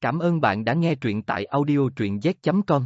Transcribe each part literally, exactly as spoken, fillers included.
Cảm ơn bạn đã nghe truyện tại audio truyện z chấm com.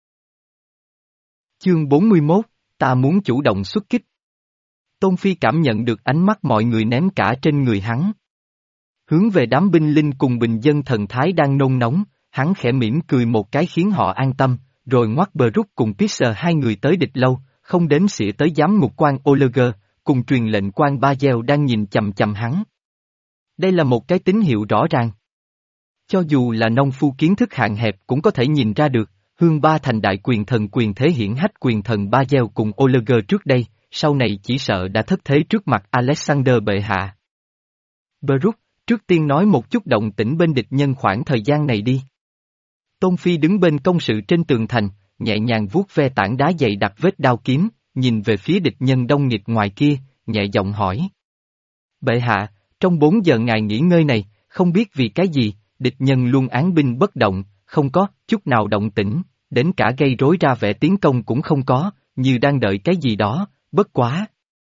Chương bốn mươi mốt, ta muốn chủ động xuất kích. Tôn Phi cảm nhận được ánh mắt mọi người ném cả trên người hắn. Hướng về đám binh linh cùng bình dân thần thái đang nôn nóng, hắn khẽ mỉm cười một cái khiến họ an tâm, rồi ngoắt Brook cùng Pixar hai người tới địch lâu, không đếm xỉa tới giám ngục quan Oliver, cùng truyền lệnh quan Bazel đang nhìn chằm chằm hắn. Đây là một cái tín hiệu rõ ràng. Cho dù là nông phu kiến thức hạn hẹp cũng có thể nhìn ra được, Hương Ba Thành đại quyền thần quyền thế hiển hách quyền thần Bazel cùng Oliver trước đây, sau này chỉ sợ đã thất thế trước mặt Alexander bệ hạ. Brook, trước tiên nói một chút động tĩnh bên địch nhân khoảng thời gian này đi. Tôn Phi đứng bên công sự trên tường thành, nhẹ nhàng vuốt ve tảng đá dày đặc vết đao kiếm, nhìn về phía địch nhân đông nghịt ngoài kia, nhẹ giọng hỏi. Bệ hạ, trong bốn giờ ngài nghỉ ngơi này, không biết vì cái gì, địch nhân luôn án binh bất động, không có chút nào động tĩnh, đến cả gây rối ra vẻ tiến công cũng không có, như đang đợi cái gì đó, bất quá.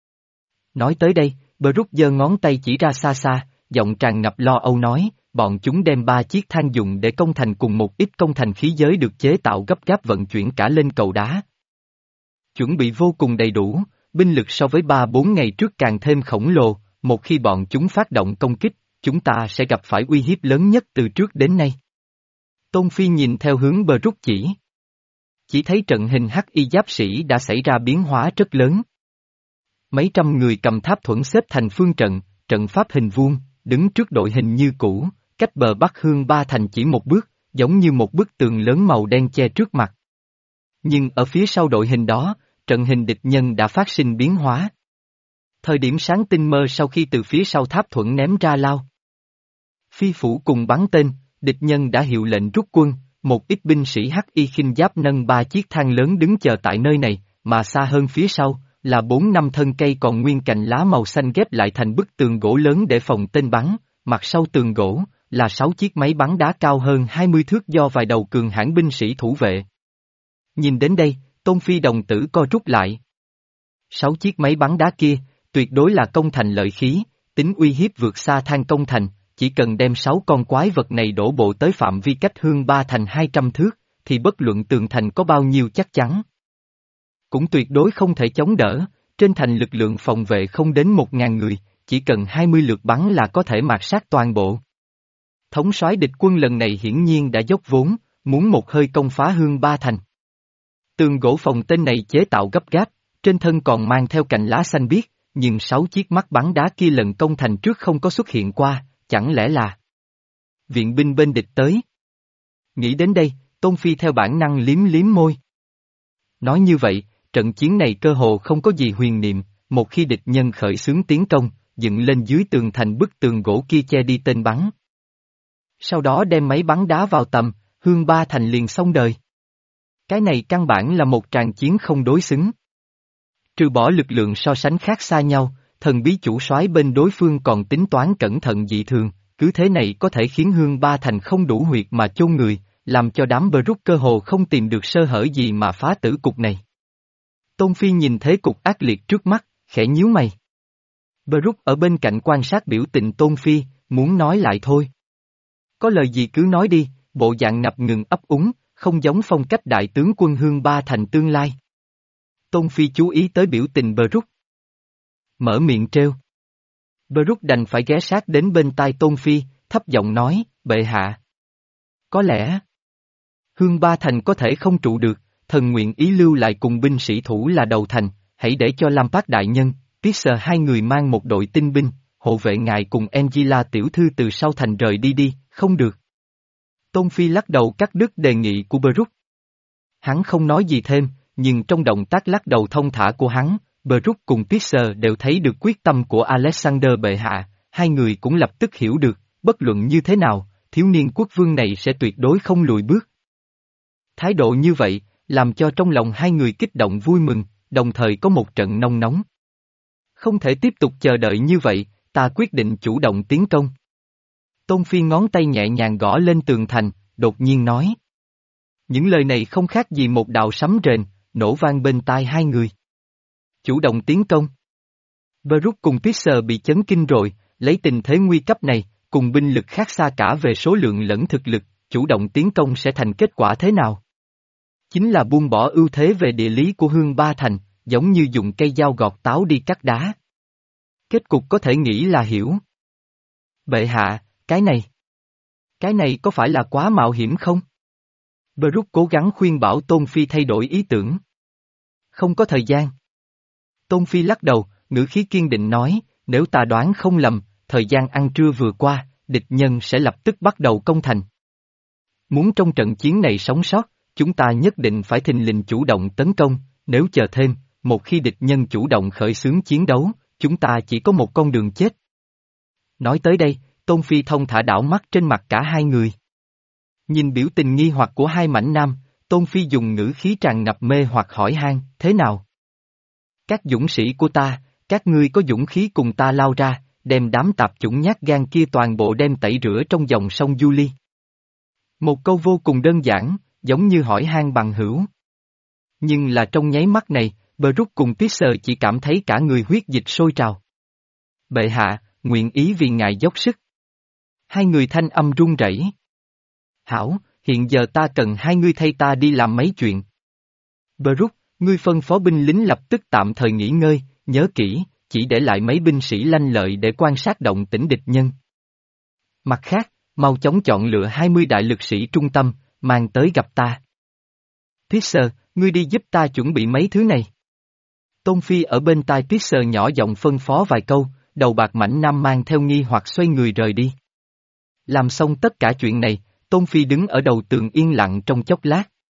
Nói tới đây, Brook giơ ngón tay chỉ ra xa xa, giọng tràn ngập lo âu nói, bọn chúng đem ba chiếc thang dùng để công thành cùng một ít công thành khí giới được chế tạo gấp gáp vận chuyển cả lên cầu đá. Chuẩn bị vô cùng đầy đủ, binh lực so với ba bốn ngày trước càng thêm khổng lồ, một khi bọn chúng phát động công kích, chúng ta sẽ gặp phải uy hiếp lớn nhất từ trước đến nay. Tôn Phi nhìn theo hướng Brook chỉ. Chỉ thấy trận hình hắc y giáp sĩ đã xảy ra biến hóa rất lớn. Mấy trăm người cầm tháp thuẫn xếp thành phương trận, trận pháp hình vuông, đứng trước đội hình như cũ, cách bờ bắc Hương Ba Thành chỉ một bước, giống như một bức tường lớn màu đen che trước mặt. Nhưng ở phía sau đội hình đó, trận hình địch nhân đã phát sinh biến hóa. Thời điểm sáng tinh mơ sau khi từ phía sau tháp thuẫn ném ra lao. Phi phủ cùng bắn tên, địch nhân đã hiệu lệnh rút quân, một ít binh sĩ hắc y khinh giáp nâng ba chiếc thang lớn đứng chờ tại nơi này, mà xa hơn phía sau, là bốn năm thân cây còn nguyên cành lá màu xanh ghép lại thành bức tường gỗ lớn để phòng tên bắn, mặt sau tường gỗ, là sáu chiếc máy bắn đá cao hơn hai mươi thước do vài đầu cường hãn binh sĩ thủ vệ. Nhìn đến đây, Tôn Phi đồng tử co rút lại. Sáu chiếc máy bắn đá kia, tuyệt đối là công thành lợi khí, tính uy hiếp vượt xa thang công thành, chỉ cần đem sáu con quái vật này đổ bộ tới phạm vi cách Hương Ba Thành hai trăm thước, thì bất luận tường thành có bao nhiêu chắc chắn. Cũng tuyệt đối không thể chống đỡ, trên thành lực lượng phòng vệ không đến một ngàn người, chỉ cần hai mươi lượt bắn là có thể mạt sát toàn bộ. Thống soái địch quân lần này hiển nhiên đã dốc vốn, muốn một hơi công phá Hương Ba Thành. Tường gỗ phòng tên này chế tạo gấp gáp, trên thân còn mang theo cành lá xanh biếc, nhưng sáu chiếc mắt bắn đá kia lần công thành trước không có xuất hiện qua, chẳng lẽ là viện binh bên địch tới? Nghĩ đến đây, Tôn Phi theo bản năng liếm liếm môi. Nói như vậy, trận chiến này cơ hồ không có gì huyền niệm, một khi địch nhân khởi xướng tiến công, dựng lên dưới tường thành bức tường gỗ kia che đi tên bắn. Sau đó đem máy bắn đá vào tầm, Hương Ba Thành liền xong đời. Cái này căn bản là một tràng chiến không đối xứng. Trừ bỏ lực lượng so sánh khác xa nhau, thần bí chủ soái bên đối phương còn tính toán cẩn thận dị thường, cứ thế này có thể khiến Hương Ba Thành không đủ huyệt mà chôn người, làm cho đám Brook cơ hồ không tìm được sơ hở gì mà phá tử cục này. Tôn Phi nhìn thế cục ác liệt trước mắt, khẽ nhíu mày. Brook ở bên cạnh quan sát biểu tình Tôn Phi, muốn nói lại thôi. Có lời gì cứ nói đi, bộ dạng ngập ngừng ấp úng, không giống phong cách đại tướng quân Hương Ba Thành tương lai. Tôn Phi chú ý tới biểu tình Brook. Mở miệng trêu. Brook đành phải ghé sát đến bên tai Tôn Phi, thấp giọng nói, bệ hạ. Có lẽ, Hương Ba Thành có thể không trụ được, thần nguyện ý lưu lại cùng binh sĩ thủ là đầu thành, hãy để cho Lampard đại nhân, Pixar hai người mang một đội tinh binh, hộ vệ ngài cùng Angela tiểu thư từ sau thành rời đi đi, không được. Tôn Phi lắc đầu cắt đứt đề nghị của Brook. Hắn không nói gì thêm, nhưng trong động tác lắc đầu thông thả của hắn, Brook cùng Pixar đều thấy được quyết tâm của Alexander bệ hạ, hai người cũng lập tức hiểu được, bất luận như thế nào, thiếu niên quốc vương này sẽ tuyệt đối không lùi bước. Thái độ như vậy, làm cho trong lòng hai người kích động vui mừng, đồng thời có một trận nôn nóng. Không thể tiếp tục chờ đợi như vậy, ta quyết định chủ động tiến công. Tôn Phi ngón tay nhẹ nhàng gõ lên tường thành, đột nhiên nói. Những lời này không khác gì một đạo sấm rền, nổ vang bên tai hai người. Chủ động tiến công. Brook cùng Pixar bị chấn kinh rồi, lấy tình thế nguy cấp này, cùng binh lực khác xa cả về số lượng lẫn thực lực, chủ động tiến công sẽ thành kết quả thế nào? Chính là buông bỏ ưu thế về địa lý của Hương Ba Thành, giống như dùng cây dao gọt táo đi cắt đá. Kết cục có thể nghĩ là hiểu. Bệ hạ, cái này. Cái này có phải là quá mạo hiểm không? Baruch cố gắng khuyên bảo Tôn Phi thay đổi ý tưởng. Không có thời gian. Tôn Phi lắc đầu, ngữ khí kiên định nói, nếu ta đoán không lầm, thời gian ăn trưa vừa qua, địch nhân sẽ lập tức bắt đầu công thành. Muốn trong trận chiến này sống sót, chúng ta nhất định phải thình lình chủ động tấn công, nếu chờ thêm, một khi địch nhân chủ động khởi xướng chiến đấu, chúng ta chỉ có một con đường chết. Nói tới đây, Tôn Phi thông thả đảo mắt trên mặt cả hai người. Nhìn biểu tình nghi hoặc của hai mảnh nam, Tôn Phi dùng ngữ khí tràn ngập mê hoặc hỏi han, thế nào? Các dũng sĩ của ta, các ngươi có dũng khí cùng ta lao ra, đem đám tạp chủng nhát gan kia toàn bộ đem tẩy rửa trong dòng sông Du Ly. Một câu vô cùng đơn giản, giống như hỏi han bằng hữu. Nhưng là trong nháy mắt này, Baruch cùng Tisser chỉ cảm thấy cả người huyết dịch sôi trào. Bệ hạ, nguyện ý vì ngài dốc sức. Hai người thanh âm run rẩy. Hảo, hiện giờ ta cần hai ngươi thay ta đi làm mấy chuyện. Baruch, ngươi phân phó binh lính lập tức tạm thời nghỉ ngơi, nhớ kỹ, chỉ để lại mấy binh sĩ lanh lợi để quan sát động tĩnh địch nhân. Mặt khác, mau chóng chọn lựa hai mươi đại lực sĩ trung tâm, mang tới gặp ta. Tisser, ngươi đi giúp ta chuẩn bị mấy thứ này. Tôn Phi ở bên tai Tisser nhỏ giọng phân phó vài câu, đầu bạc mảnh nam mang theo nghi hoặc xoay người rời đi. Làm xong tất cả chuyện này, Tôn Phi đứng ở đầu tường yên lặng trong chốc lát.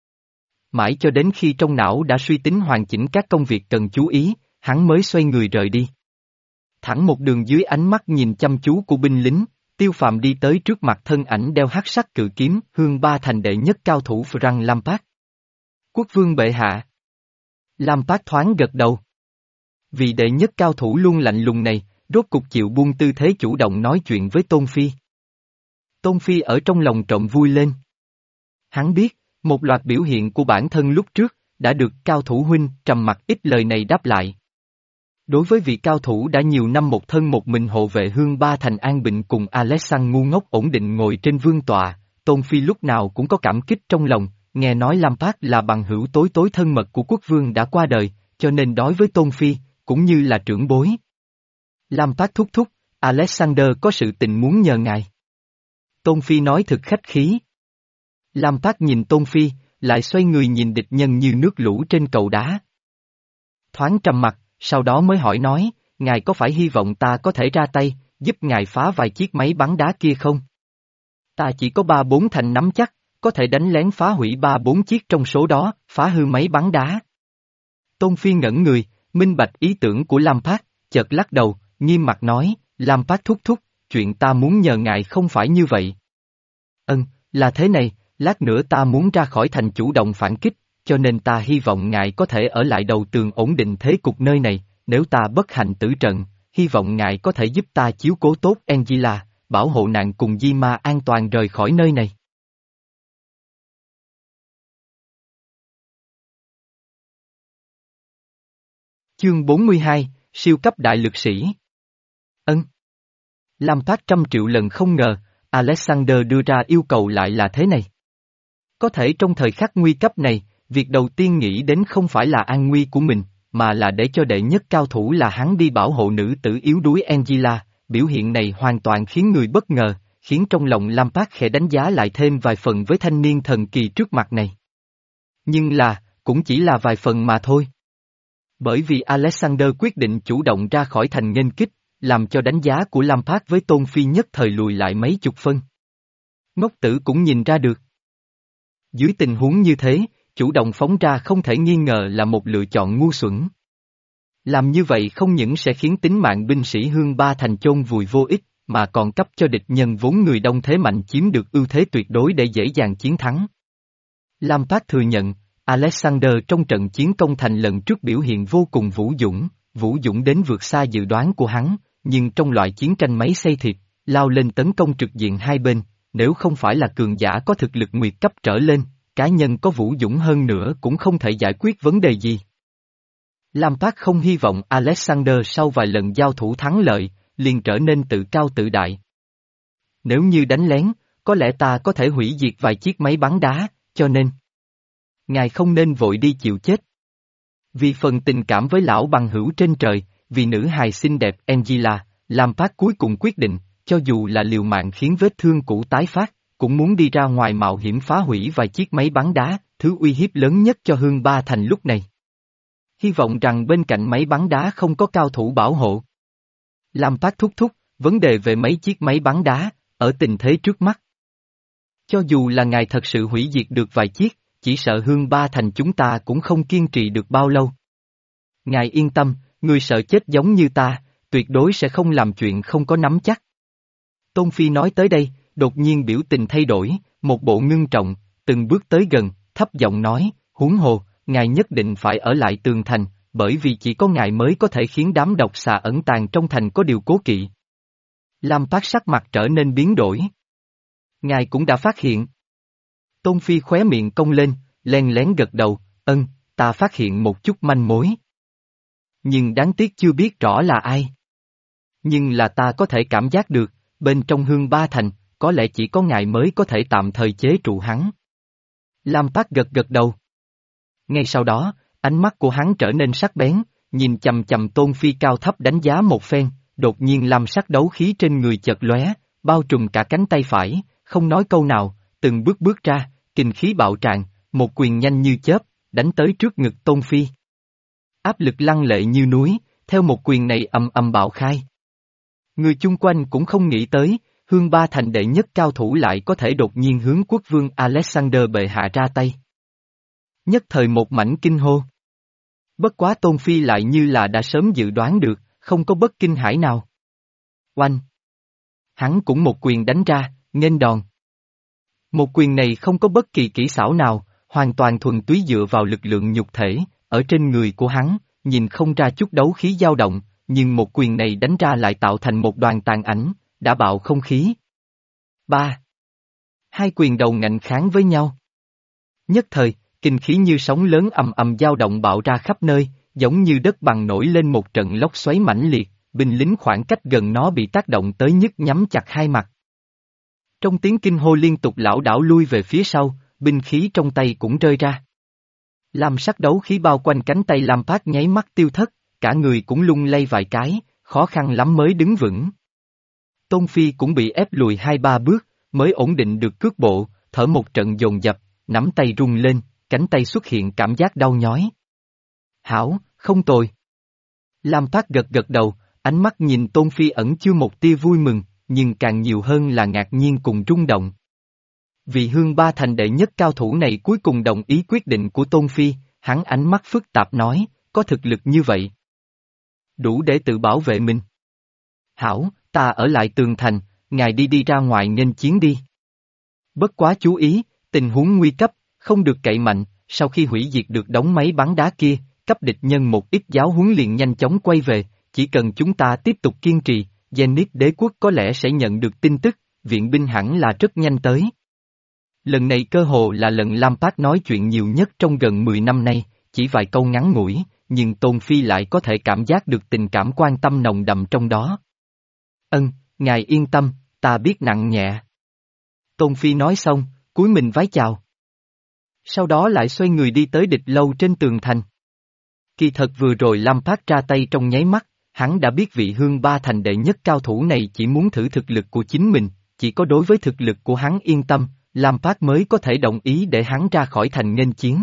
Mãi cho đến khi trong não đã suy tính hoàn chỉnh các công việc cần chú ý, hắn mới xoay người rời đi. Thẳng một đường dưới ánh mắt nhìn chăm chú của binh lính, Tiêu Phàm đi tới trước mặt thân ảnh đeo hắc sắc cự kiếm, Hương Ba Thành đệ nhất cao thủ Frank Lampard. Quốc vương bệ hạ. Lampard thoáng gật đầu. Vì đệ nhất cao thủ luôn lạnh lùng này, rốt cục chịu buông tư thế chủ động nói chuyện với Tôn Phi. Tôn Phi ở trong lòng trộm vui lên. Hắn biết, một loạt biểu hiện của bản thân lúc trước, đã được cao thủ huynh trầm mặc ít lời này đáp lại. Đối với vị cao thủ đã nhiều năm một thân một mình hộ vệ Hương Ba Thành an bình cùng Alexander ngu ngốc ổn định ngồi trên vương tọa, Tôn Phi lúc nào cũng có cảm kích trong lòng, nghe nói Lampard là bằng hữu tối tối thân mật của quốc vương đã qua đời, cho nên đối với Tôn Phi, cũng như là trưởng bối. Lampard thúc thúc, Alexander có sự tình muốn nhờ ngài. Tôn Phi nói thực khách khí. Lampard nhìn Tôn Phi, lại xoay người nhìn địch nhân như nước lũ trên cầu đá. Thoáng trầm mặt, sau đó mới hỏi nói, ngài có phải hy vọng ta có thể ra tay, giúp ngài phá vài chiếc máy bắn đá kia không? Ta chỉ có ba bốn thành nắm chắc, có thể đánh lén phá hủy ba bốn chiếc trong số đó, phá hư máy bắn đá. Tôn Phi ngẩn người, minh bạch ý tưởng của Lampard, chợt lắc đầu, nghiêm mặt nói, Lampard thúc thúc, chuyện ta muốn nhờ ngài không phải như vậy. Ừm, là thế này, lát nữa ta muốn ra khỏi thành chủ động phản kích, cho nên ta hy vọng ngài có thể ở lại đầu tường ổn định thế cục nơi này, nếu ta bất hạnh tử trận, hy vọng ngài có thể giúp ta chiếu cố tốt Angela, bảo hộ nàng cùng Di Ma an toàn rời khỏi nơi này. Chương bốn mươi hai, siêu cấp đại lực sĩ. Ân. Lampard trăm triệu lần không ngờ, Alexander đưa ra yêu cầu lại là thế này. Có thể trong thời khắc nguy cấp này, việc đầu tiên nghĩ đến không phải là an nguy của mình, mà là để cho đệ nhất cao thủ là hắn đi bảo hộ nữ tử yếu đuối Angela, biểu hiện này hoàn toàn khiến người bất ngờ, khiến trong lòng Lampard khẽ đánh giá lại thêm vài phần với thanh niên thần kỳ trước mặt này. Nhưng là, cũng chỉ là vài phần mà thôi. Bởi vì Alexander quyết định chủ động ra khỏi thành nghênh kích, làm cho đánh giá của Lampard với Tôn Phi nhất thời lùi lại mấy chục phân. Ngốc tử cũng nhìn ra được. Dưới tình huống như thế, chủ động phóng ra không thể nghi ngờ là một lựa chọn ngu xuẩn. Làm như vậy không những sẽ khiến tính mạng binh sĩ Hương Ba Thành chôn vùi vô ích, mà còn cấp cho địch nhân vốn người đông thế mạnh chiếm được ưu thế tuyệt đối để dễ dàng chiến thắng. Lampard thừa nhận, Alexander trong trận chiến công thành lần trước biểu hiện vô cùng vũ dũng, vũ dũng đến vượt xa dự đoán của hắn, nhưng trong loại chiến tranh máy xay thịt, lao lên tấn công trực diện hai bên, nếu không phải là cường giả có thực lực nguyệt cấp trở lên, cá nhân có vũ dũng hơn nữa cũng không thể giải quyết vấn đề gì. Lampard không hy vọng Alexander sau vài lần giao thủ thắng lợi, liền trở nên tự cao tự đại. Nếu như đánh lén, có lẽ ta có thể hủy diệt vài chiếc máy bắn đá, cho nên ngài không nên vội đi chịu chết. Vì phần tình cảm với lão bằng hữu trên trời, vì nữ hài xinh đẹp Angela, Lampard cuối cùng quyết định, cho dù là liều mạng khiến vết thương cũ tái phát, cũng muốn đi ra ngoài mạo hiểm phá hủy vài chiếc máy bắn đá, thứ uy hiếp lớn nhất cho Hương Ba Thành lúc này. Hy vọng rằng bên cạnh máy bắn đá không có cao thủ bảo hộ. Lampard thúc thúc, vấn đề về mấy chiếc máy bắn đá, ở tình thế trước mắt. Cho dù là ngài thật sự hủy diệt được vài chiếc, chỉ sợ Hương Ba Thành chúng ta cũng không kiên trì được bao lâu. Ngài yên tâm, người sợ chết giống như ta, tuyệt đối sẽ không làm chuyện không có nắm chắc. Tôn Phi nói tới đây, đột nhiên biểu tình thay đổi, một bộ ngưng trọng, từng bước tới gần, thấp giọng nói, huống hồ, ngài nhất định phải ở lại tường thành, bởi vì chỉ có ngài mới có thể khiến đám độc xà ẩn tàng trong thành có điều cố kỵ. Lampard sắc mặt trở nên biến đổi. Ngài cũng đã phát hiện. Tôn Phi khóe miệng cong lên, len lén gật đầu, ân, ta phát hiện một chút manh mối. Nhưng đáng tiếc chưa biết rõ là ai. Nhưng là ta có thể cảm giác được, bên trong Hương Ba Thành, có lẽ chỉ có ngài mới có thể tạm thời chế trụ hắn. Lampard gật gật đầu. Ngay sau đó, ánh mắt của hắn trở nên sắc bén, nhìn chầm chầm Tôn Phi cao thấp đánh giá một phen, đột nhiên lam sắc đấu khí trên người chợt lóe, bao trùm cả cánh tay phải, không nói câu nào, từng bước bước ra, kình khí bạo tràn, một quyền nhanh như chớp, đánh tới trước ngực Tôn Phi. Áp lực lăng lệ như núi, theo một quyền này ầm ầm bạo khai. Người chung quanh cũng không nghĩ tới, Hương Ba Thành đệ nhất cao thủ lại có thể đột nhiên hướng quốc vương Alexander bệ hạ ra tay. Nhất thời một mảnh kinh hô. Bất quá Tôn Phi lại như là đã sớm dự đoán được, không có bất kinh hãi nào. Oanh! Hắn cũng một quyền đánh ra, nghênh đòn. Một quyền này không có bất kỳ kỹ xảo nào, hoàn toàn thuần túy dựa vào lực lượng nhục thể, ở trên người của hắn, nhìn không ra chút đấu khí dao động, nhưng một quyền này đánh ra lại tạo thành một đoàn tàn ảnh, đã bạo không khí. Ba. Hai quyền đầu ngạnh kháng với nhau. Nhất thời, kinh khí như sóng lớn ầm ầm dao động bạo ra khắp nơi, giống như đất bằng nổi lên một trận lốc xoáy mãnh liệt, binh lính khoảng cách gần nó bị tác động tới nhức nhắm chặt hai mặt. Trong tiếng kinh hô liên tục lảo đảo lui về phía sau, binh khí trong tay cũng rơi ra. Lam sắc đấu khí bao quanh cánh tay Lampard nháy mắt tiêu thất, cả người cũng lung lay vài cái, khó khăn lắm mới đứng vững. Tôn Phi cũng bị ép lùi hai ba bước, mới ổn định được cước bộ, thở một trận dồn dập, nắm tay rung lên, cánh tay xuất hiện cảm giác đau nhói. Hảo, không tồi. Lampard gật gật đầu, ánh mắt nhìn Tôn Phi ẩn chưa một tia vui mừng, nhưng càng nhiều hơn là ngạc nhiên cùng rung động. Vì Hương Ba Thành đệ nhất cao thủ này cuối cùng đồng ý quyết định của Tôn Phi, hắn ánh mắt phức tạp nói, có thực lực như vậy. Đủ để tự bảo vệ mình. Hảo, ta ở lại tường thành, ngài đi đi ra ngoài nghênh chiến đi. Bất quá chú ý, tình huống nguy cấp, không được cậy mạnh, sau khi hủy diệt được đống máy bắn đá kia, cấp địch nhân một ít giáo huấn liền nhanh chóng quay về, chỉ cần chúng ta tiếp tục kiên trì, Zenith đế quốc có lẽ sẽ nhận được tin tức, viện binh hẳn là rất nhanh tới. Lần này cơ hồ là lần Lampard nói chuyện nhiều nhất trong gần mười năm nay, chỉ vài câu ngắn ngủi, nhưng Tôn Phi lại có thể cảm giác được tình cảm quan tâm nồng đậm trong đó. Ân, ngài yên tâm, ta biết nặng nhẹ. Tôn Phi nói xong, cúi mình vái chào. Sau đó lại xoay người đi tới địch lâu trên tường thành. Kỳ thật vừa rồi Lampard ra tay trong nháy mắt, hắn đã biết vị Hương Ba Thành đệ nhất cao thủ này chỉ muốn thử thực lực của chính mình, chỉ có đối với thực lực của hắn yên tâm, Lampard mới có thể đồng ý để hắn ra khỏi thành nghênh chiến.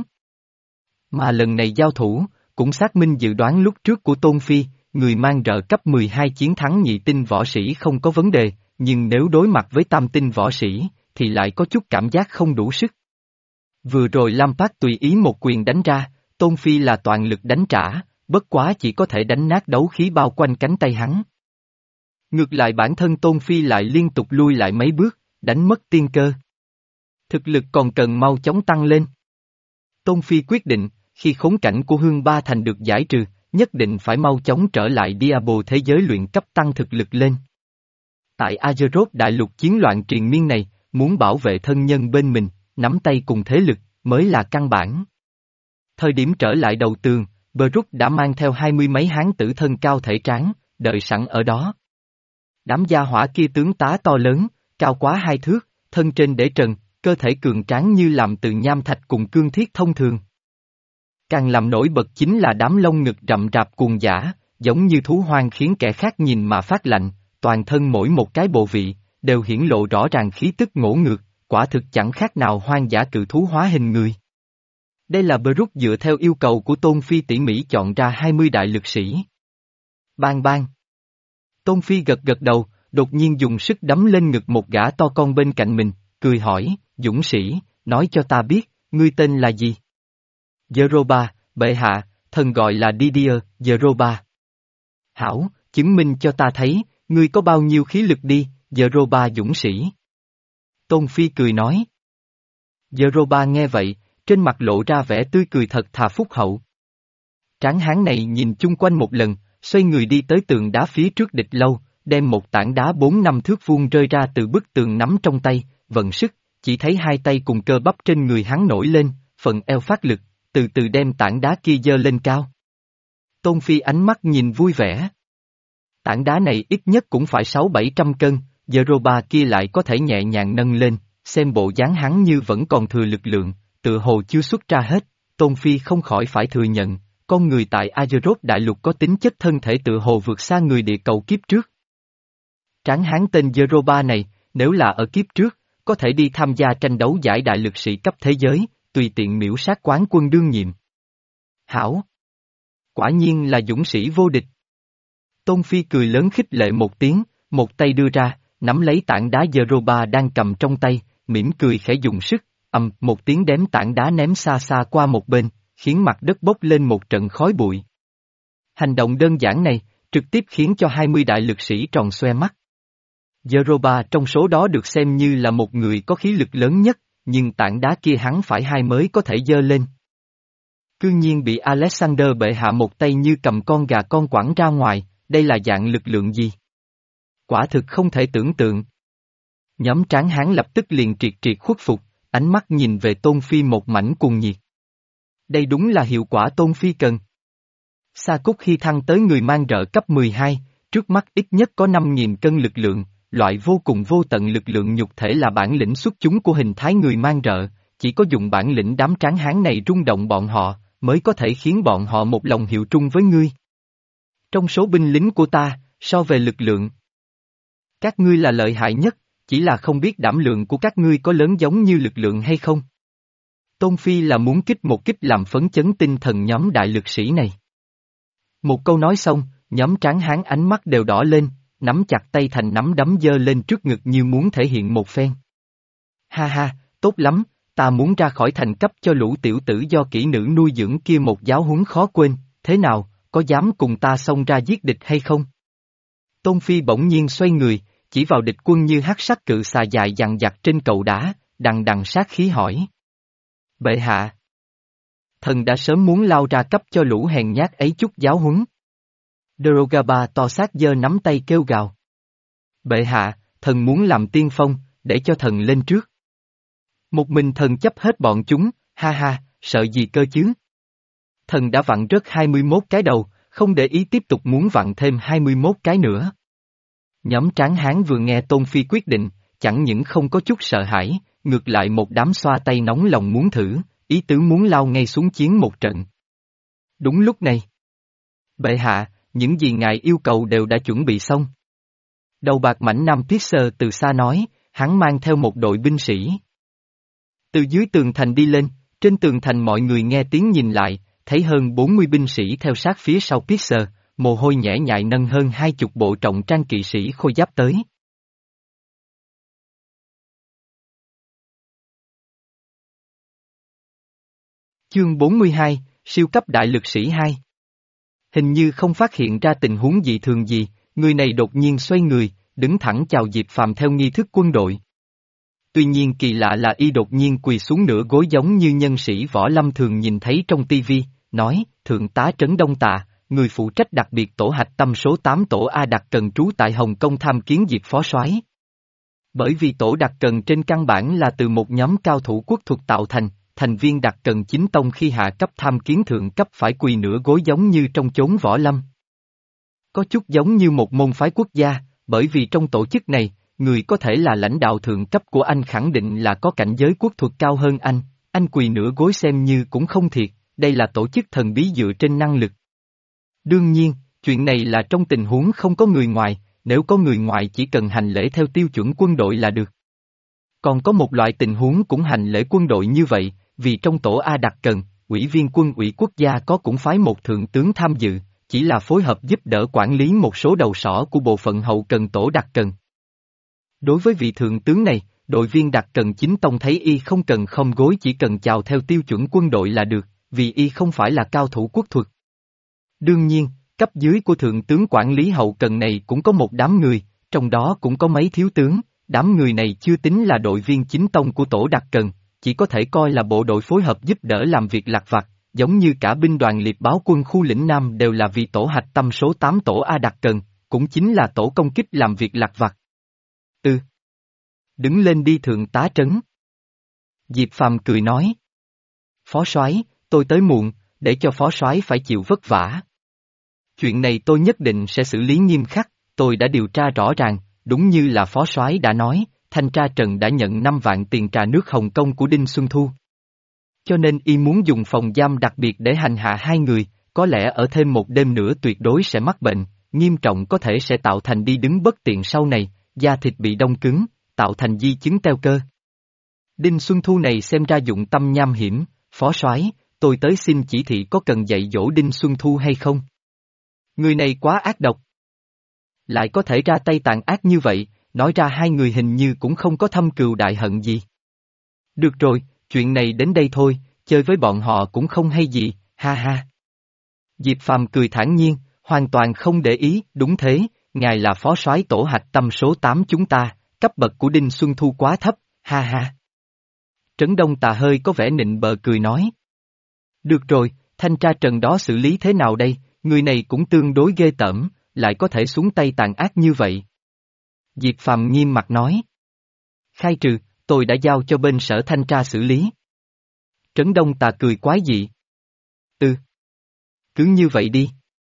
Mà lần này giao thủ, cũng xác minh dự đoán lúc trước của Tôn Phi, người mang rợ cấp mười hai chiến thắng nhị tinh võ sĩ không có vấn đề, nhưng nếu đối mặt với tam tinh võ sĩ, thì lại có chút cảm giác không đủ sức. Vừa rồi Lampard tùy ý một quyền đánh ra, Tôn Phi là toàn lực đánh trả, bất quá chỉ có thể đánh nát đấu khí bao quanh cánh tay hắn. Ngược lại bản thân Tôn Phi lại liên tục lui lại mấy bước, đánh mất tiên cơ. Thực lực còn cần mau chóng tăng lên. Tôn Phi quyết định, khi khốn cảnh của Hương Ba Thành được giải trừ, nhất định phải mau chóng trở lại Diablo thế giới luyện cấp tăng thực lực lên. Tại Azeroth đại lục chiến loạn triền miên này, muốn bảo vệ thân nhân bên mình, nắm tay cùng thế lực, mới là căn bản. Thời điểm trở lại đầu tường, Brooke đã mang theo hai mươi mấy hán tử thân cao thể tráng, đợi sẵn ở đó. Đám gia hỏa kia tướng tá to lớn, cao quá hai thước, thân trên để trần, cơ thể cường tráng như làm từ nham thạch cùng cương thiết thông thường. Càng làm nổi bật chính là đám lông ngực rậm rạp cuồng dã, giống như thú hoang khiến kẻ khác nhìn mà phát lạnh, toàn thân mỗi một cái bộ vị, đều hiển lộ rõ ràng khí tức ngỗ ngược, quả thực chẳng khác nào hoang dã cự thú hóa hình người. Đây là Brook dựa theo yêu cầu của Tôn Phi tỉ mỉ chọn ra hai mươi đại lực sĩ. Bang bang. Tôn Phi gật gật đầu, đột nhiên dùng sức đấm lên ngực một gã to con bên cạnh mình, cười hỏi, dũng sĩ, nói cho ta biết, ngươi tên là gì? Jeroba, bệ hạ, thần gọi là Didier, Jeroba. Hảo, chứng minh cho ta thấy, ngươi có bao nhiêu khí lực đi, Jeroba dũng sĩ. Tôn Phi cười nói. Jeroba nghe vậy, trên mặt lộ ra vẻ tươi cười thật thà phúc hậu. Tráng hán này nhìn chung quanh một lần, xoay người đi tới tường đá phía trước địch lâu, đem một tảng đá bốn năm thước vuông rơi ra từ bức tường nắm trong tay, vận sức, chỉ thấy hai tay cùng cơ bắp trên người hắn nổi lên, phần eo phát lực, từ từ đem tảng đá kia giơ lên cao. Tôn Phi ánh mắt nhìn vui vẻ. Tảng đá này ít nhất cũng phải sáu bảy trăm cân, Jeroba kia lại có thể nhẹ nhàng nâng lên, xem bộ dáng hắn như vẫn còn thừa lực lượng, tựa hồ chưa xuất ra hết, Tôn Phi không khỏi phải thừa nhận, con người tại Azeroth đại lục có tính chất thân thể tựa hồ vượt xa người địa cầu kiếp trước. Tráng hán tên Jeroba này, nếu là ở kiếp trước, có thể đi tham gia tranh đấu giải đại lực sĩ cấp thế giới, tùy tiện miễu sát quán quân đương nhiệm. Hảo! Quả nhiên là dũng sĩ vô địch. Tôn Phi cười lớn khích lệ một tiếng, một tay đưa ra, nắm lấy tảng đá Jeroba đang cầm trong tay, mỉm cười khẽ dùng sức, ầm một tiếng đếm tảng đá ném xa xa qua một bên, khiến mặt đất bốc lên một trận khói bụi. Hành động đơn giản này, trực tiếp khiến cho hai mươi đại lực sĩ tròn xoe mắt. Jeroba trong số đó được xem như là một người có khí lực lớn nhất, nhưng tảng đá kia hắn phải hai mới có thể giơ lên. Cư nhiên bị Alexander bệ hạ một tay như cầm con gà con quẳng ra ngoài, đây là dạng lực lượng gì? Quả thực không thể tưởng tượng. Nhóm tráng hán lập tức liền triệt triệt khuất phục, ánh mắt nhìn về Tôn Phi một mảnh cuồng nhiệt. Đây đúng là hiệu quả Tôn Phi cần. Sa Cút khi thăng tới người mang rợ cấp mười hai, trước mắt ít nhất có năm nghìn cân lực lượng, loại vô cùng vô tận lực lượng nhục thể là bản lĩnh xuất chúng của hình thái người mang rợ, chỉ có dùng bản lĩnh đám tráng hán này rung động bọn họ, mới có thể khiến bọn họ một lòng hiệu trung với ngươi. Trong số binh lính của ta, so về lực lượng, các ngươi là lợi hại nhất, chỉ là không biết đảm lượng của các ngươi có lớn giống như lực lượng hay không. Tôn Phi là muốn kích một kích làm phấn chấn tinh thần nhóm đại lực sĩ này. Một câu nói xong, nhóm tráng hán ánh mắt đều đỏ lên, nắm chặt tay thành nắm đấm giơ lên trước ngực như muốn thể hiện một phen. Ha ha, tốt lắm, ta muốn ra khỏi thành cấp cho lũ tiểu tử do kỹ nữ nuôi dưỡng kia một giáo huấn khó quên, thế nào, có dám cùng ta xông ra giết địch hay không? Tôn Phi bỗng nhiên xoay người, chỉ vào địch quân như hắc sắc cự xà dài dằng dặc trên cầu đá, đằng đằng sát khí hỏi. Bệ hạ! Thần đã sớm muốn lao ra cấp cho lũ hèn nhát ấy chút giáo huấn. Drogaba to xác giơ nắm tay kêu gào. Bệ hạ, thần muốn làm tiên phong, để cho thần lên trước. Một mình thần chấp hết bọn chúng, ha ha, sợ gì cơ chứ? Thần đã vặn rớt hai mươi mốt cái đầu, không để ý tiếp tục muốn vặn thêm hai mươi mốt cái nữa. Nhóm tráng hán vừa nghe Tôn Phi quyết định, chẳng những không có chút sợ hãi, ngược lại một đám xoa tay nóng lòng muốn thử, ý tứ muốn lao ngay xuống chiến một trận. Đúng lúc này. Bệ hạ, những gì ngài yêu cầu đều đã chuẩn bị xong. Đầu bạc mảnh nam Pisser từ xa nói, hắn mang theo một đội binh sĩ. Từ dưới tường thành đi lên, trên tường thành mọi người nghe tiếng nhìn lại, thấy hơn bốn mươi binh sĩ theo sát phía sau Pisser, mồ hôi nhễ nhại nâng hơn hai chục bộ trọng trang kỵ sĩ khôi giáp tới. Chương bốn mươi hai, siêu cấp đại lực sĩ hai. Hình như không phát hiện ra tình huống dị thường gì, người này đột nhiên xoay người, đứng thẳng chào Diệp Phàm theo nghi thức quân đội. Tuy nhiên kỳ lạ là y đột nhiên quỳ xuống nửa gối giống như nhân sĩ võ lâm thường nhìn thấy trong tivi, nói, Thượng tá Trấn Đông Tạ, người phụ trách đặc biệt tổ hạch tâm số tám tổ A Đặc Cần trú tại Hồng Kông tham kiến Diệp phó soái. Bởi vì tổ Đặc Cần trên căn bản là từ một nhóm cao thủ quốc thuật tạo thành, thành viên Đặc Cần chính tông khi hạ cấp tham kiến thượng cấp phải quỳ nửa gối giống như trong chốn võ lâm. Có chút giống như một môn phái quốc gia, bởi vì trong tổ chức này, người có thể là lãnh đạo thượng cấp của anh khẳng định là có cảnh giới quốc thuật cao hơn anh, anh quỳ nửa gối xem như cũng không thiệt, đây là tổ chức thần bí dựa trên năng lực. Đương nhiên, chuyện này là trong tình huống không có người ngoài, nếu có người ngoài chỉ cần hành lễ theo tiêu chuẩn quân đội là được. Còn có một loại tình huống cũng hành lễ quân đội như vậy, vì trong tổ A Đặc Cần, ủy viên quân ủy quốc gia có cũng phái một thượng tướng tham dự, chỉ là phối hợp giúp đỡ quản lý một số đầu sỏ của bộ phận hậu cần tổ Đặc Cần. Đối với vị thượng tướng này, đội viên Đặc Cần chính tông thấy y không cần khom gối chỉ cần chào theo tiêu chuẩn quân đội là được, vì y không phải là cao thủ quốc thuật. Đương nhiên, cấp dưới của thượng tướng quản lý hậu cần này cũng có một đám người, trong đó cũng có mấy thiếu tướng, đám người này chưa tính là đội viên chính tông của tổ Đặc Cần, chỉ có thể coi là bộ đội phối hợp giúp đỡ làm việc lặt vặt, giống như cả binh đoàn liệt báo quân khu lĩnh Nam đều là vì tổ hạch tâm số tám tổ A Đặc Cần, cũng chính là tổ công kích làm việc lặt vặt. Ừ. Đứng lên đi thượng tá Trấn. Diệp Phàm cười nói. Phó soái, tôi tới muộn, để cho phó soái phải chịu vất vả. Chuyện này tôi nhất định sẽ xử lý nghiêm khắc, tôi đã điều tra rõ ràng, đúng như là phó soái đã nói, thanh tra Trần đã nhận năm vạn tiền trà nước Hồng Kông của Đinh Xuân Thu. Cho nên y muốn dùng phòng giam đặc biệt để hành hạ hai người, có lẽ ở thêm một đêm nữa tuyệt đối sẽ mắc bệnh, nghiêm trọng có thể sẽ tạo thành đi đứng bất tiện sau này, da thịt bị đông cứng, tạo thành di chứng teo cơ. Đinh Xuân Thu này xem ra dụng tâm nham hiểm, phó soái, tôi tới xin chỉ thị có cần dạy dỗ Đinh Xuân Thu hay không? Người này quá ác độc. Lại có thể ra tay tàn ác như vậy, nói ra hai người hình như cũng không có thâm cừu đại hận gì. Được rồi, chuyện này đến đây thôi, chơi với bọn họ cũng không hay gì, ha ha. Diệp Phàm cười thản nhiên, hoàn toàn không để ý, đúng thế, ngài là phó soái tổ hạch tâm số tám chúng ta, cấp bậc của Đinh Xuân Thu quá thấp, ha ha. Trấn Đông Tà hơi có vẻ nịnh bợ cười nói. Được rồi, thanh tra Trần đó xử lý thế nào đây, người này cũng tương đối ghê tởm, lại có thể xuống tay tàn ác như vậy. Diệp Phàm nghiêm mặt nói. Khai trừ, tôi đã giao cho bên sở thanh tra xử lý. Trấn Đông Tà cười quái dị. Ừ. Cứ như vậy đi.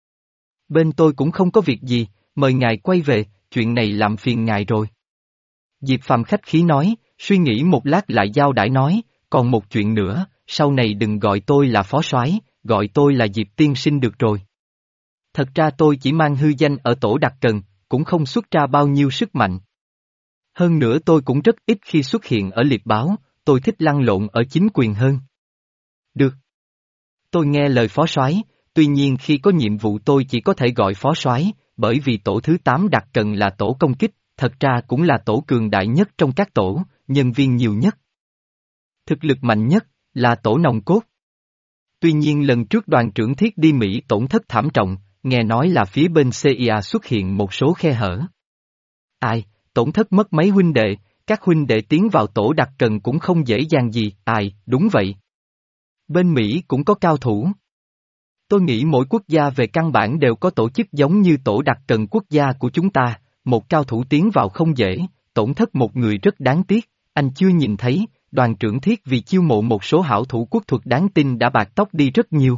Bên tôi cũng không có việc gì, mời ngài quay về, chuyện này làm phiền ngài rồi. Diệp Phàm khách khí nói, suy nghĩ một lát lại giao đãi nói, còn một chuyện nữa, sau này đừng gọi tôi là phó soái, gọi tôi là Diệp tiên sinh được rồi. Thật ra tôi chỉ mang hư danh ở tổ Đặc Cần, cũng không xuất ra bao nhiêu sức mạnh. Hơn nữa tôi cũng rất ít khi xuất hiện ở liệt báo, tôi thích lăn lộn ở chính quyền hơn. Được. Tôi nghe lời phó soái, tuy nhiên khi có nhiệm vụ tôi chỉ có thể gọi phó soái, bởi vì tổ thứ tám Đặc Cần là tổ công kích, thật ra cũng là tổ cường đại nhất trong các tổ, nhân viên nhiều nhất. Thực lực mạnh nhất, là tổ nòng cốt. Tuy nhiên lần trước đoàn trưởng Thiết đi Mỹ tổn thất thảm trọng, nghe nói là phía bên xê i a xuất hiện một số khe hở. Ai, tổn thất mất mấy huynh đệ, các huynh đệ tiến vào tổ Đặc Cần cũng không dễ dàng gì, ai, đúng vậy. Bên Mỹ cũng có cao thủ. Tôi nghĩ mỗi quốc gia về căn bản đều có tổ chức giống như tổ Đặc Cần quốc gia của chúng ta, một cao thủ tiến vào không dễ, tổn thất một người rất đáng tiếc, anh chưa nhìn thấy, đoàn trưởng Thiết vì chiêu mộ một số hảo thủ quốc thuật đáng tin đã bạc tóc đi rất nhiều.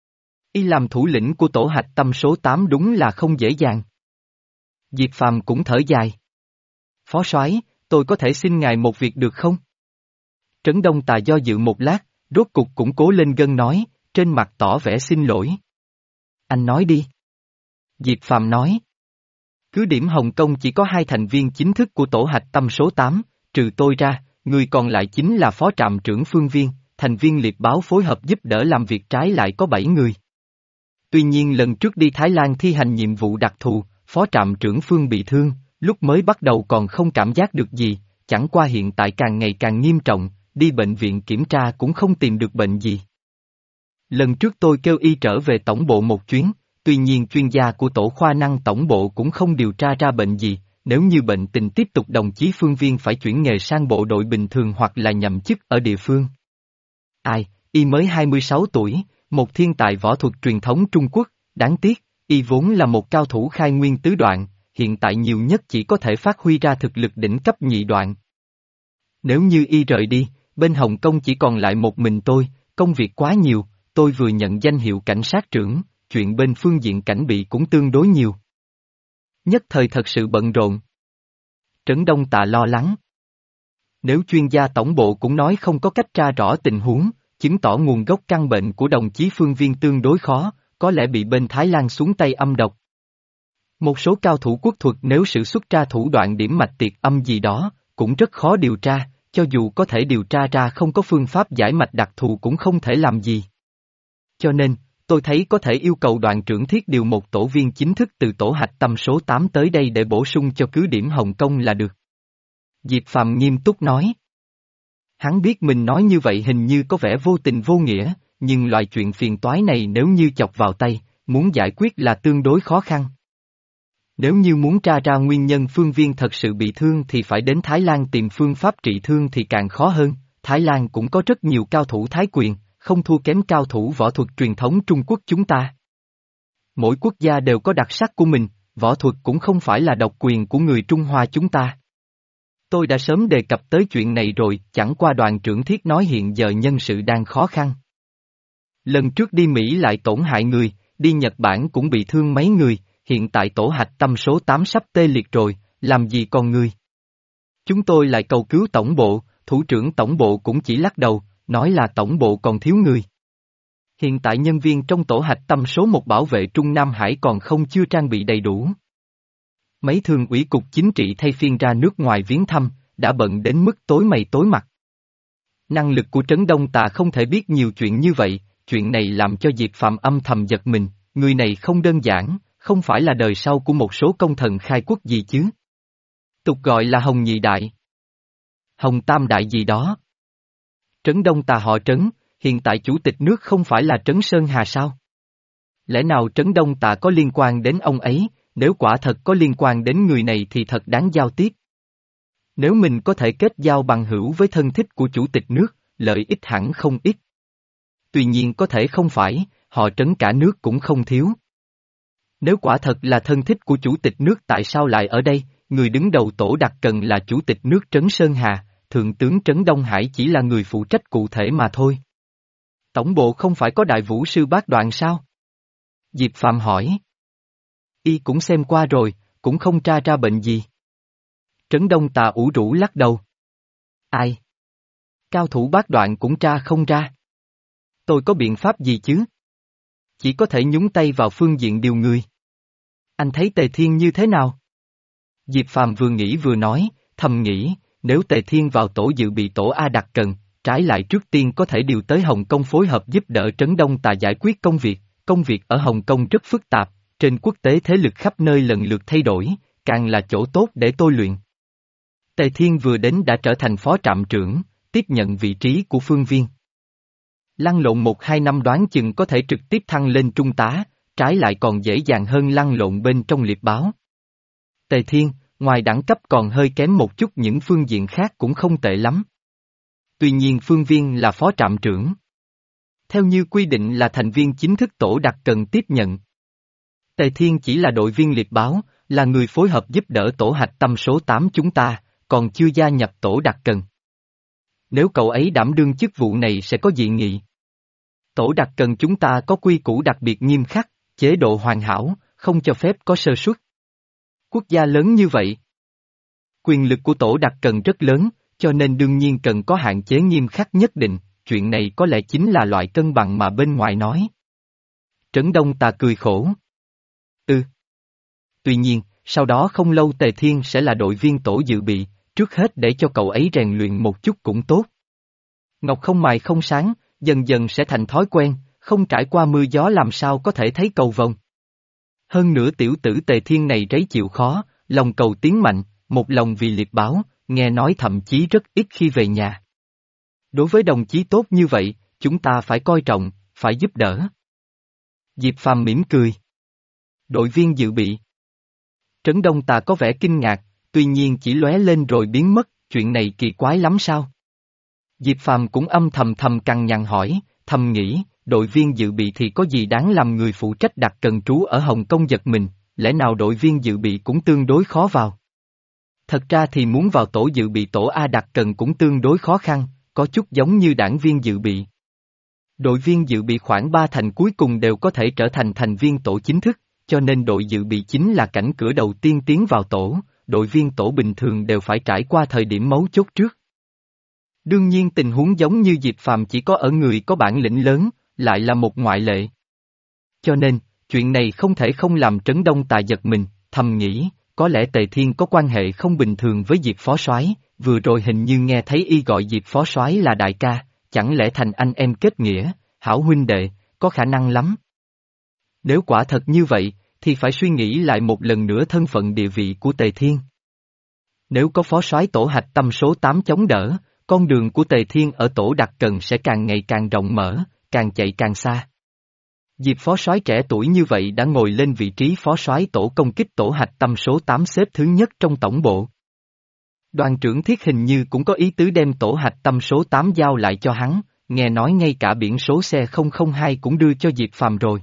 Y làm thủ lĩnh của tổ hạch tâm số tám đúng là không dễ dàng. Diệp Phàm cũng thở dài. Phó soái, tôi có thể xin ngài một việc được không? Trấn Đông Tà do dự một lát, rốt cục cũng cố lên gân nói, trên mặt tỏ vẻ xin lỗi. Anh nói đi. Diệp Phàm nói. Cứ điểm Hồng Kông chỉ có hai thành viên chính thức của tổ hạch tâm số tám, trừ tôi ra, người còn lại chính là phó trạm trưởng Phương Viên, thành viên liệt báo phối hợp giúp đỡ làm việc trái lại có bảy người. Tuy nhiên lần trước đi Thái Lan thi hành nhiệm vụ đặc thù, phó trạm trưởng Phương bị thương, lúc mới bắt đầu còn không cảm giác được gì, chẳng qua hiện tại càng ngày càng nghiêm trọng, đi bệnh viện kiểm tra cũng không tìm được bệnh gì. Lần trước tôi kêu y trở về tổng bộ một chuyến, tuy nhiên chuyên gia của tổ khoa năng tổng bộ cũng không điều tra ra bệnh gì, nếu như bệnh tình tiếp tục đồng chí Phương Viên phải chuyển nghề sang bộ đội bình thường hoặc là nhậm chức ở địa phương. Ai, y mới hai mươi sáu tuổi, một thiên tài võ thuật truyền thống Trung Quốc, đáng tiếc, y vốn là một cao thủ khai nguyên tứ đoạn, hiện tại nhiều nhất chỉ có thể phát huy ra thực lực đỉnh cấp nhị đoạn. Nếu như y rời đi, bên Hồng Kông chỉ còn lại một mình tôi, công việc quá nhiều, tôi vừa nhận danh hiệu cảnh sát trưởng, chuyện bên phương diện cảnh bị cũng tương đối nhiều. Nhất thời thật sự bận rộn. Trấn Đông Tà lo lắng. Nếu chuyên gia tổng bộ cũng nói không có cách tra rõ tình huống, chứng tỏ nguồn gốc căn bệnh của đồng chí Phương Viên tương đối khó, có lẽ bị bên Thái Lan xuống tay âm độc. Một số cao thủ quốc thuật nếu sử xuất ra thủ đoạn điểm mạch tiệt âm gì đó, cũng rất khó điều tra, cho dù có thể điều tra ra không có phương pháp giải mạch đặc thù cũng không thể làm gì. Cho nên, tôi thấy có thể yêu cầu đoàn trưởng Thiết điều một tổ viên chính thức từ tổ hạch tâm số tám tới đây để bổ sung cho cứ điểm Hồng Kông là được. Diệp Phàm nghiêm túc nói. Hắn biết mình nói như vậy hình như có vẻ vô tình vô nghĩa, nhưng loại chuyện phiền toái này nếu như chọc vào tay, muốn giải quyết là tương đối khó khăn. Nếu như muốn tra ra nguyên nhân Phương Viên thật sự bị thương thì phải đến Thái Lan tìm phương pháp trị thương thì càng khó hơn, Thái Lan cũng có rất nhiều cao thủ thái quyền, không thua kém cao thủ võ thuật truyền thống Trung Quốc chúng ta. Mỗi quốc gia đều có đặc sắc của mình, võ thuật cũng không phải là độc quyền của người Trung Hoa chúng ta. Tôi đã sớm đề cập tới chuyện này rồi, chẳng qua đoàn trưởng Thiết nói hiện giờ nhân sự đang khó khăn. Lần trước đi Mỹ lại tổn hại người, đi Nhật Bản cũng bị thương mấy người, hiện tại tổ hạch tâm số tám sắp tê liệt rồi, làm gì còn người. Chúng tôi lại cầu cứu tổng bộ, thủ trưởng tổng bộ cũng chỉ lắc đầu, nói là tổng bộ còn thiếu người. Hiện tại nhân viên trong tổ hạch tâm số một bảo vệ Trung Nam Hải còn không chưa trang bị đầy đủ. Mấy thường ủy cục chính trị thay phiên ra nước ngoài viếng thăm, đã bận đến mức tối mày tối mặt. Năng lực của Trấn Đông Tà không thể biết nhiều chuyện như vậy, chuyện này làm cho Diệp Phàm âm thầm giật mình, người này không đơn giản, không phải là đời sau của một số công thần khai quốc gì chứ. Tục gọi là Hồng Nhị Đại, Hồng Tam Đại gì đó. Trấn Đông Tà họ Trấn, hiện tại chủ tịch nước không phải là Trấn Sơn Hà sao? Lẽ nào Trấn Đông Tà có liên quan đến ông ấy, nếu quả thật có liên quan đến người này thì thật đáng giao tiếp. Nếu mình có thể kết giao bằng hữu với thân thích của chủ tịch nước, lợi ích hẳn không ít. Tuy nhiên có thể không phải, họ Trấn cả nước cũng không thiếu. Nếu quả thật là thân thích của chủ tịch nước tại sao lại ở đây, người đứng đầu tổ đặc cần là chủ tịch nước Trấn Sơn Hà, thượng tướng Trấn Đông Hải chỉ là người phụ trách cụ thể mà thôi. Tổng bộ không phải có đại vũ sư bác Đoạn sao? Diệp Phàm hỏi. Y cũng xem qua rồi, cũng không tra ra bệnh gì. Trấn Đông Tà ủ rũ lắc đầu. Ai? Cao thủ bác Đoạn cũng tra không ra. Tôi có biện pháp gì chứ? Chỉ có thể nhúng tay vào phương diện điều người. Anh thấy Tề Thiên như thế nào? Diệp Phàm vừa nghĩ vừa nói, thầm nghĩ, nếu Tề Thiên vào tổ dự bị tổ A đặc cần, trái lại trước tiên có thể điều tới Hồng Kông phối hợp giúp đỡ Trấn Đông Tà giải quyết công việc, công việc ở Hồng Kông rất phức tạp, trên quốc tế thế lực khắp nơi lần lượt thay đổi, càng là chỗ tốt để tôi luyện. Tề Thiên vừa đến đã trở thành phó trạm trưởng, tiếp nhận vị trí của Phương Viên. Lăn lộn một hai năm đoán chừng có thể trực tiếp thăng lên trung tá, trái lại còn dễ dàng hơn lăn lộn bên trong liệp báo. Tề Thiên, ngoài đẳng cấp còn hơi kém một chút những phương diện khác cũng không tệ lắm. Tuy nhiên Phương Viên là phó trạm trưởng. Theo như quy định là thành viên chính thức tổ đặc cần tiếp nhận. Tề Thiên chỉ là đội viên liệp báo, là người phối hợp giúp đỡ tổ hạch tâm số tám chúng ta, còn chưa gia nhập tổ đặc cần. Nếu cậu ấy đảm đương chức vụ này sẽ có dị nghị. Tổ đặc cần chúng ta có quy củ đặc biệt nghiêm khắc, chế độ hoàn hảo, không cho phép có sơ suất. Quốc gia lớn như vậy. Quyền lực của tổ đặc cần rất lớn, cho nên đương nhiên cần có hạn chế nghiêm khắc nhất định, chuyện này có lẽ chính là loại cân bằng mà bên ngoài nói. Trấn Đông Tà cười khổ. Ừ. Tuy nhiên, sau đó không lâu Tề Thiên sẽ là đội viên tổ dự bị, trước hết để cho cậu ấy rèn luyện một chút cũng tốt. Ngọc không mài không sáng, dần dần sẽ thành thói quen, không trải qua mưa gió làm sao có thể thấy cầu vồng. Hơn nữa tiểu tử Tề Thiên này rấy chịu khó, lòng cầu tiến mạnh, một lòng vì liệp báo, nghe nói thậm chí rất ít khi về nhà. Đối với đồng chí tốt như vậy, chúng ta phải coi trọng, phải giúp đỡ. Diệp Phàm mỉm cười. Đội viên dự bị. Trấn Đông Tà có vẻ kinh ngạc, tuy nhiên chỉ lóe lên rồi biến mất, chuyện này kỳ quái lắm sao? Diệp Phàm cũng âm thầm thầm cằn nhằn hỏi, thầm nghĩ, đội viên dự bị thì có gì đáng làm người phụ trách đặc cần trú ở Hồng Kông giật mình, lẽ nào đội viên dự bị cũng tương đối khó vào? Thật ra thì muốn vào tổ dự bị tổ A đặc cần cũng tương đối khó khăn, có chút giống như đảng viên dự bị. Đội viên dự bị khoảng ba thành cuối cùng đều có thể trở thành thành viên tổ chính thức, cho nên đội dự bị chính là cảnh cửa đầu tiên tiến vào tổ, đội viên tổ bình thường đều phải trải qua thời điểm mấu chốt trước. Đương nhiên tình huống giống như Diệp Phàm chỉ có ở người có bản lĩnh lớn, lại là một ngoại lệ. Cho nên, chuyện này không thể không làm Trấn Đông Tà giật mình, thầm nghĩ, có lẽ Tề Thiên có quan hệ không bình thường với Diệp Phó Soái, vừa rồi hình như nghe thấy y gọi Diệp Phó Soái là đại ca, chẳng lẽ thành anh em kết nghĩa, hảo huynh đệ, có khả năng lắm. Nếu quả thật như vậy, thì phải suy nghĩ lại một lần nữa thân phận địa vị của Tề Thiên. Nếu có Phó Soái tổ hạch tâm số tám chống đỡ, con đường của Tề Thiên ở tổ đặc cần sẽ càng ngày càng rộng mở, càng chạy càng xa. Diệp Phó Soái trẻ tuổi như vậy đã ngồi lên vị trí Phó Soái tổ công kích tổ hạch tâm số tám xếp thứ nhất trong tổng bộ. Đoàn trưởng Thiết hình như cũng có ý tứ đem tổ hạch tâm số tám giao lại cho hắn, nghe nói ngay cả biển số xe không không hai cũng đưa cho Diệp Phàm rồi.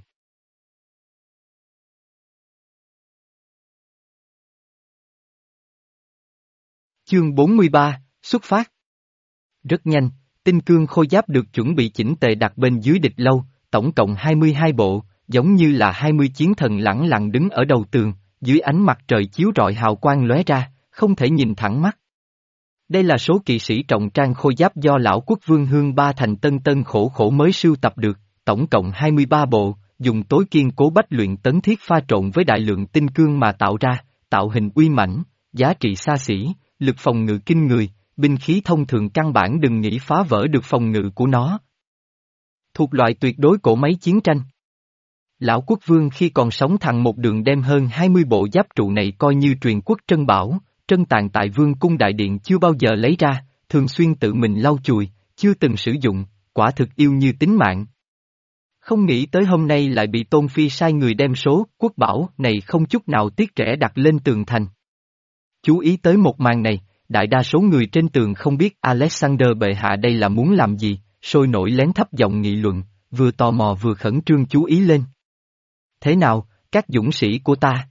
Chương bốn mươi ba, xuất phát. Rất nhanh, tinh cương khôi giáp được chuẩn bị chỉnh tề đặt bên dưới địch lâu, tổng cộng hai mươi hai bộ, giống như là hai mươi chiến thần lẳng lặng đứng ở đầu tường, dưới ánh mặt trời chiếu rọi hào quang lóe ra, không thể nhìn thẳng mắt. Đây là số kỵ sĩ trọng trang khôi giáp do lão quốc vương Hương Ba Thành tân tân khổ khổ mới sưu tập được, tổng cộng hai mươi ba bộ, dùng tối kiên cố bách luyện tấn thiết pha trộn với đại lượng tinh cương mà tạo ra, tạo hình uy mãnh, giá trị xa xỉ, lực phòng ngự kinh người, binh khí thông thường căn bản đừng nghĩ phá vỡ được phòng ngự của nó. Thuộc loại tuyệt đối cỗ máy chiến tranh. Lão quốc vương khi còn sống thằng một đường đem hơn hai mươi bộ giáp trụ này coi như truyền quốc trân bảo, trân tàn tại vương cung đại điện chưa bao giờ lấy ra, thường xuyên tự mình lau chùi, chưa từng sử dụng, quả thực yêu như tính mạng. Không nghĩ tới hôm nay lại bị Tôn Phi sai người đem số quốc bảo này không chút nào tiếc rẻ đặt lên tường thành. Chú ý tới một màn này, đại đa số người trên tường không biết Alexander bệ hạ đây là muốn làm gì, sôi nổi lén thấp giọng nghị luận, vừa tò mò vừa khẩn trương chú ý lên. Thế nào, các dũng sĩ của ta?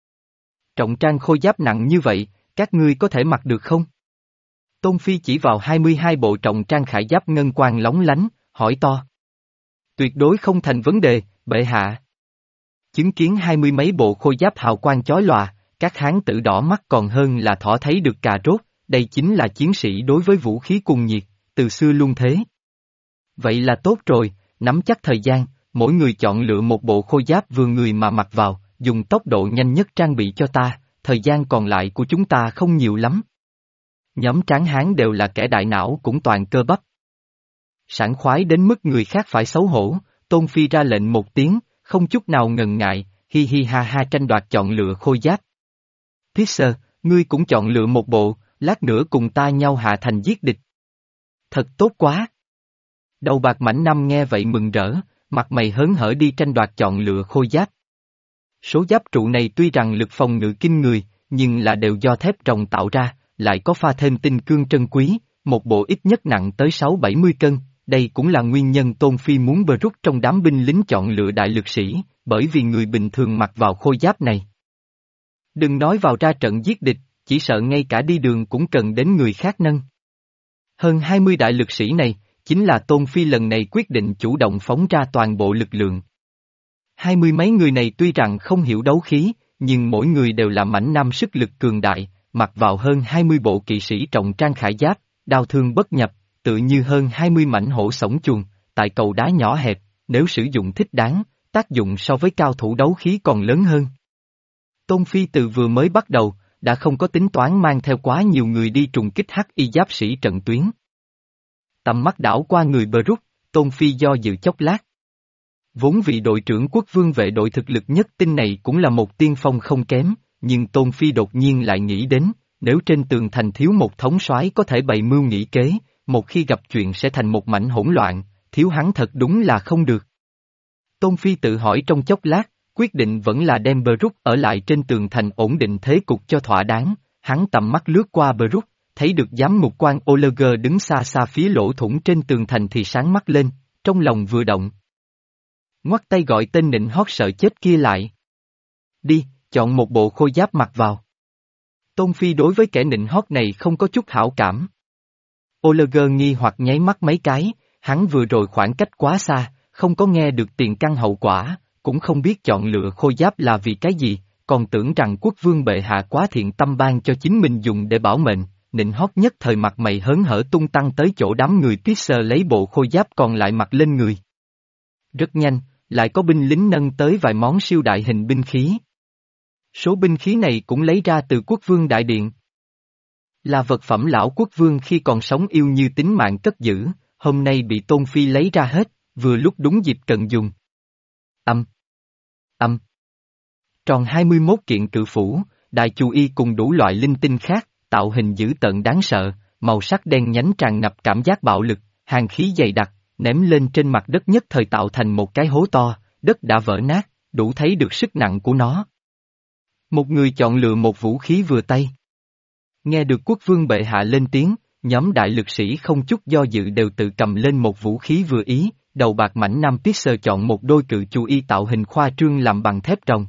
Trọng trang khôi giáp nặng như vậy, các ngươi có thể mặc được không? Tôn Phi chỉ vào hai mươi hai bộ trọng trang khải giáp ngân quang lóng lánh, hỏi to. Tuyệt đối không thành vấn đề, bệ hạ. Chứng kiến hai mươi mấy bộ khôi giáp hào quang chói lòa, các hán tử đỏ mắt còn hơn là thỏ thấy được cà rốt, đây chính là chiến sĩ đối với vũ khí cùng nhiệt, từ xưa luôn thế. Vậy là tốt rồi, nắm chắc thời gian, mỗi người chọn lựa một bộ khôi giáp vừa người mà mặc vào, dùng tốc độ nhanh nhất trang bị cho ta, thời gian còn lại của chúng ta không nhiều lắm. Nhóm tráng hán đều là kẻ đại não cũng toàn cơ bắp. Sảng khoái đến mức người khác phải xấu hổ, Tôn Phi ra lệnh một tiếng, không chút nào ngần ngại, hi hi ha ha tranh đoạt chọn lựa khôi giáp. Thiết sơ, ngươi cũng chọn lựa một bộ, lát nữa cùng ta nhau hạ thành giết địch. Thật tốt quá. Đầu bạc mảnh năm nghe vậy mừng rỡ, mặt mày hớn hở đi tranh đoạt chọn lựa khôi giáp. Số giáp trụ này tuy rằng lực phòng ngự kinh người, nhưng là đều do thép rồng tạo ra, lại có pha thêm tinh cương trân quý, một bộ ít nhất nặng tới sáu bảy mươi cân, đây cũng là nguyên nhân Tôn Phi muốn bờ rút trong đám binh lính chọn lựa đại lực sĩ, bởi vì người bình thường mặc vào khôi giáp này. Đừng nói vào ra trận giết địch, chỉ sợ ngay cả đi đường cũng cần đến người khác nâng. Hơn hai mươi đại lực sĩ này, chính là Tôn Phi lần này quyết định chủ động phóng ra toàn bộ lực lượng. Hai mươi mấy người này tuy rằng không hiểu đấu khí, nhưng mỗi người đều là mãnh nam sức lực cường đại, mặc vào hơn hai mươi bộ kỵ sĩ trọng trang khải giáp, đao thương bất nhập, tự như hơn hai mươi mảnh hổ sổng chuồng, tại cầu đá nhỏ hẹp, nếu sử dụng thích đáng, tác dụng so với cao thủ đấu khí còn lớn hơn. Tôn Phi từ vừa mới bắt đầu, đã không có tính toán mang theo quá nhiều người đi trùng kích hắc y giáp sĩ trận tuyến. Tầm mắt đảo qua người bờ rút, Tôn Phi do dự chốc lát. Vốn vị đội trưởng quốc vương vệ đội thực lực nhất tinh này cũng là một tiên phong không kém, nhưng Tôn Phi đột nhiên lại nghĩ đến, nếu trên tường thành thiếu một thống soái có thể bày mưu nghĩ kế, một khi gặp chuyện sẽ thành một mảnh hỗn loạn, thiếu hắn thật đúng là không được. Tôn Phi tự hỏi trong chốc lát, quyết định vẫn là đem bờ rút ở lại trên tường thành ổn định thế cục cho thỏa đáng, hắn tầm mắt lướt qua bờ rút, thấy được giám ngục quan Oleger đứng xa xa phía lỗ thủng trên tường thành thì sáng mắt lên, trong lòng vừa động. Ngoắt tay gọi tên nịnh hót sợ chết kia lại. Đi, chọn một bộ khôi giáp mặc vào. Tôn Phi đối với kẻ nịnh hót này không có chút hảo cảm. Oleger nghi hoặc nháy mắt mấy cái, hắn vừa rồi khoảng cách quá xa, không có nghe được tiền căn hậu quả, cũng không biết chọn lựa khôi giáp là vì cái gì, còn tưởng rằng quốc vương bệ hạ quá thiện tâm ban cho chính mình dùng để bảo mệnh, nịnh hót nhất thời mặt mày hớn hở tung tăng tới chỗ đám người Pixar lấy bộ khôi giáp còn lại mặc lên người. Rất nhanh, lại có binh lính nâng tới vài món siêu đại hình binh khí. Số binh khí này cũng lấy ra từ quốc vương đại điện. Là vật phẩm lão quốc vương khi còn sống yêu như tính mạng cất giữ, hôm nay bị Tôn Phi lấy ra hết, vừa lúc đúng dịp cần dùng. Âm. Âm. Tròn hai mươi mốt kiện cự phủ, đại chu y cùng đủ loại linh tinh khác, tạo hình dữ tợn đáng sợ, màu sắc đen nhánh tràn ngập cảm giác bạo lực, hàn khí dày đặc, ném lên trên mặt đất nhất thời tạo thành một cái hố to, đất đã vỡ nát, đủ thấy được sức nặng của nó. Một người chọn lựa một vũ khí vừa tay. Nghe được quốc vương bệ hạ lên tiếng, nhóm đại lực sĩ không chút do dự đều tự cầm lên một vũ khí vừa ý, đầu bạc mảnh nam Pixar chọn một đôi cự chu y tạo hình khoa trương làm bằng thép rồng.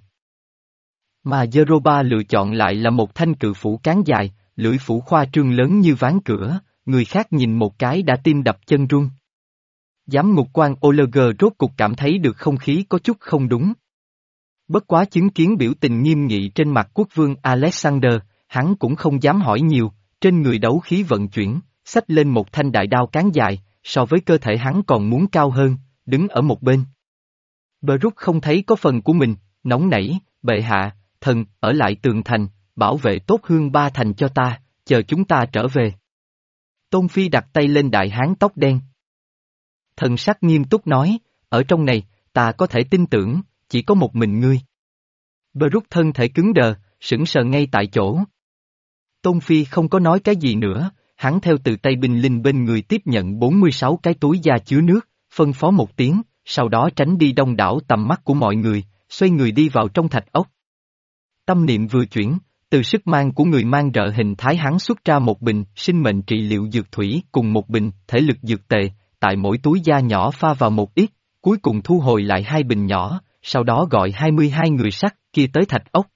Mà Jeroba lựa chọn lại là một thanh cự phủ cán dài, lưỡi phủ khoa trương lớn như ván cửa, người khác nhìn một cái đã tim đập chân run. Giám ngục quan Oleger rốt cục cảm thấy được không khí có chút không đúng. Bất quá chứng kiến biểu tình nghiêm nghị trên mặt quốc vương Alexander, hắn cũng không dám hỏi nhiều, trên người đấu khí vận chuyển, xách lên một thanh đại đao cán dài, so với cơ thể hắn còn muốn cao hơn, đứng ở một bên. Baruch không thấy có phần của mình, nóng nảy, bệ hạ, thần, ở lại tường thành, bảo vệ tốt hương ba thành cho ta, chờ chúng ta trở về. Tôn Phi đặt tay lên đại hán tóc đen. Thần sắc nghiêm túc nói, ở trong này, ta có thể tin tưởng, chỉ có một mình ngươi. Baruch thân thể cứng đờ, sững sờ ngay tại chỗ. Tôn Phi không có nói cái gì nữa, hắn theo từ tay binh linh bên người tiếp nhận bốn mươi sáu cái túi da chứa nước, phân phó một tiếng, sau đó tránh đi đông đảo tầm mắt của mọi người, xoay người đi vào trong thạch ốc. Tâm niệm vừa chuyển, từ sức mang của người mang rợ hình thái hắn xuất ra một bình sinh mệnh trị liệu dược thủy cùng một bình thể lực dược tề, tại mỗi túi da nhỏ pha vào một ít, cuối cùng thu hồi lại hai bình nhỏ, sau đó gọi hai mươi hai người sắt kia tới thạch ốc.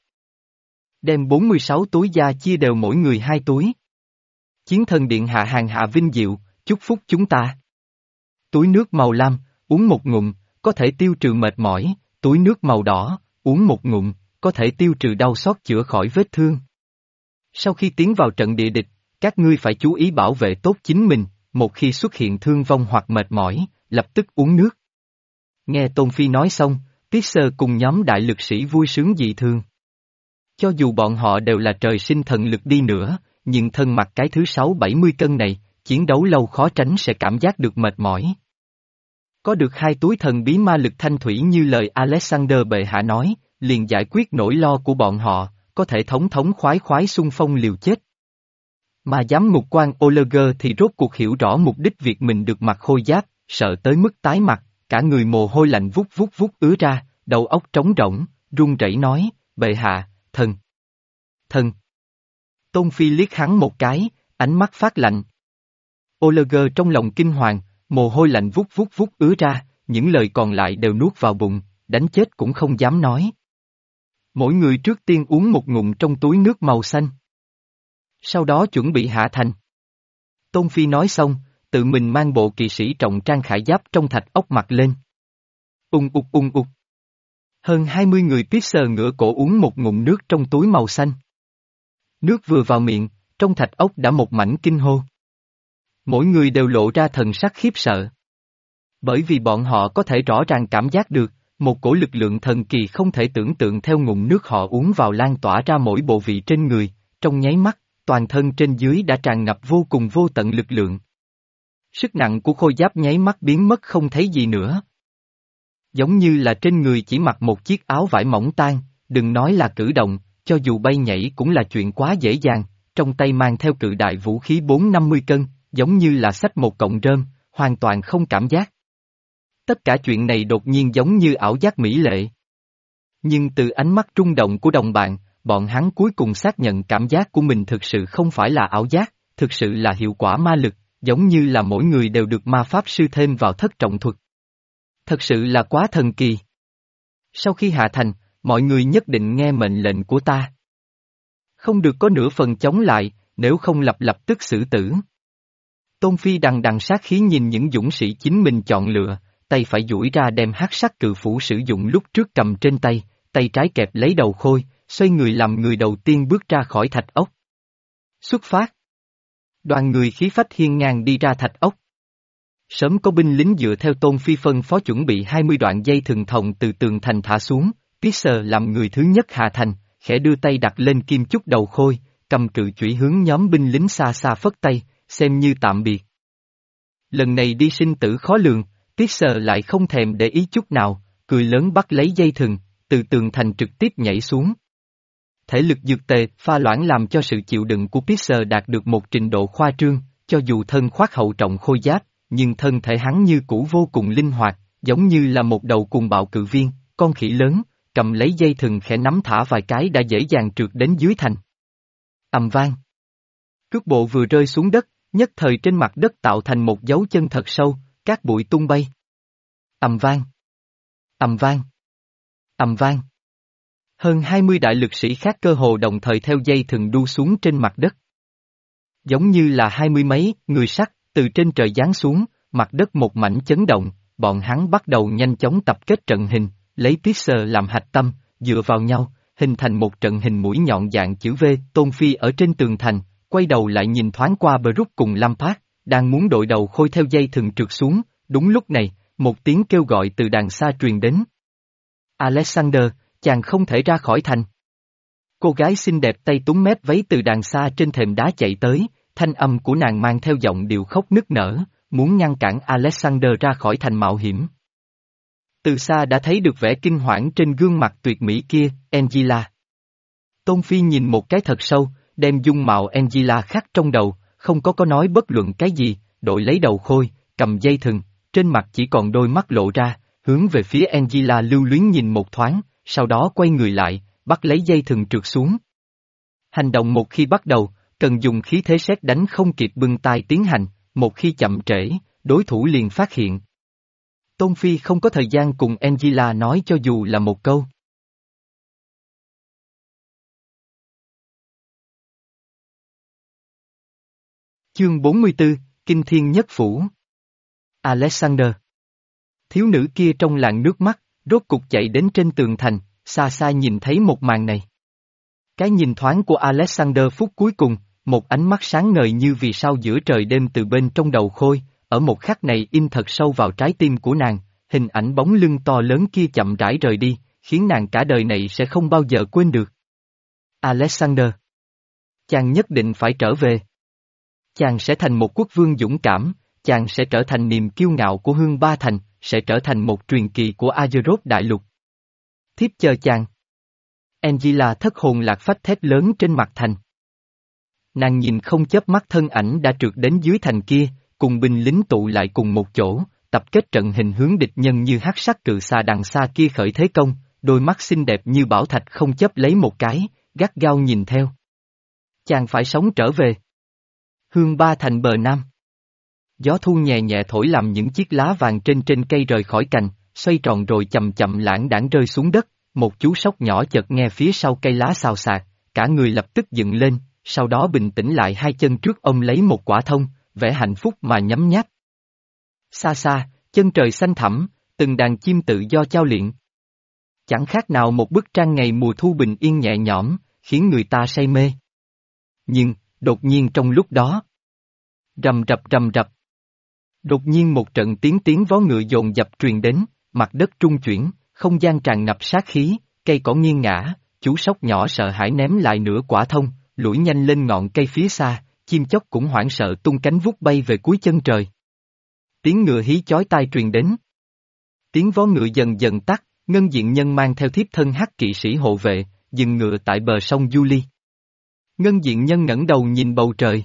Đem bốn mươi sáu túi da chia đều mỗi người hai túi. Chiến thần điện hạ hàng hạ vinh diệu, chúc phúc chúng ta. Túi nước màu lam, uống một ngụm, có thể tiêu trừ mệt mỏi, túi nước màu đỏ, uống một ngụm, có thể tiêu trừ đau xót chữa khỏi vết thương. Sau khi tiến vào trận địa địch, các ngươi phải chú ý bảo vệ tốt chính mình, một khi xuất hiện thương vong hoặc mệt mỏi, lập tức uống nước. Nghe Tôn Phi nói xong, Pixar cùng nhóm đại lực sĩ vui sướng dị thường. Cho dù bọn họ đều là trời sinh thần lực đi nữa, nhưng thân mặc cái thứ sáu bảy mươi cân này, chiến đấu lâu khó tránh sẽ cảm giác được mệt mỏi. Có được hai túi thần bí ma lực thanh thủy như lời Alexander bệ hạ nói, liền giải quyết nỗi lo của bọn họ, có thể thống thống khoái khoái xung phong liều chết. Mà giám ngục quan Oleger thì rốt cuộc hiểu rõ mục đích việc mình được mặc khôi giáp, sợ tới mức tái mặt, cả người mồ hôi lạnh vút vút vút ứa ra, đầu óc trống rỗng, run rẩy nói, bệ hạ, thần. Thần. Tôn Phi liếc hắn một cái, ánh mắt phát lạnh. Oleger trong lòng kinh hoàng, mồ hôi lạnh vút vút vút ứa ra, những lời còn lại đều nuốt vào bụng, đánh chết cũng không dám nói. Mỗi người trước tiên uống một ngụm trong túi nước màu xanh. Sau đó chuẩn bị hạ thành. Tôn Phi nói xong, tự mình mang bộ kỵ sĩ trọng trang khải giáp trong thạch ốc mặc lên. Ung ục ung ục. Hơn hai mươi người Pixar ngửa cổ uống một ngụm nước trong túi màu xanh. Nước vừa vào miệng, trong thạch ốc đã một mảnh kinh hô. Mỗi người đều lộ ra thần sắc khiếp sợ. Bởi vì bọn họ có thể rõ ràng cảm giác được, một cổ lực lượng thần kỳ không thể tưởng tượng theo ngụm nước họ uống vào lan tỏa ra mỗi bộ vị trên người, trong nháy mắt, toàn thân trên dưới đã tràn ngập vô cùng vô tận lực lượng. Sức nặng của khôi giáp nháy mắt biến mất không thấy gì nữa. Giống như là trên người chỉ mặc một chiếc áo vải mỏng tan, đừng nói là cử động, cho dù bay nhảy cũng là chuyện quá dễ dàng, trong tay mang theo cự đại vũ khí bốn năm mươi cân, giống như là xách một cọng rơm, hoàn toàn không cảm giác. Tất cả chuyện này đột nhiên giống như ảo giác mỹ lệ. Nhưng từ ánh mắt rung động của đồng bạn, bọn hắn cuối cùng xác nhận cảm giác của mình thực sự không phải là ảo giác, thực sự là hiệu quả ma lực, giống như là mỗi người đều được ma pháp sư thêm vào thất trọng thuật. Thật sự là quá thần kỳ. Sau khi hạ thành, mọi người nhất định nghe mệnh lệnh của ta. Không được có nửa phần chống lại, nếu không lập lập tức xử tử. Tôn Phi đằng đằng sát khí nhìn những dũng sĩ chính mình chọn lựa, tay phải duỗi ra đem hắc sắc cự phủ sử dụng lúc trước cầm trên tay, tay trái kẹp lấy đầu khôi, xoay người làm người đầu tiên bước ra khỏi thạch ốc. Xuất phát. Đoàn người khí phách hiên ngang đi ra thạch ốc. Sớm có binh lính dựa theo Tôn Phi phân phó chuẩn bị hai mươi đoạn dây thừng thòng từ tường thành thả xuống, Peter làm người thứ nhất hạ thành, khẽ đưa tay đặt lên kim chúc đầu khôi, cầm cự chủy hướng nhóm binh lính xa xa phất tay, xem như tạm biệt. Lần này đi sinh tử khó lường, Peter lại không thèm để ý chút nào, cười lớn bắt lấy dây thừng, từ tường thành trực tiếp nhảy xuống. Thể lực dược tề, pha loãng làm cho sự chịu đựng của Peter đạt được một trình độ khoa trương, cho dù thân khoác hậu trọng khôi giáp, nhưng thân thể hắn như cũ vô cùng linh hoạt, giống như là một đầu cuồng bạo cự viên, con khỉ lớn, cầm lấy dây thừng khẽ nắm thả vài cái đã dễ dàng trượt đến dưới thành. Ầm vang. Cước bộ vừa rơi xuống đất, nhất thời trên mặt đất tạo thành một dấu chân thật sâu, cát bụi tung bay. Ầm vang. Ầm vang. Ầm vang. Hơn hai mươi đại lực sĩ khác cơ hồ đồng thời theo dây thừng đu xuống trên mặt đất. Giống như là hai mươi mấy người sắt, từ trên trời giáng xuống, mặt đất một mảnh chấn động, bọn hắn bắt đầu nhanh chóng tập kết trận hình, lấy Peter làm hạch tâm, dựa vào nhau, hình thành một trận hình mũi nhọn dạng chữ V. Tôn Phi ở trên tường thành, quay đầu lại nhìn thoáng qua Brook cùng Lampard, đang muốn đội đầu khôi theo dây thừng trượt xuống, đúng lúc này, một tiếng kêu gọi từ đằng xa truyền đến. Alexander, chàng không thể ra khỏi thành. Cô gái xinh đẹp tay túm mép váy từ đằng xa trên thềm đá chạy tới, thanh âm của nàng mang theo giọng điệu khóc nức nở, muốn ngăn cản Alexander ra khỏi thành mạo hiểm. Từ xa đã thấy được vẻ kinh hoảng trên gương mặt tuyệt mỹ kia, Angela. Tôn Phi nhìn một cái thật sâu, đem dung mạo Angela khắc trong đầu, không có có nói bất luận cái gì, đội lấy đầu khôi, cầm dây thừng, trên mặt chỉ còn đôi mắt lộ ra, hướng về phía Angela lưu luyến nhìn một thoáng, sau đó quay người lại, bắt lấy dây thừng trượt xuống. Hành động một khi bắt đầu, cần dùng khí thế sét đánh không kịp bưng tay tiến hành, một khi chậm trễ, đối thủ liền phát hiện. Tôn Phi không có thời gian cùng Angela nói cho dù là một câu. Chương bốn mươi tư, Kinh Thiên Nhất Phủ. Alexander. Thiếu nữ kia trong làn nước mắt, rốt cục chạy đến trên tường thành, xa xa nhìn thấy một màn này. Cái nhìn thoáng của Alexander phút cuối cùng, một ánh mắt sáng ngời như vì sao giữa trời đêm từ bên trong đầu khôi, ở một khắc này in thật sâu vào trái tim của nàng, hình ảnh bóng lưng to lớn kia chậm rãi rời đi, khiến nàng cả đời này sẽ không bao giờ quên được. Alexander. Chàng nhất định phải trở về. Chàng sẽ thành một quốc vương dũng cảm, chàng sẽ trở thành niềm kiêu ngạo của Hương Ba Thành, sẽ trở thành một truyền kỳ của Azeroth Đại Lục. Thiếp chờ chàng. Angela thất hồn lạc phách thét lớn trên mặt thành. Nàng nhìn không chớp mắt thân ảnh đã trượt đến dưới thành kia, cùng binh lính tụ lại cùng một chỗ, tập kết trận hình hướng địch nhân như hắc sắc cự xà đằng xa kia khởi thế công, đôi mắt xinh đẹp như bảo thạch không chấp lấy một cái, gắt gao nhìn theo. Chàng phải sống trở về. Hương Ba Thành bờ nam. Gió thu nhẹ nhẹ thổi làm những chiếc lá vàng trên trên cây rời khỏi cành, xoay tròn rồi chậm chậm lãng đãng rơi xuống đất, một chú sóc nhỏ chợt nghe phía sau cây lá xào xạc, cả người lập tức dựng lên, sau đó bình tĩnh lại hai chân trước ông lấy một quả thông, vẻ hạnh phúc mà nhấm nháp. Xa xa, chân trời xanh thẳm, từng đàn chim tự do chao liệng. Chẳng khác nào một bức tranh ngày mùa thu bình yên nhẹ nhõm, khiến người ta say mê. Nhưng, đột nhiên trong lúc đó, rầm rập rầm rập. Đột nhiên một trận tiếng tiếng vó ngựa dồn dập truyền đến, mặt đất trung chuyển, không gian tràn ngập sát khí, cây cỏ nghiêng ngã, chú sóc nhỏ sợ hãi ném lại nửa quả thông, lủi nhanh lên ngọn cây phía xa, chim chóc cũng hoảng sợ tung cánh vút bay về cuối chân trời. Tiếng ngựa hí chói tai truyền đến. Tiếng vó ngựa dần dần tắt, Ngân Diện Nhân mang theo thiếp thân hắc kỵ sĩ hộ vệ, dừng ngựa tại bờ sông Julie. Ngân Diện Nhân ngẩng đầu nhìn bầu trời.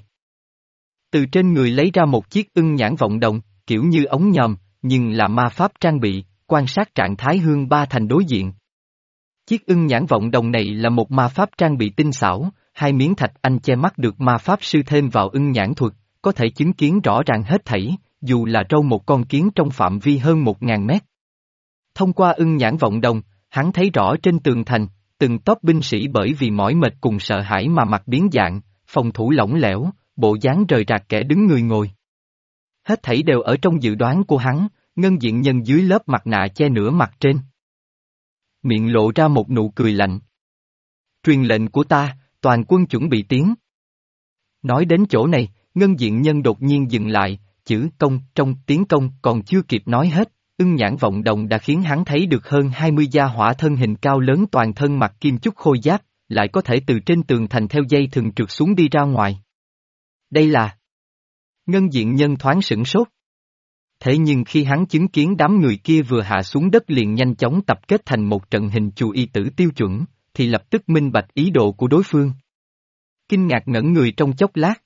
Từ trên người lấy ra một chiếc ưng nhãn vọng đồng, kiểu như ống nhòm, nhưng là ma pháp trang bị, quan sát trạng thái Hương Ba Thành đối diện. Chiếc ưng nhãn vọng đồng này là một ma pháp trang bị tinh xảo, hai miếng thạch anh che mắt được ma pháp sư thêm vào ưng nhãn thuật, có thể chứng kiến rõ ràng hết thảy, dù là trâu một con kiến trong phạm vi hơn một ngàn mét. Thông qua ưng nhãn vọng đồng, hắn thấy rõ trên tường thành, từng tốp binh sĩ bởi vì mỏi mệt cùng sợ hãi mà mặt biến dạng, phòng thủ lỏng lẻo, bộ dáng rời rạc kẻ đứng người ngồi. Hết thảy đều ở trong dự đoán của hắn, Ngân Diện Nhân dưới lớp mặt nạ che nửa mặt trên. Miệng lộ ra một nụ cười lạnh. Truyền lệnh của ta, toàn quân chuẩn bị tiến. Nói đến chỗ này, ngân diện nhân đột nhiên dừng lại, chữ công trong tiến công còn chưa kịp nói hết, ưng nhãn vọng đồng đã khiến hắn thấy được hơn hai mươi gia hỏa thân hình cao lớn toàn thân mặc kim chúc khôi giáp, lại có thể từ trên tường thành theo dây thừng trượt xuống đi ra ngoài. Đây là... Ngân diện nhân thoáng sửng sốt. Thế nhưng khi hắn chứng kiến đám người kia vừa hạ xuống đất liền nhanh chóng tập kết thành một trận hình chù y tử tiêu chuẩn, thì lập tức minh bạch ý đồ của đối phương. Kinh ngạc ngẩn người trong chốc lát.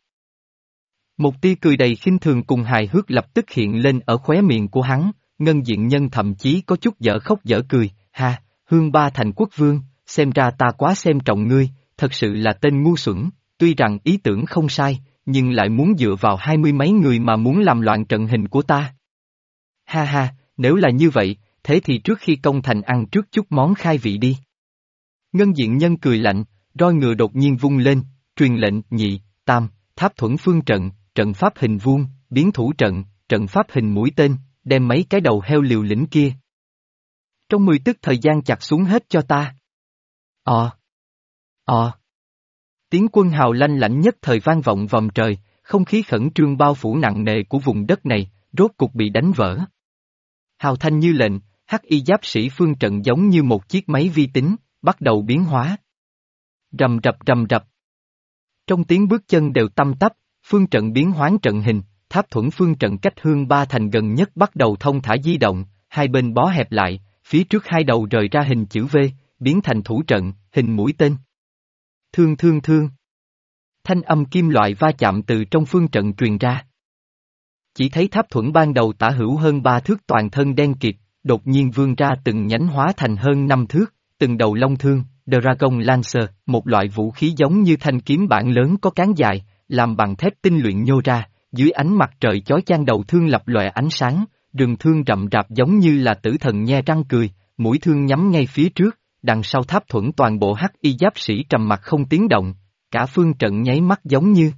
Một tia cười đầy khinh thường cùng hài hước lập tức hiện lên ở khóe miệng của hắn, ngân diện nhân thậm chí có chút dở khóc dở cười, ha, Hương Ba Thành quốc vương, xem ra ta quá xem trọng ngươi, thật sự là tên ngu xuẩn, tuy rằng ý tưởng không sai, nhưng lại muốn dựa vào hai mươi mấy người mà muốn làm loạn trận hình của ta. Ha ha, nếu là như vậy, thế thì trước khi công thành ăn trước chút món khai vị đi. Ngân diện nhân cười lạnh, roi ngựa đột nhiên vung lên, truyền lệnh nhị, tam, tháp thuẫn phương trận, trận pháp hình vuông, biến thủ trận, trận pháp hình mũi tên, đem mấy cái đầu heo liều lĩnh kia. Trong mười tức thời gian chặt xuống hết cho ta. Ờ. Ờ. Tiếng quân hào lanh lảnh nhất thời vang vọng vòm trời, không khí khẩn trương bao phủ nặng nề của vùng đất này, rốt cục bị đánh vỡ. Hào thanh như lệnh, hắc y giáp sĩ phương trận giống như một chiếc máy vi tính, bắt đầu biến hóa. Rầm rập rầm rập. Trong tiếng bước chân đều tăm tắp, phương trận biến hoán trận hình, tháp thuẫn phương trận cách Hương Ba Thành gần nhất bắt đầu thông thả di động, hai bên bó hẹp lại, phía trước hai đầu rời ra hình chữ V, biến thành thủ trận, hình mũi tên. Thương thương thương. Thanh âm kim loại va chạm từ trong phương trận truyền ra. Chỉ thấy tháp thuẫn ban đầu tả hữu hơn ba thước toàn thân đen kịt, đột nhiên vươn ra từng nhánh hóa thành hơn năm thước, từng đầu long thương, Dragon Lancer, một loại vũ khí giống như thanh kiếm bản lớn có cán dài, làm bằng thép tinh luyện nhô ra, dưới ánh mặt trời chói chang đầu thương lập lòe ánh sáng, rừng thương rậm rạp giống như là tử thần nhe răng cười, mũi thương nhắm ngay phía trước, đằng sau tháp thuẫn toàn bộ hắc y giáp sĩ trầm mặc không tiếng động, cả phương trận nháy mắt giống như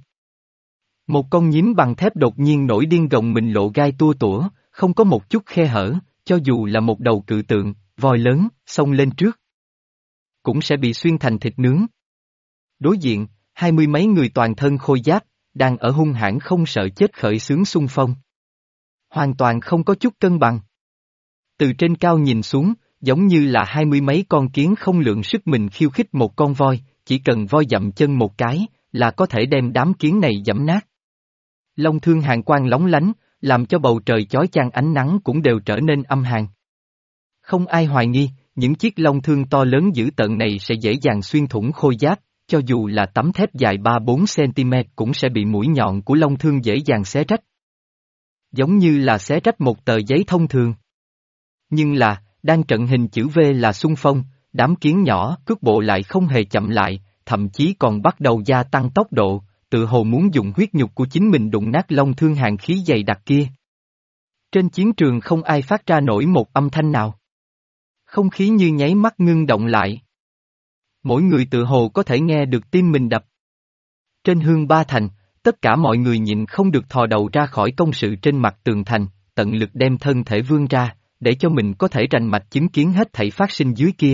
một con nhím bằng thép đột nhiên nổi điên gồng mình lộ gai tua tủa, không có một chút khe hở, cho dù là một đầu cự tượng, voi lớn, xông lên trước, cũng sẽ bị xuyên thành thịt nướng. Đối diện, hai mươi mấy người toàn thân khôi giáp, đang ở hung hãn không sợ chết khởi xướng xung phong. Hoàn toàn không có chút cân bằng. Từ trên cao nhìn xuống, giống như là hai mươi mấy con kiến không lượng sức mình khiêu khích một con voi, chỉ cần voi dậm chân một cái, là có thể đem đám kiến này giẫm nát. Long thương hàn quang lóng lánh, làm cho bầu trời chói chang ánh nắng cũng đều trở nên âm hàn. Không ai hoài nghi, những chiếc long thương to lớn dữ tợn này sẽ dễ dàng xuyên thủng khôi giáp, cho dù là tấm thép dài ba bốn xăng-ti-mét cũng sẽ bị mũi nhọn của long thương dễ dàng xé rách. Giống như là xé rách một tờ giấy thông thường. Nhưng là, đang trận hình chữ V là xung phong, đám kiến nhỏ cước bộ lại không hề chậm lại, thậm chí còn bắt đầu gia tăng tốc độ, tự hồ muốn dùng huyết nhục của chính mình đụng nát long thương hàn khí dày đặc kia. Trên chiến trường không ai phát ra nổi một âm thanh nào. Không khí như nháy mắt ngưng động lại. Mỗi người tự hồ có thể nghe được tim mình đập. Trên Hương Ba Thành, tất cả mọi người nhịn không được thò đầu ra khỏi công sự trên mặt tường thành, tận lực đem thân thể vươn ra, để cho mình có thể rành mạch chứng kiến hết thảy phát sinh dưới kia.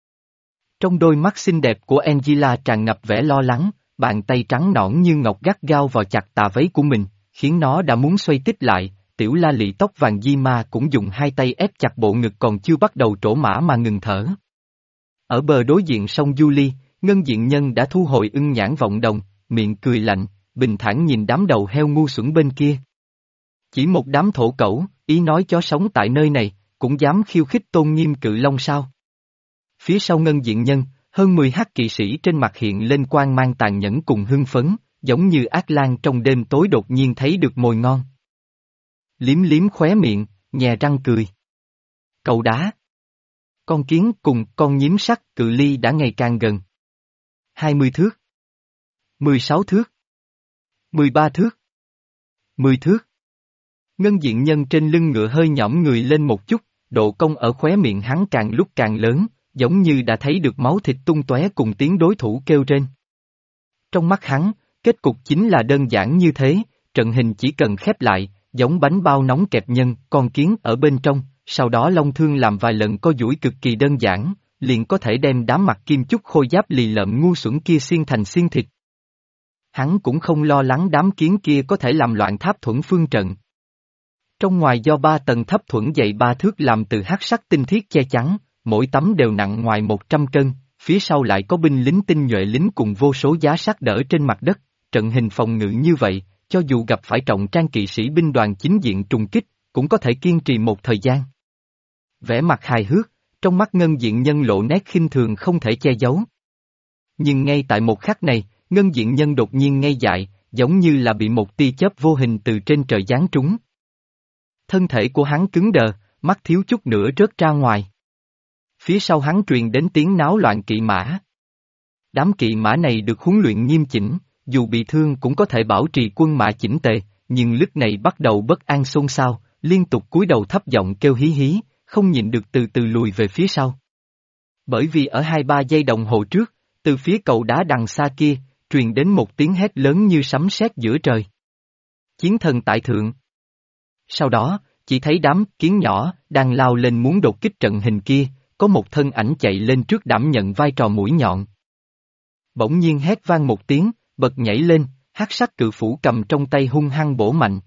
Trong đôi mắt xinh đẹp của Angela tràn ngập vẻ lo lắng, bàn tay trắng nõn như ngọc gắt gao vào chặt tà váy của mình, khiến nó đã muốn xoay tít lại, tiểu la lị tóc vàng di ma cũng dùng hai tay ép chặt bộ ngực còn chưa bắt đầu trổ mã mà ngừng thở. Ở bờ đối diện sông Julie, ngân diện nhân đã thu hồi ưng nhãn vọng đồng, miệng cười lạnh, bình thản nhìn đám đầu heo ngu xuẩn bên kia. Chỉ một đám thổ cẩu, ý nói chó sống tại nơi này, cũng dám khiêu khích tôn nghiêm cự long sao? Phía sau ngân diện nhân, hơn mười hắc kỵ sĩ trên mặt hiện lên quang mang tàn nhẫn cùng hưng phấn, giống như ác lang trong đêm tối đột nhiên thấy được mồi ngon. Liếm liếm khóe miệng, nhè răng cười. Cầu đá. Con kiến cùng con nhím sắt cự ly đã ngày càng gần. Hai mươi thước. Mười sáu thước. Mười ba thước. Mười thước. Ngân diện nhân trên lưng ngựa hơi nhõm người lên một chút, độ cong ở khóe miệng hắn càng lúc càng lớn, giống như đã thấy được máu thịt tung tóe cùng tiếng đối thủ kêu trên. Trong mắt hắn, kết cục chính là đơn giản như thế, trận hình chỉ cần khép lại, giống bánh bao nóng kẹp nhân, con kiến ở bên trong, sau đó long thương làm vài lần co duỗi cực kỳ đơn giản, liền có thể đem đám mặt kim chúc khôi giáp lì lợm ngu xuẩn kia xiên thành xiên thịt. Hắn cũng không lo lắng đám kiến kia có thể làm loạn tháp thuẫn phương trận. Trong ngoài do ba tầng tháp thuẫn dày ba thước làm từ hắc sắc tinh thiết che chắn, mỗi tấm đều nặng ngoài một trăm cân, phía sau lại có binh lính tinh nhuệ lính cùng vô số giá sắt đỡ trên mặt đất, trận hình phòng ngự như vậy, cho dù gặp phải trọng trang kỵ sĩ binh đoàn chính diện trùng kích, cũng có thể kiên trì một thời gian. Vẻ mặt hài hước, trong mắt Ngân Diện Nhân lộ nét khinh thường không thể che giấu. Nhưng ngay tại một khắc này, Ngân Diện Nhân đột nhiên ngây dại, giống như là bị một tia chớp vô hình từ trên trời giáng trúng. Thân thể của hắn cứng đờ, mắt thiếu chút nữa rớt ra ngoài. Phía sau hắn truyền đến tiếng náo loạn kỵ mã. Đám kỵ mã này được huấn luyện nghiêm chỉnh, dù bị thương cũng có thể bảo trì quân mã chỉnh tề, nhưng lúc này bắt đầu bất an xôn xao, liên tục cúi đầu thấp giọng kêu hí hí, không nhịn được từ từ lùi về phía sau. Bởi vì ở hai ba giây đồng hồ trước, từ phía cầu đá đằng xa kia, truyền đến một tiếng hét lớn như sấm sét giữa trời. Chiến thần tại thượng. Sau đó, chỉ thấy đám kiến nhỏ đang lao lên muốn đột kích trận hình kia, có một thân ảnh chạy lên trước đảm nhận vai trò mũi nhọn. Bỗng nhiên hét vang một tiếng, bật nhảy lên, hắc sắc cự phủ cầm trong tay hung hăng bổ mạnh.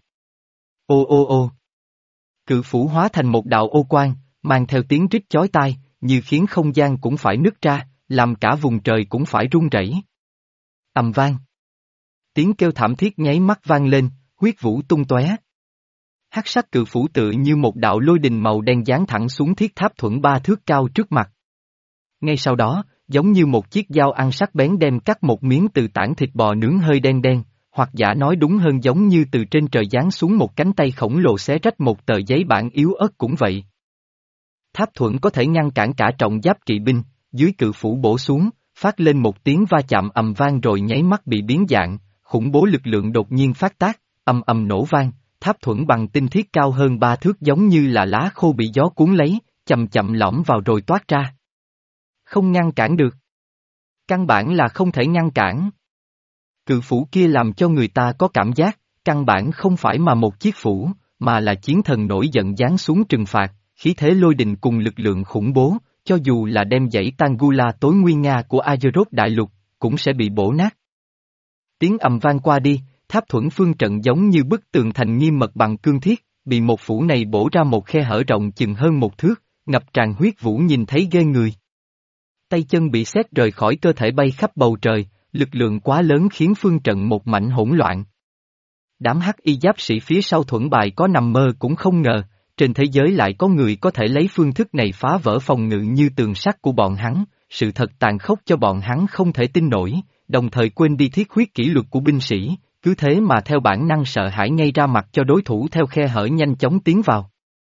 Ô ô ô. Cự phủ hóa thành một đạo ô quang, mang theo tiếng rít chói tai, như khiến không gian cũng phải nứt ra, làm cả vùng trời cũng phải rung rẩy. Ầm vang. Tiếng kêu thảm thiết nháy mắt vang lên, huyết vũ tung tóe. Hắc sắc cự phủ tự như một đạo lôi đình màu đen giáng thẳng xuống thiết tháp thuẫn ba thước cao trước mặt. Ngay sau đó, giống như một chiếc dao ăn sắc bén đem cắt một miếng từ tảng thịt bò nướng hơi đen đen, hoặc giả nói đúng hơn giống như từ trên trời giáng xuống một cánh tay khổng lồ xé rách một tờ giấy bản yếu ớt cũng vậy. Tháp thuẫn có thể ngăn cản cả trọng giáp kỵ binh, dưới cự phủ bổ xuống, phát lên một tiếng va chạm ầm vang rồi nháy mắt bị biến dạng, khủng bố lực lượng đột nhiên phát tác, ầm ầm nổ vang, tháp thuẫn bằng tinh thiết cao hơn ba thước giống như là lá khô bị gió cuốn lấy, chậm chậm lõm vào rồi toát ra. Không ngăn cản được. Căn bản là không thể ngăn cản. Cự phủ kia làm cho người ta có cảm giác, căn bản không phải mà một chiếc phủ, mà là chiến thần nổi giận giáng xuống trừng phạt, khí thế lôi đình cùng lực lượng khủng bố, cho dù là đem dãy Tangula tối nguy nga của Azeroth đại lục, cũng sẽ bị bổ nát. Tiếng ầm vang qua đi, tháp thuẫn phương trận giống như bức tường thành nghiêm mật bằng cương thiết, bị một phủ này bổ ra một khe hở rộng chừng hơn một thước, ngập tràn huyết vũ nhìn thấy ghê người. Tay chân bị sét rời khỏi cơ thể bay khắp bầu trời, lực lượng quá lớn khiến phương trận một mảnh hỗn loạn. Đám hắc y giáp sĩ phía sau thuẫn bài có nằm mơ cũng không ngờ, trên thế giới lại có người có thể lấy phương thức này phá vỡ phòng ngự như tường sắt của bọn hắn, sự thật tàn khốc cho bọn hắn không thể tin nổi, đồng thời quên đi thiết huyết kỷ luật của binh sĩ, cứ thế mà theo bản năng sợ hãi ngay ra mặt cho đối thủ theo khe hở nhanh chóng tiến vào.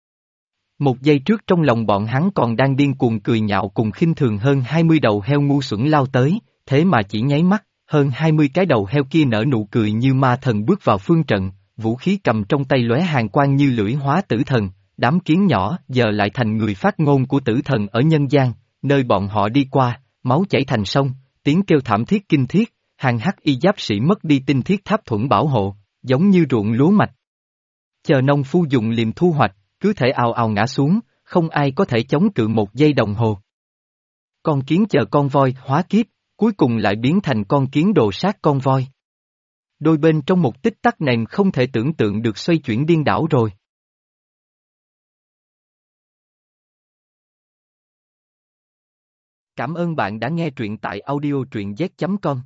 Một giây trước trong lòng bọn hắn còn đang điên cuồng cười nhạo cùng khinh thường hơn hai mươi đầu heo ngu xuẩn lao tới, thế mà chỉ nháy mắt, hơn hai mươi cái đầu heo kia nở nụ cười như ma thần bước vào phương trận, vũ khí cầm trong tay lóe hàn quang như lưỡi hóa tử thần, đám kiến nhỏ giờ lại thành người phát ngôn của tử thần ở nhân gian, nơi bọn họ đi qua, máu chảy thành sông, tiếng kêu thảm thiết kinh thiết, hàng hắc y giáp sĩ mất đi tinh thiết tháp thuẫn bảo hộ, giống như ruộng lúa mạch. Chờ nông phu dùng liềm thu hoạch, cứ thể ào ào ngã xuống, không ai có thể chống cự một giây đồng hồ. Con kiến chờ con voi hóa kiếp, cuối cùng lại biến thành con kiến đồ sát con voi. Đôi bên trong một tích tắc này không thể tưởng tượng được xoay chuyển điên đảo rồi. Cảm ơn bạn đã nghe truyện tại audio truyện z chấm com.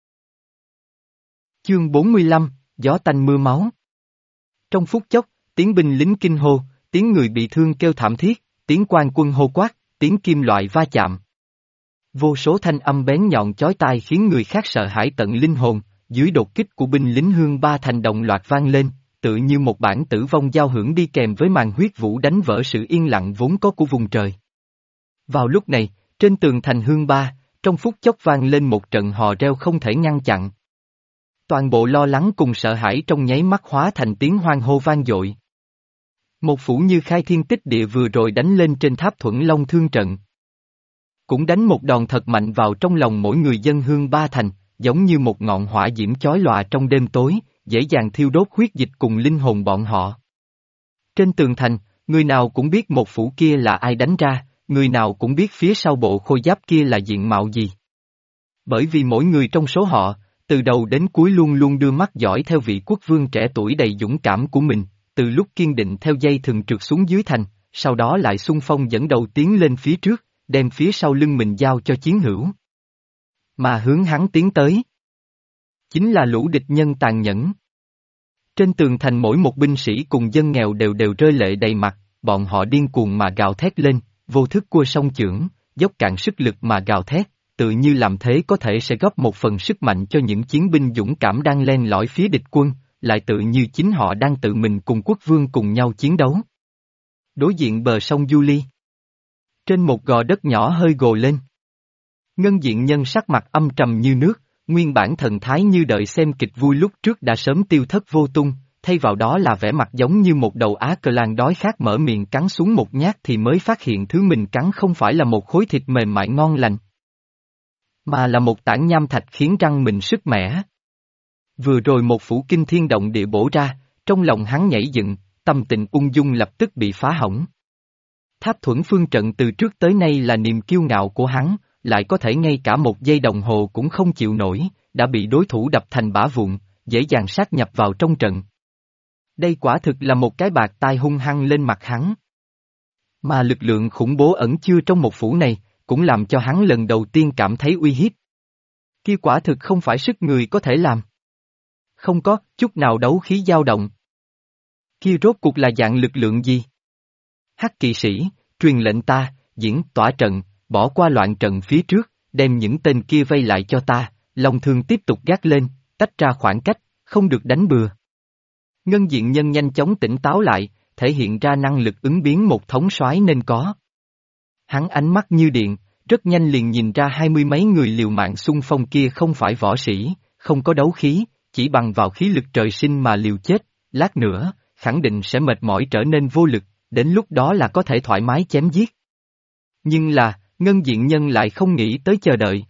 Chương bốn mươi lăm, Gió tanh mưa máu. Trong phút chốc, tiếng binh lính kinh hô, tiếng người bị thương kêu thảm thiết, tiếng quan quân hô quát, tiếng kim loại va chạm. Vô số thanh âm bén nhọn chói tai khiến người khác sợ hãi tận linh hồn, dưới đột kích của binh lính Hương Ba Thành đồng loạt vang lên, tự như một bản tử vong giao hưởng đi kèm với màn huyết vũ đánh vỡ sự yên lặng vốn có của vùng trời. Vào lúc này, trên tường thành Hương Ba, trong phút chốc vang lên một trận hò reo không thể ngăn chặn. Toàn bộ lo lắng cùng sợ hãi trong nháy mắt hóa thành tiếng hoan hô vang dội. Một phủ như khai thiên tích địa vừa rồi đánh lên trên tháp thuẫn Long Thương trận. Cũng đánh một đòn thật mạnh vào trong lòng mỗi người dân Hương Ba Thành, giống như một ngọn hỏa diễm chói lòa trong đêm tối, dễ dàng thiêu đốt huyết dịch cùng linh hồn bọn họ. Trên tường thành, người nào cũng biết một phủ kia là ai đánh ra, người nào cũng biết phía sau bộ khôi giáp kia là diện mạo gì. Bởi vì mỗi người trong số họ, từ đầu đến cuối luôn luôn đưa mắt dõi theo vị quốc vương trẻ tuổi đầy dũng cảm của mình, từ lúc kiên định theo dây thừng trượt xuống dưới thành, sau đó lại xung phong dẫn đầu tiến lên phía trước, đem phía sau lưng mình giao cho chiến hữu. Mà hướng hắn tiến tới, chính là lũ địch nhân tàn nhẫn. Trên tường thành mỗi một binh sĩ cùng dân nghèo đều đều rơi lệ đầy mặt, bọn họ điên cuồng mà gào thét lên, vô thức cua song chưởng, dốc cạn sức lực mà gào thét, tự như làm thế có thể sẽ góp một phần sức mạnh cho những chiến binh dũng cảm đang len lỏi phía địch quân, lại tự như chính họ đang tự mình cùng quốc vương cùng nhau chiến đấu. Đối diện bờ sông Julie, trên một gò đất nhỏ hơi gồ lên. Ngân diện nhân sắc mặt âm trầm như nước, nguyên bản thần thái như đợi xem kịch vui lúc trước đã sớm tiêu thất vô tung, thay vào đó là vẻ mặt giống như một đầu á cờ lan đói khát mở miệng cắn xuống một nhát thì mới phát hiện thứ mình cắn không phải là một khối thịt mềm mại ngon lành, mà là một tảng nham thạch khiến răng mình sứt mẻ. Vừa rồi một phủ kinh thiên động địa bổ ra, trong lòng hắn nhảy dựng, tâm tình ung dung lập tức bị phá hỏng. Tháp thuẫn phương trận từ trước tới nay là niềm kiêu ngạo của hắn, lại có thể ngay cả một giây đồng hồ cũng không chịu nổi, đã bị đối thủ đập thành bã vụn, dễ dàng sát nhập vào trong trận. Đây quả thực là một cái bạt tai hung hăng lên mặt hắn. Mà lực lượng khủng bố ẩn chứa trong một phủ này, cũng làm cho hắn lần đầu tiên cảm thấy uy hiếp. Kia quả thực không phải sức người có thể làm. Không có chút nào đấu khí dao động. Kia rốt cuộc là dạng lực lượng gì? Hắc kỵ sĩ, truyền lệnh ta, diễn tỏa trận, bỏ qua loạn trận phía trước, đem những tên kia vây lại cho ta, Long Thương tiếp tục gác lên, tách ra khoảng cách, không được đánh bừa. Ngân diện nhân nhanh chóng tỉnh táo lại, thể hiện ra năng lực ứng biến một thống soái nên có. Hắn ánh mắt như điện, rất nhanh liền nhìn ra hai mươi mấy người liều mạng xung phong kia không phải võ sĩ, không có đấu khí, chỉ bằng vào khí lực trời sinh mà liều chết, lát nữa, khẳng định sẽ mệt mỏi trở nên vô lực, đến lúc đó là có thể thoải mái chém giết. Nhưng là, ngân diện nhân lại không nghĩ tới chờ đợi.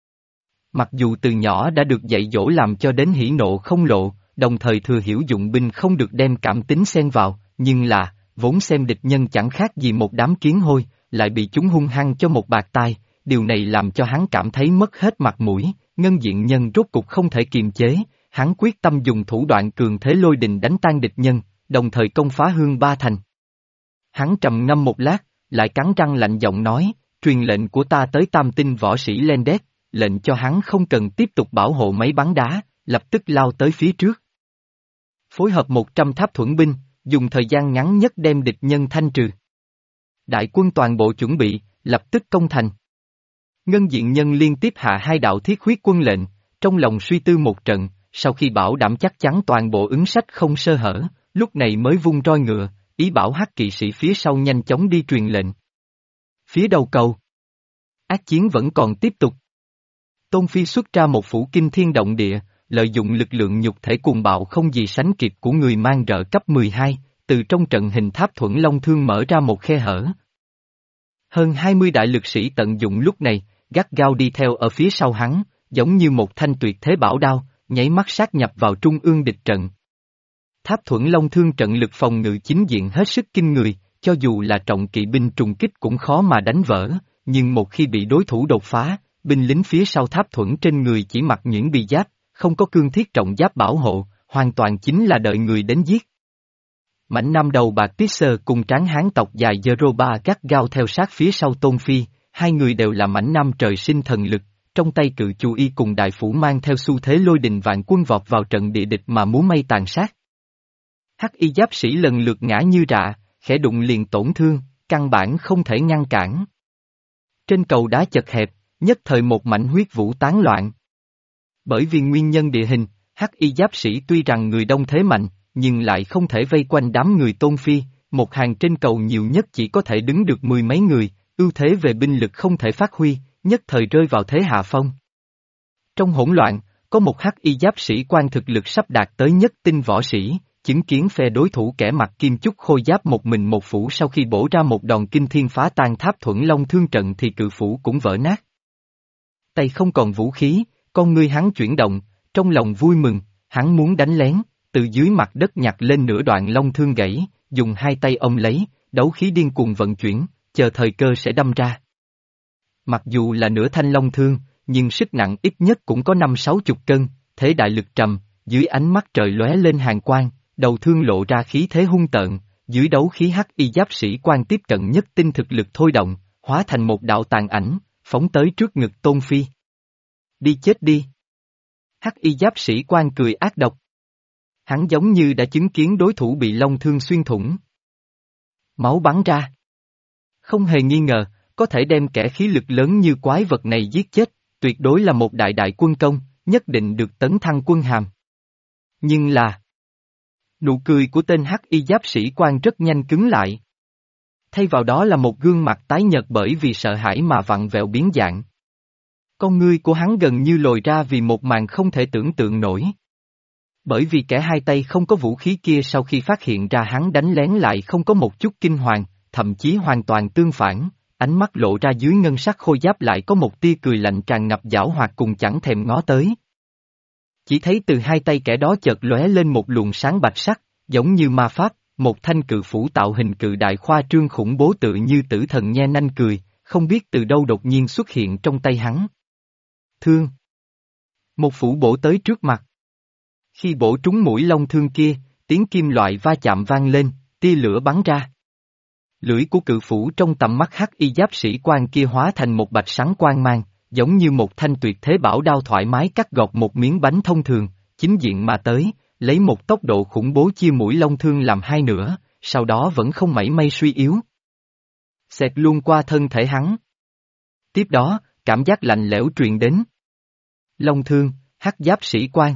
Mặc dù từ nhỏ đã được dạy dỗ làm cho đến hỉ nộ không lộ, đồng thời thừa hiểu dụng binh không được đem cảm tính xen vào, nhưng là, vốn xem địch nhân chẳng khác gì một đám kiến hôi, lại bị chúng hung hăng cho một bạt tai, điều này làm cho hắn cảm thấy mất hết mặt mũi, ngân diện nhân rốt cục không thể kiềm chế, hắn quyết tâm dùng thủ đoạn cường thế lôi đình đánh tan địch nhân, đồng thời công phá hương ba thành. Hắn trầm ngâm một lát, lại cắn răng lạnh giọng nói, truyền lệnh của ta tới tam tinh võ sĩ Lendet, lệnh cho hắn không cần tiếp tục bảo hộ máy bắn đá, lập tức lao tới phía trước. Phối hợp một trăm tháp thuẫn binh, dùng thời gian ngắn nhất đem địch nhân thanh trừ. Đại quân toàn bộ chuẩn bị, lập tức công thành. Ngân diện nhân liên tiếp hạ hai đạo thiết huyết quân lệnh, trong lòng suy tư một trận, sau khi bảo đảm chắc chắn toàn bộ ứng sách không sơ hở, lúc này mới vung roi ngựa, ý bảo hắc kỵ sĩ phía sau nhanh chóng đi truyền lệnh. Phía đầu cầu, ác chiến vẫn còn tiếp tục. Tôn Phi xuất ra một phủ kinh thiên động địa, lợi dụng lực lượng nhục thể cuồng bạo không gì sánh kịp của người mang rợ cấp mười hai, từ trong trận hình tháp thuẫn long thương mở ra một khe hở. Hơn hai mươi đại lực sĩ tận dụng lúc này, gắt gao đi theo ở phía sau hắn, giống như một thanh tuyệt thế bảo đao, nháy mắt sát nhập vào trung ương địch trận. Tháp thuẫn long thương trận lực phòng ngự chính diện hết sức kinh người, cho dù là trọng kỵ binh trùng kích cũng khó mà đánh vỡ, nhưng một khi bị đối thủ đột phá, binh lính phía sau tháp thuẫn trên người chỉ mặc những bì giáp, không có cương thiết trọng giáp bảo hộ, hoàn toàn chính là đợi người đến giết. Mảnh nam đầu bạc Pisser cùng tráng hán tộc dài Jeroba gắt gao theo sát phía sau Tôn Phi, hai người đều là mảnh nam trời sinh thần lực, trong tay cự chu y cùng đại phủ mang theo xu thế lôi đình vạn quân vọt vào trận địa địch mà múa may tàn sát. Hắc y giáp sĩ lần lượt ngã như rạ, khẽ đụng liền tổn thương, căn bản không thể ngăn cản. Trên cầu đá chật hẹp, nhất thời một mảnh huyết vũ tán loạn. Bởi vì nguyên nhân địa hình, hắc y giáp sĩ tuy rằng người đông thế mạnh, nhưng lại không thể vây quanh đám người Tôn Phi, một hàng trên cầu nhiều nhất chỉ có thể đứng được mười mấy người, ưu thế về binh lực không thể phát huy, nhất thời rơi vào thế hạ phong. Trong hỗn loạn, có một hắc y giáp sĩ quan thực lực sắp đạt tới nhất tinh võ sĩ, chứng kiến phe đối thủ kẻ mặc kim chúc khôi giáp một mình một phủ sau khi bổ ra một đòn kinh thiên phá tan tháp thuẫn long thương trận thì cự phủ cũng vỡ nát. Tay không còn vũ khí, con ngươi hắn chuyển động, trong lòng vui mừng, hắn muốn đánh lén, từ dưới mặt đất nhặt lên nửa đoạn long thương gãy, dùng hai tay ôm lấy, đấu khí điên cuồng vận chuyển, chờ thời cơ sẽ đâm ra. Mặc dù là nửa thanh long thương, nhưng sức nặng ít nhất cũng có năm sáu chục cân, thế đại lực trầm, dưới ánh mắt trời lóe lên hàn quang, đầu thương lộ ra khí thế hung tợn, dưới đấu khí hắc y giáp sĩ quan tiếp cận nhất tinh thực lực thôi động, hóa thành một đạo tàn ảnh, phóng tới trước ngực Tôn Phi. Đi chết đi! Hắc y giáp sĩ quan cười ác độc. Hắn giống như đã chứng kiến đối thủ bị long thương xuyên thủng. Máu bắn ra. Không hề nghi ngờ, có thể đem kẻ khí lực lớn như quái vật này giết chết, tuyệt đối là một đại đại quân công, nhất định được tấn thăng quân hàm. Nhưng là... Nụ cười của tên hắc y giáp sĩ quan rất nhanh cứng lại. Thay vào đó là một gương mặt tái nhợt bởi vì sợ hãi mà vặn vẹo biến dạng. Con ngươi của hắn gần như lồi ra vì một màn không thể tưởng tượng nổi. Bởi vì kẻ hai tay không có vũ khí kia sau khi phát hiện ra hắn đánh lén lại không có một chút kinh hoàng, thậm chí hoàn toàn tương phản, ánh mắt lộ ra dưới ngân sắc khôi giáp lại có một tia cười lạnh tràn ngập giảo hoạt cùng chẳng thèm ngó tới. Chỉ thấy từ hai tay kẻ đó chợt lóe lên một luồng sáng bạch sắc, giống như ma pháp, một thanh cự phủ tạo hình cự đại khoa trương khủng bố tự như tử thần nhe nanh cười, không biết từ đâu đột nhiên xuất hiện trong tay hắn. Thương. Một phủ bổ tới trước mặt. Khi bổ trúng mũi long thương kia, tiếng kim loại va chạm vang lên, tia lửa bắn ra. Lưỡi của cự phủ trong tầm mắt hắc y giáp sĩ quan kia hóa thành một bạch sáng quang mang, giống như một thanh tuyệt thế bảo đao thoải mái cắt gọt một miếng bánh thông thường, chính diện mà tới, lấy một tốc độ khủng bố chia mũi long thương làm hai nửa, sau đó vẫn không mảy may suy yếu. Xẹt luôn qua thân thể hắn. Tiếp đó, cảm giác lạnh lẽo truyền đến. Long thương, hắc giáp sĩ quan.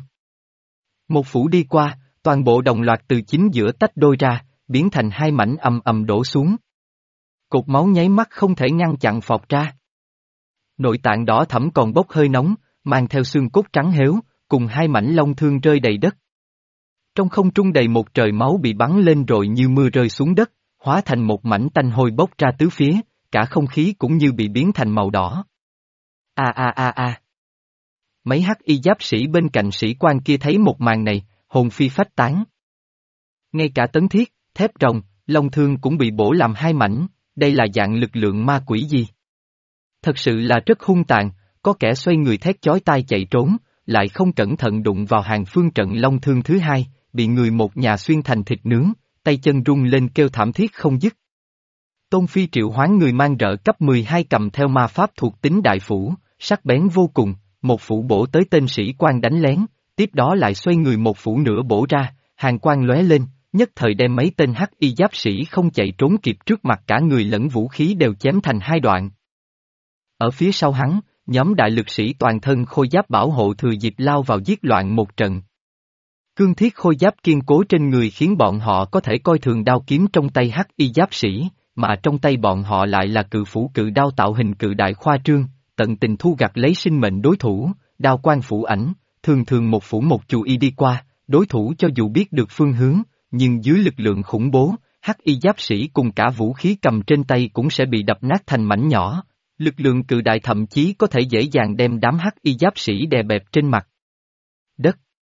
Một phủ đi qua, toàn bộ đồng loạt từ chính giữa tách đôi ra, biến thành hai mảnh ầm ầm đổ xuống. Cột máu nháy mắt không thể ngăn chặn phọt ra. Nội tạng đỏ thẫm còn bốc hơi nóng, mang theo xương cốt trắng héo, cùng hai mảnh long thương rơi đầy đất. Trong không trung đầy một trời máu bị bắn lên rồi như mưa rơi xuống đất, hóa thành một mảnh tanh hôi bốc ra tứ phía, cả không khí cũng như bị biến thành màu đỏ. A a a a. Mấy hắc y giáp sĩ bên cạnh sĩ quan kia thấy một màn này, hồn phi phách tán. Ngay cả tấn thiết, thép rồng, long thương cũng bị bổ làm hai mảnh, đây là dạng lực lượng ma quỷ gì? Thật sự là rất hung tàn, có kẻ xoay người thét chói tai chạy trốn, lại không cẩn thận đụng vào hàng phương trận long thương thứ hai, bị người một nhà xuyên thành thịt nướng, tay chân rung lên kêu thảm thiết không dứt. Tôn Phi triệu hoán người mang rợ cấp mười hai cầm theo ma pháp thuộc tính đại phủ, sắc bén vô cùng, một phủ bổ tới tên sĩ quan đánh lén, tiếp đó lại xoay người một phủ nữa bổ ra, hàng quang lóe lên, nhất thời đem mấy tên hắc y giáp sĩ không chạy trốn kịp trước mặt cả người lẫn vũ khí đều chém thành hai đoạn. Ở phía sau hắn, nhóm đại lực sĩ toàn thân khôi giáp bảo hộ thừa dịp lao vào giết loạn một trận. Cương thiết khôi giáp kiên cố trên người khiến bọn họ có thể coi thường đao kiếm trong tay hắc y giáp sĩ, mà trong tay bọn họ lại là cự phủ cự đao tạo hình cự đại khoa trương, tận tình thu gặt lấy sinh mệnh đối thủ, đao quang phủ ảnh, thường thường một phủ một chù y đi qua, đối thủ cho dù biết được phương hướng, nhưng dưới lực lượng khủng bố, hắc y giáp sĩ cùng cả vũ khí cầm trên tay cũng sẽ bị đập nát thành mảnh nhỏ. Lực lượng cự đại thậm chí có thể dễ dàng đem đám hắc y giáp sĩ đè bẹp trên mặt đất.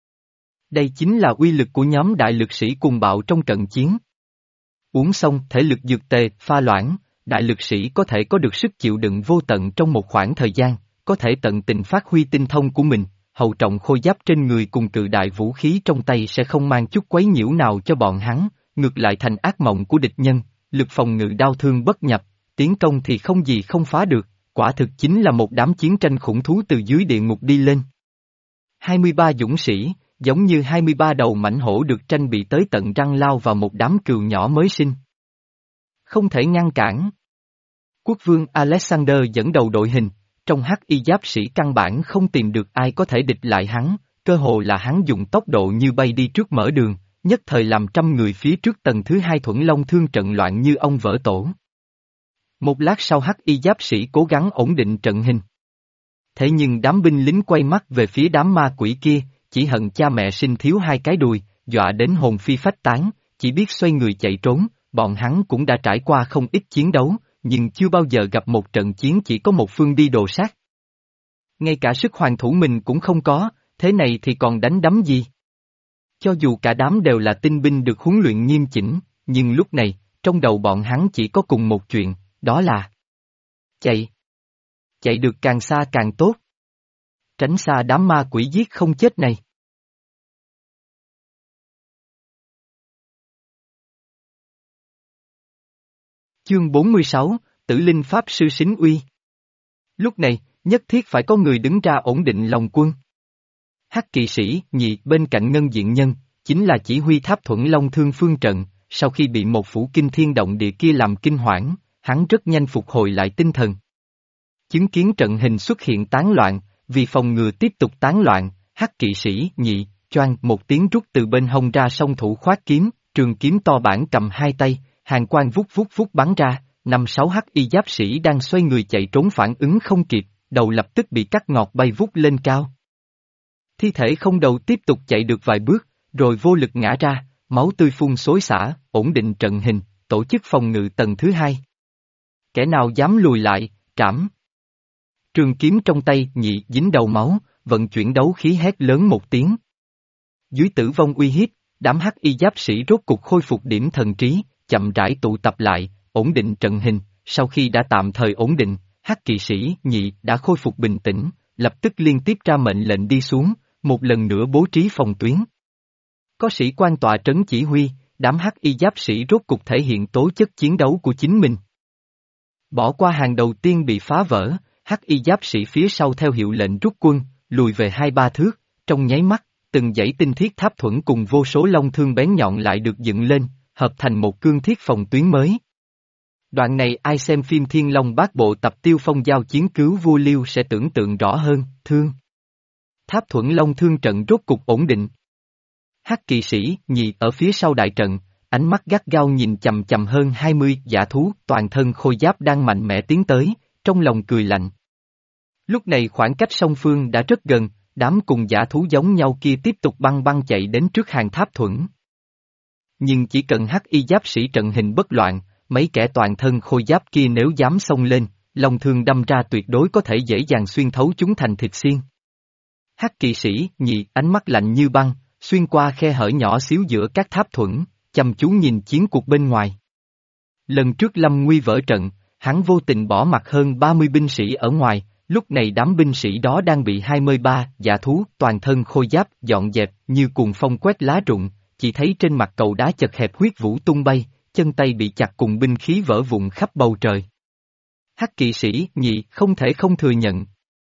Đây chính là uy lực của nhóm đại lực sĩ cùng bạo trong trận chiến. Uống xong thể lực dược tề, pha loãng, đại lực sĩ có thể có được sức chịu đựng vô tận trong một khoảng thời gian, có thể tận tình phát huy tinh thông của mình, hậu trọng khôi giáp trên người cùng cự đại vũ khí trong tay sẽ không mang chút quấy nhiễu nào cho bọn hắn, ngược lại thành ác mộng của địch nhân, lực phòng ngự đau thương bất nhập. Tiến công thì không gì không phá được, quả thực chính là một đám chiến tranh khủng thú từ dưới địa ngục đi lên. hai mươi ba dũng sĩ, giống như hai mươi ba đầu mãnh hổ được tranh bị tới tận răng lao vào một đám cừu nhỏ mới sinh. Không thể ngăn cản. Quốc vương Alexander dẫn đầu đội hình, trong hắc y giáp sĩ căn bản không tìm được ai có thể địch lại hắn, cơ hồ là hắn dùng tốc độ như bay đi trước mở đường, nhất thời làm trăm người phía trước tầng thứ hai thuẫn long thương trận loạn như ông vỡ tổ. Một lát sau hắc y giáp sĩ cố gắng ổn định trận hình. Thế nhưng đám binh lính quay mắt về phía đám ma quỷ kia, chỉ hận cha mẹ sinh thiếu hai cái đùi, dọa đến hồn phi phách tán, chỉ biết xoay người chạy trốn, bọn hắn cũng đã trải qua không ít chiến đấu, nhưng chưa bao giờ gặp một trận chiến chỉ có một phương đi đồ sát. Ngay cả sức hoàn thủ mình cũng không có, thế này thì còn đánh đấm gì? Cho dù cả đám đều là tinh binh được huấn luyện nghiêm chỉnh, nhưng lúc này, trong đầu bọn hắn chỉ có cùng một chuyện, đó là chạy. Chạy được càng xa càng tốt. Tránh xa đám ma quỷ giết không chết này. Chương bốn mươi sáu, Tử Linh Pháp Sư Sính Uy. Lúc này, nhất thiết phải có người đứng ra ổn định lòng quân. Hắc kỵ sĩ, nhị, bên cạnh Ngân Diện Nhân, chính là chỉ huy tháp thuẫn Long Thương phương trận, sau khi bị một phủ kinh thiên động địa kia làm kinh hoảng, hắn rất nhanh phục hồi lại tinh thần. Chứng kiến trận hình xuất hiện tán loạn, vì phòng ngừa tiếp tục tán loạn, hắc kỵ sĩ, nhị, choang một tiếng rút từ bên hông ra song thủ khoát kiếm, trường kiếm to bản cầm hai tay, hàng quang vút vút vút bắn ra, năm sáu hắc y giáp sĩ đang xoay người chạy trốn phản ứng không kịp, đầu lập tức bị cắt ngọt bay vút lên cao. Thi thể không đầu tiếp tục chạy được vài bước, rồi vô lực ngã ra, máu tươi phun xối xả, ổn định trận hình, tổ chức phòng ngự tầng thứ hai. Kẻ nào dám lùi lại, trảm. Trường kiếm trong tay, nhị, dính đầu máu, vận chuyển đấu khí hét lớn một tiếng. Dưới tử vong uy hiếp, đám hắc y giáp sĩ rốt cục khôi phục điểm thần trí, chậm rãi tụ tập lại, ổn định trận hình, sau khi đã tạm thời ổn định, hắc kỵ sĩ, nhị, đã khôi phục bình tĩnh, lập tức liên tiếp ra mệnh lệnh đi xuống, một lần nữa bố trí phòng tuyến. Có sĩ quan tọa trấn chỉ huy, đám hắc y giáp sĩ rốt cục thể hiện tố chất chiến đấu của chính mình. Bỏ qua hàng đầu tiên bị phá vỡ, hắc y giáp sĩ phía sau theo hiệu lệnh rút quân, lùi về hai ba thước, trong nháy mắt, từng dãy tinh thiết tháp thuẫn cùng vô số long thương bén nhọn lại được dựng lên, hợp thành một cương thiết phòng tuyến mới. Đoạn này ai xem phim Thiên Long Bát Bộ tập Tiêu Phong giao chiến cứu vua Liêu sẽ tưởng tượng rõ hơn, thương. Tháp thuẫn long thương trận rốt cục ổn định. Hắc kỵ sĩ, nhị ở phía sau đại trận, ánh mắt gắt gao nhìn chầm chầm hơn hai mươi dã thú, toàn thân khôi giáp đang mạnh mẽ tiến tới, trong lòng cười lạnh. Lúc này khoảng cách song phương đã rất gần, đám cùng dã thú giống nhau kia tiếp tục băng băng chạy đến trước hàng tháp thuẫn. Nhưng chỉ cần hắc y giáp sĩ trận hình bất loạn, mấy kẻ toàn thân khôi giáp kia nếu dám xông lên, long thương đâm ra tuyệt đối có thể dễ dàng xuyên thấu chúng thành thịt xiên. Hắc kỵ sĩ, nhị, ánh mắt lạnh như băng, xuyên qua khe hở nhỏ xíu giữa các tháp thuẫn, chăm chú nhìn chiến cuộc bên ngoài. Lần trước Lâm Nguy vỡ trận, hắn vô tình bỏ mặt hơn ba mươi binh sĩ ở ngoài, lúc này đám binh sĩ đó đang bị hai mươi ba dã thú toàn thân khôi giáp dọn dẹp như cuồng phong quét lá rụng, chỉ thấy trên mặt cầu đá chật hẹp huyết vũ tung bay, chân tay bị chặt cùng binh khí vỡ vụn khắp bầu trời. Hắc kỵ sĩ, nhị, không thể không thừa nhận.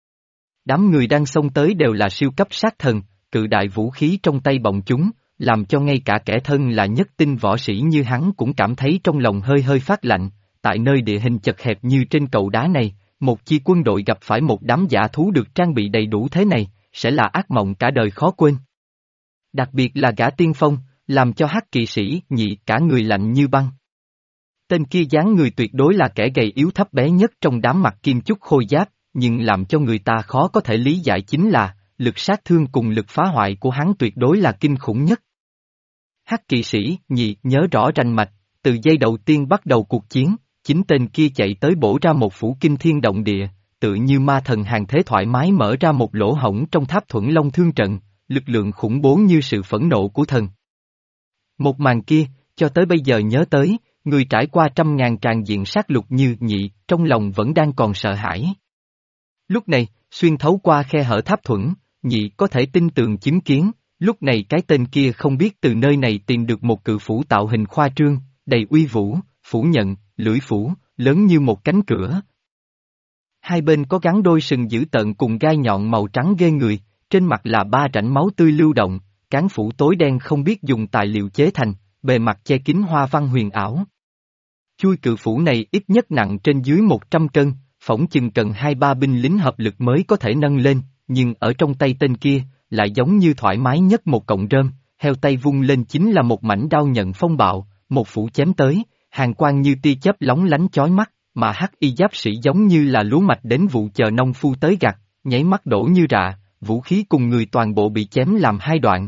Đám người đang xông tới đều là siêu cấp sát thần, cự đại vũ khí trong tay bọn chúng, làm cho ngay cả kẻ thân là nhất tinh võ sĩ như hắn cũng cảm thấy trong lòng hơi hơi phát lạnh, tại nơi địa hình chật hẹp như trên cầu đá này, một chi quân đội gặp phải một đám dã thú được trang bị đầy đủ thế này, sẽ là ác mộng cả đời khó quên. Đặc biệt là gã tiên phong, làm cho hắc kỵ sĩ, nhị, cả người lạnh như băng. Tên kia dáng người tuyệt đối là kẻ gầy yếu thấp bé nhất trong đám mặc kim chúc khôi giáp, nhưng làm cho người ta khó có thể lý giải chính là, lực sát thương cùng lực phá hoại của hắn tuyệt đối là kinh khủng nhất. Hắc kỵ sĩ, nhị, nhớ rõ rành mạch, từ giây đầu tiên bắt đầu cuộc chiến, chính tên kia chạy tới bổ ra một phủ kinh thiên động địa, tự như ma thần hàng thế thoải mái mở ra một lỗ hổng trong tháp thuẫn long thương trận, lực lượng khủng bố như sự phẫn nộ của thần. Một màn kia, cho tới bây giờ nhớ tới, người trải qua trăm ngàn tràn diện sát lục như nhị, trong lòng vẫn đang còn sợ hãi. Lúc này, xuyên thấu qua khe hở tháp thuẫn, nhị có thể tin tường chứng kiến, lúc này cái tên kia không biết từ nơi này tìm được một cự phủ tạo hình khoa trương, đầy uy vũ, phủ nhận, lưỡi phủ, lớn như một cánh cửa. Hai bên có gắn đôi sừng dữ tợn cùng gai nhọn màu trắng ghê người, trên mặt là ba rãnh máu tươi lưu động, cán phủ tối đen không biết dùng tài liệu chế thành, bề mặt che kín hoa văn huyền ảo. Chui cự phủ này ít nhất nặng trên dưới một trăm cân, phỏng chừng cần hai ba binh lính hợp lực mới có thể nâng lên, nhưng ở trong tay tên kia, lại giống như thoải mái nhất một cọng rơm, heo tay vung lên chính là một mảnh đao nhận phong bạo, một phủ chém tới, hàng quang như tia chớp lóng lánh chói mắt, mà hắc y giáp sĩ giống như là lúa mạch đến vụ chờ nông phu tới gặt, nháy mắt đổ như rạ, vũ khí cùng người toàn bộ bị chém làm hai đoạn.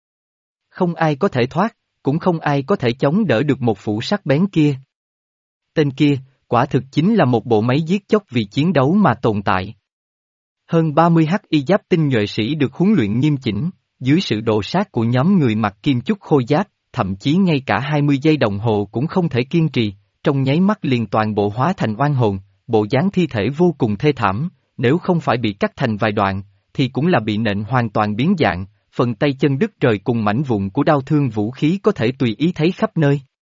Không ai có thể thoát, cũng không ai có thể chống đỡ được một phủ sắc bén kia. Tên kia, quả thực chính là một bộ máy giết chóc vì chiến đấu mà tồn tại. Hơn ba mươi hắc y giáp tinh nhuệ sĩ được huấn luyện nghiêm chỉnh, dưới sự đồ sát của nhóm người mặc kim chúc khôi giáp, thậm chí ngay cả hai mươi giây đồng hồ cũng không thể kiên trì, trong nháy mắt liền toàn bộ hóa thành oan hồn, bộ dáng thi thể vô cùng thê thảm, nếu không phải bị cắt thành vài đoạn, thì cũng là bị nện hoàn toàn biến dạng, phần tay chân đứt rời cùng mảnh vụn của đau thương vũ khí có thể tùy ý thấy khắp nơi.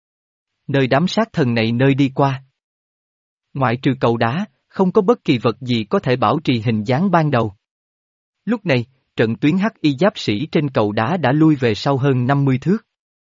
Nơi đám sát thần này nơi đi qua. Ngoại trừ cầu đá, không có bất kỳ vật gì có thể bảo trì hình dáng ban đầu. Lúc này, trận tuyến hắc y giáp sĩ trên cầu đá đã lui về sau hơn năm mươi thước.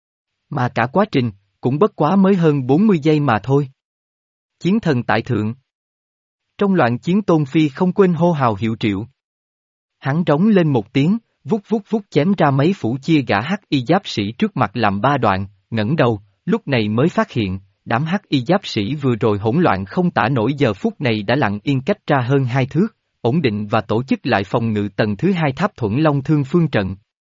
Mà cả quá trình, cũng bất quá mới hơn bốn mươi giây mà thôi. Chiến thần tại thượng. Trong loạn chiến Tôn Phi không quên hô hào hiệu triệu. Hắn trống lên một tiếng, vút vút vút chém ra mấy phủ chia gã hắc y giáp sĩ trước mặt làm ba đoạn, ngẩng đầu, lúc này mới phát hiện, đám hắc y giáp sĩ vừa rồi hỗn loạn không tả nổi giờ phút này đã lặng yên cách ra hơn hai thước, ổn định và tổ chức lại phòng ngự tầng thứ hai tháp thuẫn long thương phương trận.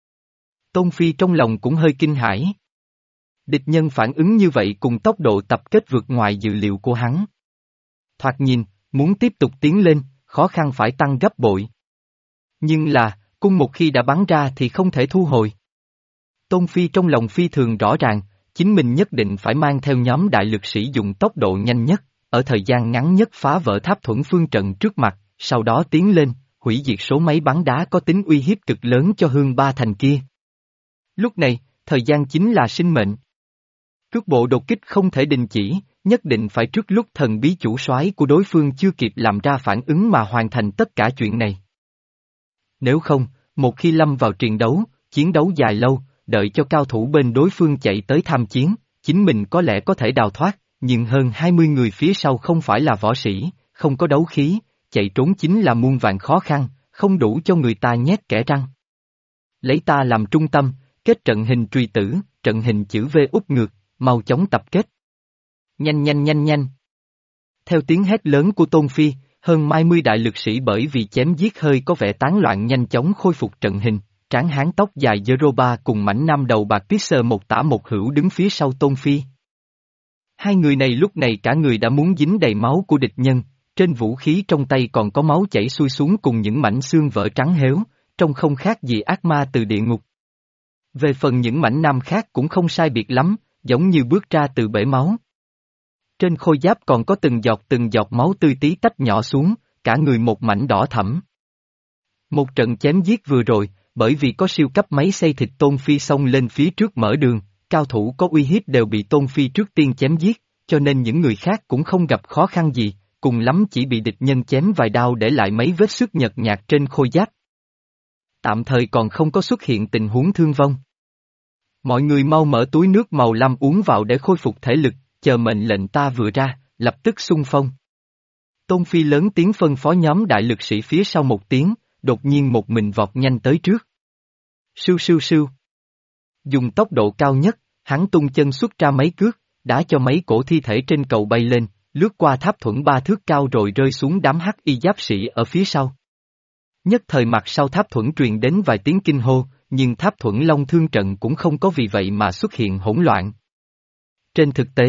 Tôn Phi trong lòng cũng hơi kinh hãi. Địch nhân phản ứng như vậy cùng tốc độ tập kết vượt ngoài dự liệu của hắn. Thoạt nhìn, muốn tiếp tục tiến lên, khó khăn phải tăng gấp bội. Nhưng là, cung một khi đã bắn ra thì không thể thu hồi. Tôn Phi trong lòng phi thường rõ ràng, chính mình nhất định phải mang theo nhóm đại lực sĩ dùng tốc độ nhanh nhất, ở thời gian ngắn nhất phá vỡ tháp thuẫn phương trận trước mặt, sau đó tiến lên, hủy diệt số máy bắn đá có tính uy hiếp cực lớn cho hương ba thành kia. Lúc này, thời gian chính là sinh mệnh. Cước bộ đột kích không thể đình chỉ, nhất định phải trước lúc thần bí chủ soái của đối phương chưa kịp làm ra phản ứng mà hoàn thành tất cả chuyện này. Nếu không, một khi lâm vào chiến đấu, chiến đấu dài lâu, đợi cho cao thủ bên đối phương chạy tới tham chiến, chính mình có lẽ có thể đào thoát, nhưng hơn hai mươi người phía sau không phải là võ sĩ, không có đấu khí, chạy trốn chính là muôn vạn khó khăn, không đủ cho người ta nhét kẽ răng. Lấy ta làm trung tâm, kết trận hình truy tử, trận hình chữ V úp ngược, mau chóng tập kết. Nhanh nhanh nhanh nhanh. Theo tiếng hét lớn của Tôn Phi, hơn hai mươi đại lực sĩ bởi vì chém giết hơi có vẻ tán loạn nhanh chóng khôi phục trận hình, tráng hán tóc dài Yeroba cùng mảnh nam đầu bạc Pisser một tả một hữu đứng phía sau Tôn Phi. Hai người này lúc này cả người đã muốn dính đầy máu của địch nhân, trên vũ khí trong tay còn có máu chảy xuôi xuống cùng những mảnh xương vỡ trắng héo, trông không khác gì ác ma từ địa ngục. Về phần những mảnh nam khác cũng không sai biệt lắm, giống như bước ra từ bể máu. Trên khôi giáp còn có từng giọt từng giọt máu tươi tí tách nhỏ xuống, cả người một mảnh đỏ thẫm. Một trận chém giết vừa rồi, bởi vì có siêu cấp máy xay thịt Tôn Phi xông lên phía trước mở đường, cao thủ có uy hiếp đều bị Tôn Phi trước tiên chém giết, cho nên những người khác cũng không gặp khó khăn gì, cùng lắm chỉ bị địch nhân chém vài đao để lại mấy vết xước nhợt nhạt trên khôi giáp. Tạm thời còn không có xuất hiện tình huống thương vong. Mọi người mau mở túi nước màu lam uống vào để khôi phục thể lực, chờ mệnh lệnh ta vừa ra, lập tức xung phong. Tôn Phi lớn tiếng phân phó nhóm đại lực sĩ phía sau một tiếng, đột nhiên một mình vọt nhanh tới trước. Sưu sưu sưu. Dùng tốc độ cao nhất, hắn tung chân xuất ra mấy cước, đá cho mấy cổ thi thể trên cầu bay lên, lướt qua tháp thuẫn ba thước cao rồi rơi xuống đám hắc y giáp sĩ ở phía sau. Nhất thời mặt sau tháp thuẫn truyền đến vài tiếng kinh hô, nhưng tháp thuẫn long thương trận cũng không có vì vậy mà xuất hiện hỗn loạn. Trên thực tế,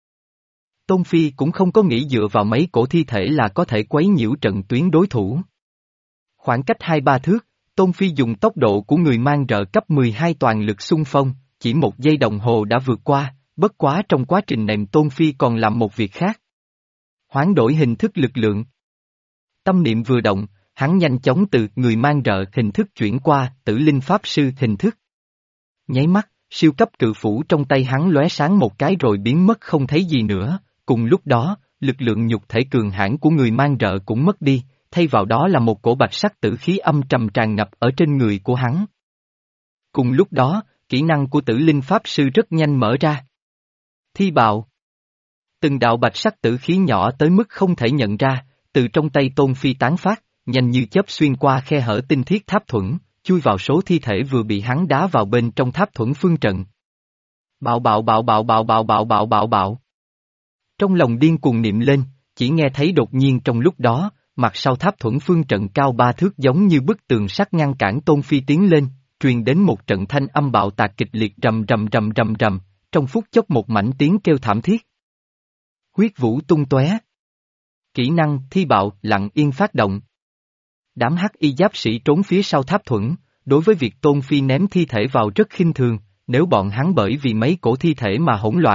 Tôn Phi cũng không có nghĩ dựa vào mấy cổ thi thể là có thể quấy nhiễu trận tuyến đối thủ. Khoảng cách hai ba thước, Tôn Phi dùng tốc độ của người mang rợ cấp mười hai toàn lực xung phong, chỉ một giây đồng hồ đã vượt qua, bất quá trong quá trình này Tôn Phi còn làm một việc khác. Hoán đổi hình thức lực lượng. Tâm niệm vừa động, hắn nhanh chóng từ người mang rợ hình thức chuyển qua tử linh pháp sư hình thức. Nháy mắt, siêu cấp cự phủ trong tay hắn lóe sáng một cái rồi biến mất không thấy gì nữa, cùng lúc đó, lực lượng nhục thể cường hãn của người mang rợ cũng mất đi, thay vào đó là một cổ bạch sắc tử khí âm trầm tràn ngập ở trên người của hắn. Cùng lúc đó, kỹ năng của tử linh pháp sư rất nhanh mở ra. Thi bạo. Từng đạo bạch sắc tử khí nhỏ tới mức không thể nhận ra, từ trong tay Tôn Phi tán phát, nhanh như chớp xuyên qua khe hở tinh thiết tháp thuẫn, chui vào số thi thể vừa bị hắn đá vào bên trong tháp thuẫn phương trận. Bạo bạo bạo bạo bạo bạo bạo bạo bạo bạo. Trong lòng điên cuồng niệm lên, chỉ nghe thấy đột nhiên trong lúc đó, mặt sau tháp thuẫn phương trận cao ba thước giống như bức tường sắt ngăn cản Tôn Phi tiến lên, truyền đến một trận thanh âm bạo tạc kịch liệt rầm rầm rầm rầm rầm, trong phút chốc một mảnh tiếng kêu thảm thiết. Huyết vũ tung tóe. Kỹ năng thi bạo lặng yên phát động. Đám hắc y giáp sĩ trốn phía sau tháp thuẫn, đối với việc Tôn Phi ném thi thể vào rất khinh thường, nếu bọn hắn bởi vì mấy cổ thi thể mà hỗn loạn, thì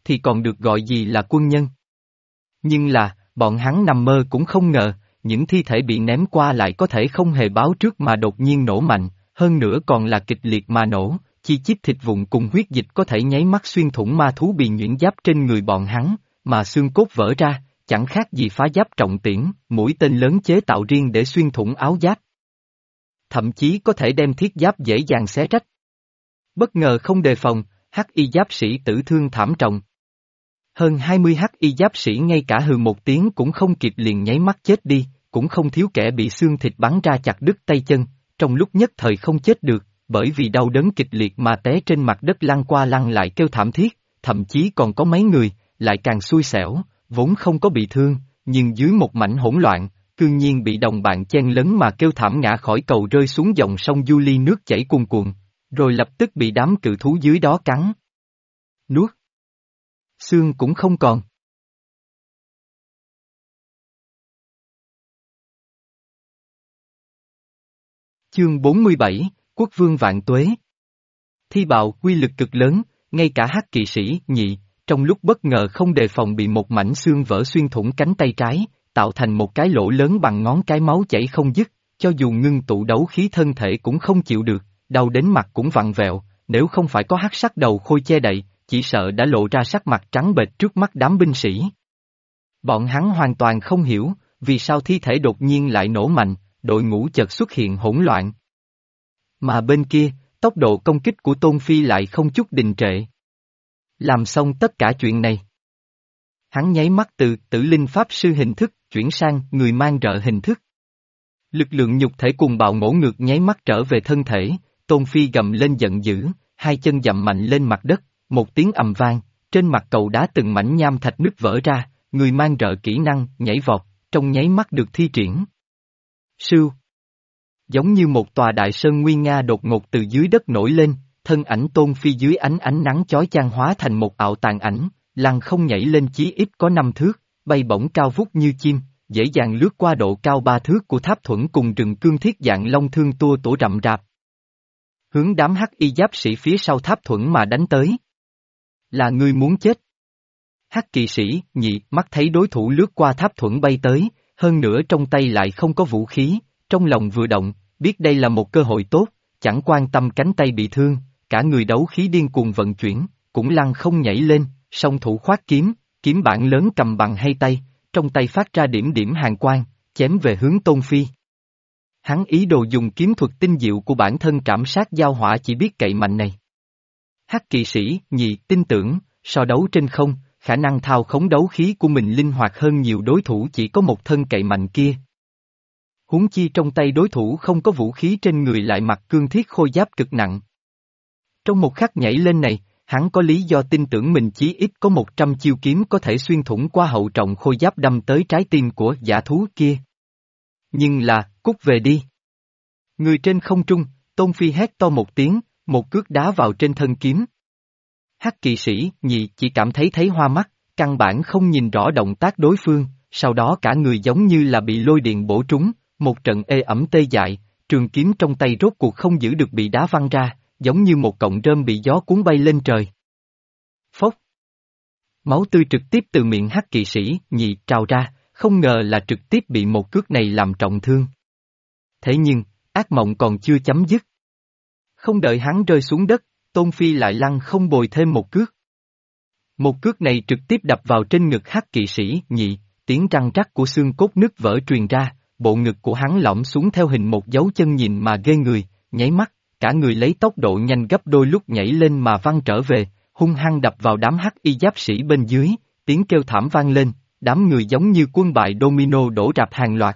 thì còn được gọi gì là quân nhân. Nhưng là, bọn hắn nằm mơ cũng không ngờ, những thi thể bị ném qua lại có thể không hề báo trước mà đột nhiên nổ mạnh, hơn nữa còn là kịch liệt mà nổ, chi chít thịt vụn cùng huyết dịch có thể nháy mắt xuyên thủng ma thú bị nhuyễn giáp trên người bọn hắn, mà xương cốt vỡ ra, chẳng khác gì phá giáp trọng tiễn, mũi tên lớn chế tạo riêng để xuyên thủng áo giáp. Thậm chí có thể đem thiết giáp dễ dàng xé rách. Bất ngờ không đề phòng, hắc y giáp sĩ tử thương thảm trọng. Hơn hai mươi hắc y giáp sĩ ngay cả hừ một tiếng cũng không kịp liền nháy mắt chết đi, cũng không thiếu kẻ bị xương thịt bắn ra chặt đứt tay chân, trong lúc nhất thời không chết được, bởi vì đau đớn kịch liệt mà té trên mặt đất lăn qua lăn lại kêu thảm thiết, thậm chí còn có mấy người, lại càng xui xẻo, vốn không có bị thương, nhưng dưới một mảnh hỗn loạn, cương nhiên bị đồng bạn chen lấn mà kêu thảm ngã khỏi cầu rơi xuống dòng sông Du Ly nước chảy cuồn cuộn, rồi lập tức bị đám cự thú dưới đó cắn. Nuốt. Xương cũng không còn. Chương bốn mươi bảy, Quốc vương vạn tuế. Thi bạo quy lực cực lớn, ngay cả hắc kỵ sĩ nhị, trong lúc bất ngờ không đề phòng bị một mảnh xương vỡ xuyên thủng cánh tay trái, tạo thành một cái lỗ lớn bằng ngón cái máu chảy không dứt, cho dù ngưng tụ đấu khí thân thể cũng không chịu được, đau đến mặt cũng vặn vẹo, nếu không phải có hắc sắc đầu khôi che đậy, chỉ sợ đã lộ ra sắc mặt trắng bệch trước mắt đám binh sĩ. Bọn hắn hoàn toàn không hiểu, vì sao thi thể đột nhiên lại nổ mạnh, đội ngũ chợt xuất hiện hỗn loạn. Mà bên kia, tốc độ công kích của Tôn Phi lại không chút đình trệ. Làm xong tất cả chuyện này. Hắn nháy mắt từ tử linh pháp sư hình thức chuyển sang người mang rợ hình thức. Lực lượng nhục thể cùng bạo ngỗ ngược nháy mắt trở về thân thể, Tôn Phi gầm lên giận dữ, hai chân dậm mạnh lên mặt đất, một tiếng ầm vang, trên mặt cầu đá từng mảnh nham thạch nứt vỡ ra, người mang rợ kỹ năng nhảy vọt, trong nháy mắt được thi triển. Sưu. Giống như một tòa đại sơn nguy nga đột ngột từ dưới đất nổi lên, thân ảnh Tôn Phi dưới ánh ánh nắng chói chang hóa thành một ảo tàn ảnh, lăng không nhảy lên chí ít có năm thước, bay bổng cao vút như chim, dễ dàng lướt qua độ cao ba thước của tháp thuẫn cùng rừng cương thiết dạng long thương tua tổ rậm rạp. Hướng đám hắc y giáp sĩ phía sau tháp thuẫn mà đánh tới. Là ngươi muốn chết. Hắc kỵ sĩ, nhị, mắt thấy đối thủ lướt qua tháp thuẫn bay tới, hơn nữa trong tay lại không có vũ khí, trong lòng vừa động, biết đây là một cơ hội tốt, chẳng quan tâm cánh tay bị thương, cả người đấu khí điên cuồng vận chuyển, cũng lăng không nhảy lên, song thủ khoát kiếm, kiếm bản lớn cầm bằng hai tay, trong tay phát ra điểm điểm hàn quang, chém về hướng Tôn Phi. Hắn ý đồ dùng kiếm thuật tinh diệu của bản thân trảm sát giao hỏa chỉ biết cậy mạnh này. Hắc kỵ sĩ, nhị, tin tưởng, so đấu trên không, khả năng thao khống đấu khí của mình linh hoạt hơn nhiều đối thủ chỉ có một thân cậy mạnh kia. Huống chi trong tay đối thủ không có vũ khí trên người lại mặc cương thiết khôi giáp cực nặng. Trong một khắc nhảy lên này, hắn có lý do tin tưởng mình chí ít có một trăm chiêu kiếm có thể xuyên thủng qua hậu trọng khôi giáp đâm tới trái tim của giả thú kia. Nhưng là, cút về đi. Người trên không trung, Tôn Phi hét to một tiếng, một cước đá vào trên thân kiếm. Hắc kỵ sĩ, nhị chỉ cảm thấy thấy hoa mắt, căn bản không nhìn rõ động tác đối phương, sau đó cả người giống như là bị lôi điện bổ trúng, một trận ê ẩm tê dại, trường kiếm trong tay rốt cuộc không giữ được bị đá văng ra, giống như một cọng rơm bị gió cuốn bay lên trời. Phốc. Máu tươi trực tiếp từ miệng hắc kỵ sĩ, nhị trào ra, không ngờ là trực tiếp bị một cước này làm trọng thương. Thế nhưng, ác mộng còn chưa chấm dứt. Không đợi hắn rơi xuống đất, Tôn Phi lại lăn không bồi thêm một cước. Một cước này trực tiếp đập vào trên ngực hắc kỵ sĩ, nhị, tiếng răng rắc của xương cốt nứt vỡ truyền ra, bộ ngực của hắn lõm xuống theo hình một dấu chân nhìn mà ghê người, nháy mắt, cả người lấy tốc độ nhanh gấp đôi lúc nhảy lên mà văng trở về, hung hăng đập vào đám hắc y giáp sĩ bên dưới, tiếng kêu thảm vang lên, đám người giống như quân bại domino đổ rạp hàng loạt.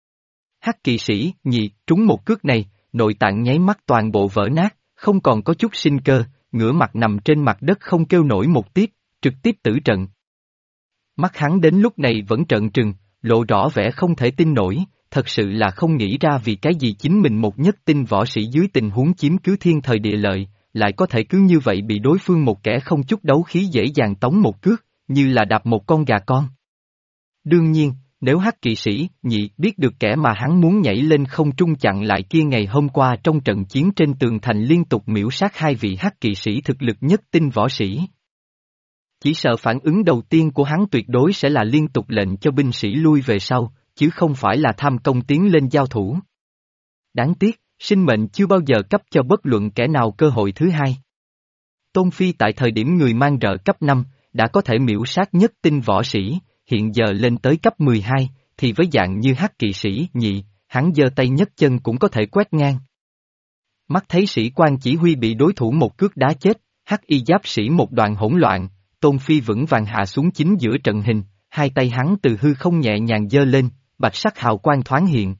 Hắc kỵ sĩ, nhị, trúng một cước này, nội tạng nháy mắt toàn bộ vỡ nát, không còn có chút sinh cơ, ngửa mặt nằm trên mặt đất không kêu nổi một tiếp, trực tiếp tử trận. Mắt hắn đến lúc này vẫn trợn trừng, lộ rõ vẻ không thể tin nổi, thật sự là không nghĩ ra vì cái gì chính mình một nhất tinh võ sĩ dưới tình huống chiếm cứ thiên thời địa lợi, lại có thể cứ như vậy bị đối phương một kẻ không chút đấu khí dễ dàng tống một cước, như là đạp một con gà con. Đương nhiên, nếu hắc kỵ sĩ, nhị, biết được kẻ mà hắn muốn nhảy lên không trung chặn lại kia ngày hôm qua trong trận chiến trên tường thành liên tục miễu sát hai vị hắc kỵ sĩ thực lực nhất tinh võ sĩ. Chỉ sợ phản ứng đầu tiên của hắn tuyệt đối sẽ là liên tục lệnh cho binh sĩ lui về sau, chứ không phải là tham công tiến lên giao thủ. Đáng tiếc, sinh mệnh chưa bao giờ cấp cho bất luận kẻ nào cơ hội thứ hai. Tôn Phi tại thời điểm người mang rợ cấp năm, đã có thể miễu sát nhất tinh võ sĩ, hiện giờ lên tới cấp mười hai, thì với dạng như hắc kỵ sĩ nhị, hắn giơ tay nhấc chân cũng có thể quét ngang. Mắt thấy sĩ quan chỉ huy bị đối thủ một cước đá chết, hắc y giáp sĩ một đoàn hỗn loạn, Tôn Phi vững vàng hạ xuống chính giữa trận hình, hai tay hắn từ hư không nhẹ nhàng giơ lên, bạch sắc hào quang thoáng hiện.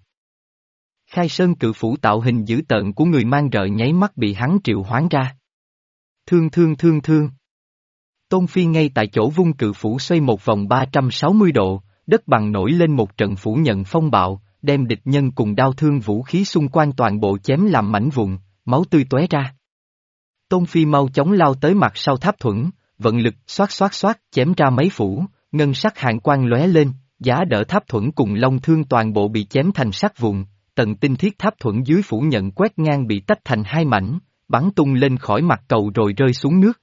Khai sơn cự phủ tạo hình dữ tợn của người mang rợ nháy mắt bị hắn triệu hoán ra. Thương thương thương thương. Tôn Phi ngay tại chỗ vung cự phủ xoay một vòng ba trăm sáu mươi độ, đất bằng nổi lên một trận phủ nhận phong bạo, đem địch nhân cùng đao thương vũ khí xung quanh toàn bộ chém làm mảnh vụn, máu tươi tóe ra. Tôn Phi mau chóng lao tới mặt sau tháp thuẫn, vận lực xoát xoát xoát chém ra mấy phủ, ngân sắc hàn quang lóe lên, giá đỡ tháp thuẫn cùng long thương toàn bộ bị chém thành sắc vụn, tầng tinh thiết tháp thuẫn dưới phủ nhận quét ngang bị tách thành hai mảnh, bắn tung lên khỏi mặt cầu rồi rơi xuống nước.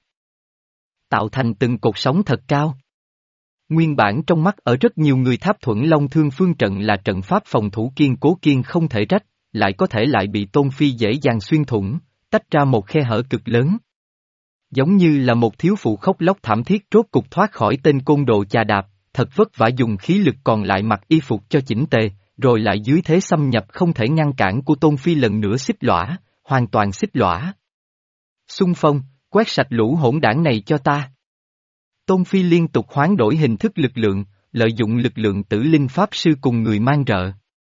Tạo thành từng cột sóng thật cao. Nguyên bản trong mắt ở rất nhiều người tháp thuẫn long thương phương trận là trận pháp phòng thủ kiên cố kiên không thể trách, lại có thể lại bị Tôn Phi dễ dàng xuyên thủng, tách ra một khe hở cực lớn. Giống như là một thiếu phụ khóc lóc thảm thiết rốt cục thoát khỏi tên côn đồ chà đạp, thật vất vả dùng khí lực còn lại mặc y phục cho chỉnh tề, rồi lại dưới thế xâm nhập không thể ngăn cản của Tôn Phi lần nữa xích lõa, hoàn toàn xích lõa. Xung phong, quét sạch lũ hỗn đảng này cho ta. Tôn Phi liên tục hoán đổi hình thức lực lượng, lợi dụng lực lượng tử linh pháp sư cùng người mang rợ.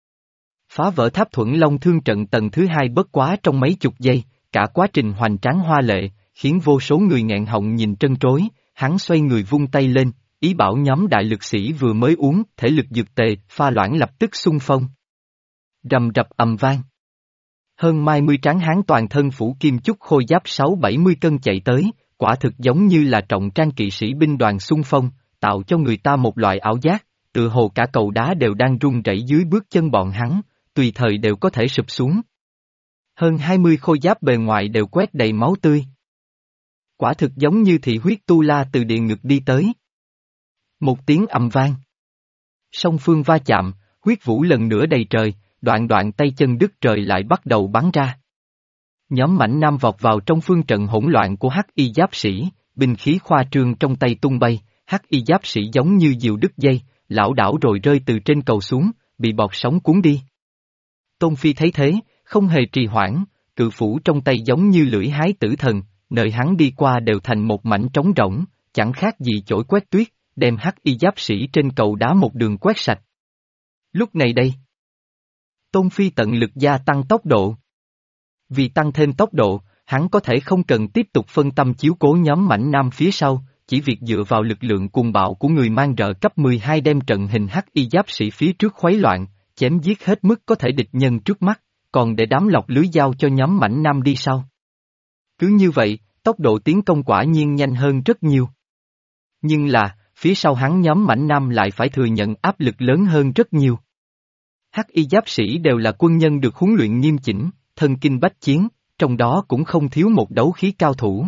Phá vỡ tháp thuẫn long thương trận tầng thứ hai bất quá trong mấy chục giây, cả quá trình hoành tráng hoa lệ, khiến vô số người nghẹn họng nhìn trân trối, hắn xoay người vung tay lên, ý bảo nhóm đại lực sĩ vừa mới uống thể lực dược tề, pha loãng lập tức xung phong. Rầm rập ầm vang. Hơn mai mươi tráng hán toàn thân phủ kim chúc khôi giáp sáu bảy mươi cân chạy tới, quả thực giống như là trọng trang kỵ sĩ binh đoàn xung phong, tạo cho người ta một loại ảo giác, tựa hồ cả cầu đá đều đang rung rẩy dưới bước chân bọn hắn, tùy thời đều có thể sụp xuống. Hơn hai mươi khôi giáp bề ngoài đều quét đầy máu tươi. Quả thực giống như thị huyết tu la từ địa ngục đi tới. Một tiếng ầm vang. Song phương va chạm, huyết vũ lần nữa đầy trời, đoạn đoạn tay chân đứt trời lại bắt đầu bắn ra. Nhóm mảnh nam vọt vào trong phương trận hỗn loạn của hắc y giáp sĩ, binh khí khoa trương trong tay tung bay, hắc y giáp sĩ giống như diều đứt dây, lảo đảo rồi rơi từ trên cầu xuống, bị bọt sóng cuốn đi. Tôn Phi thấy thế, không hề trì hoãn, cự phủ trong tay giống như lưỡi hái tử thần, nơi hắn đi qua đều thành một mảnh trống rỗng, chẳng khác gì chổi quét tuyết, đem hắc y giáp sĩ trên cầu đá một đường quét sạch. Lúc này đây, Tôn Phi tận lực gia tăng tốc độ. Vì tăng thêm tốc độ, hắn có thể không cần tiếp tục phân tâm chiếu cố nhóm mảnh nam phía sau, chỉ việc dựa vào lực lượng cuồng bạo của người mang rợ cấp mười hai đem trận hình hắc y giáp sĩ phía trước khuấy loạn, chém giết hết mức có thể địch nhân trước mắt, còn để đám lọc lưới giao cho nhóm mảnh nam đi sau. Cứ như vậy, tốc độ tiến công quả nhiên nhanh hơn rất nhiều. Nhưng là, phía sau hắn nhóm mảnh nam lại phải thừa nhận áp lực lớn hơn rất nhiều. Hắc y giáp sĩ đều là quân nhân được huấn luyện nghiêm chỉnh, thân kinh bách chiến, trong đó cũng không thiếu một đấu khí cao thủ.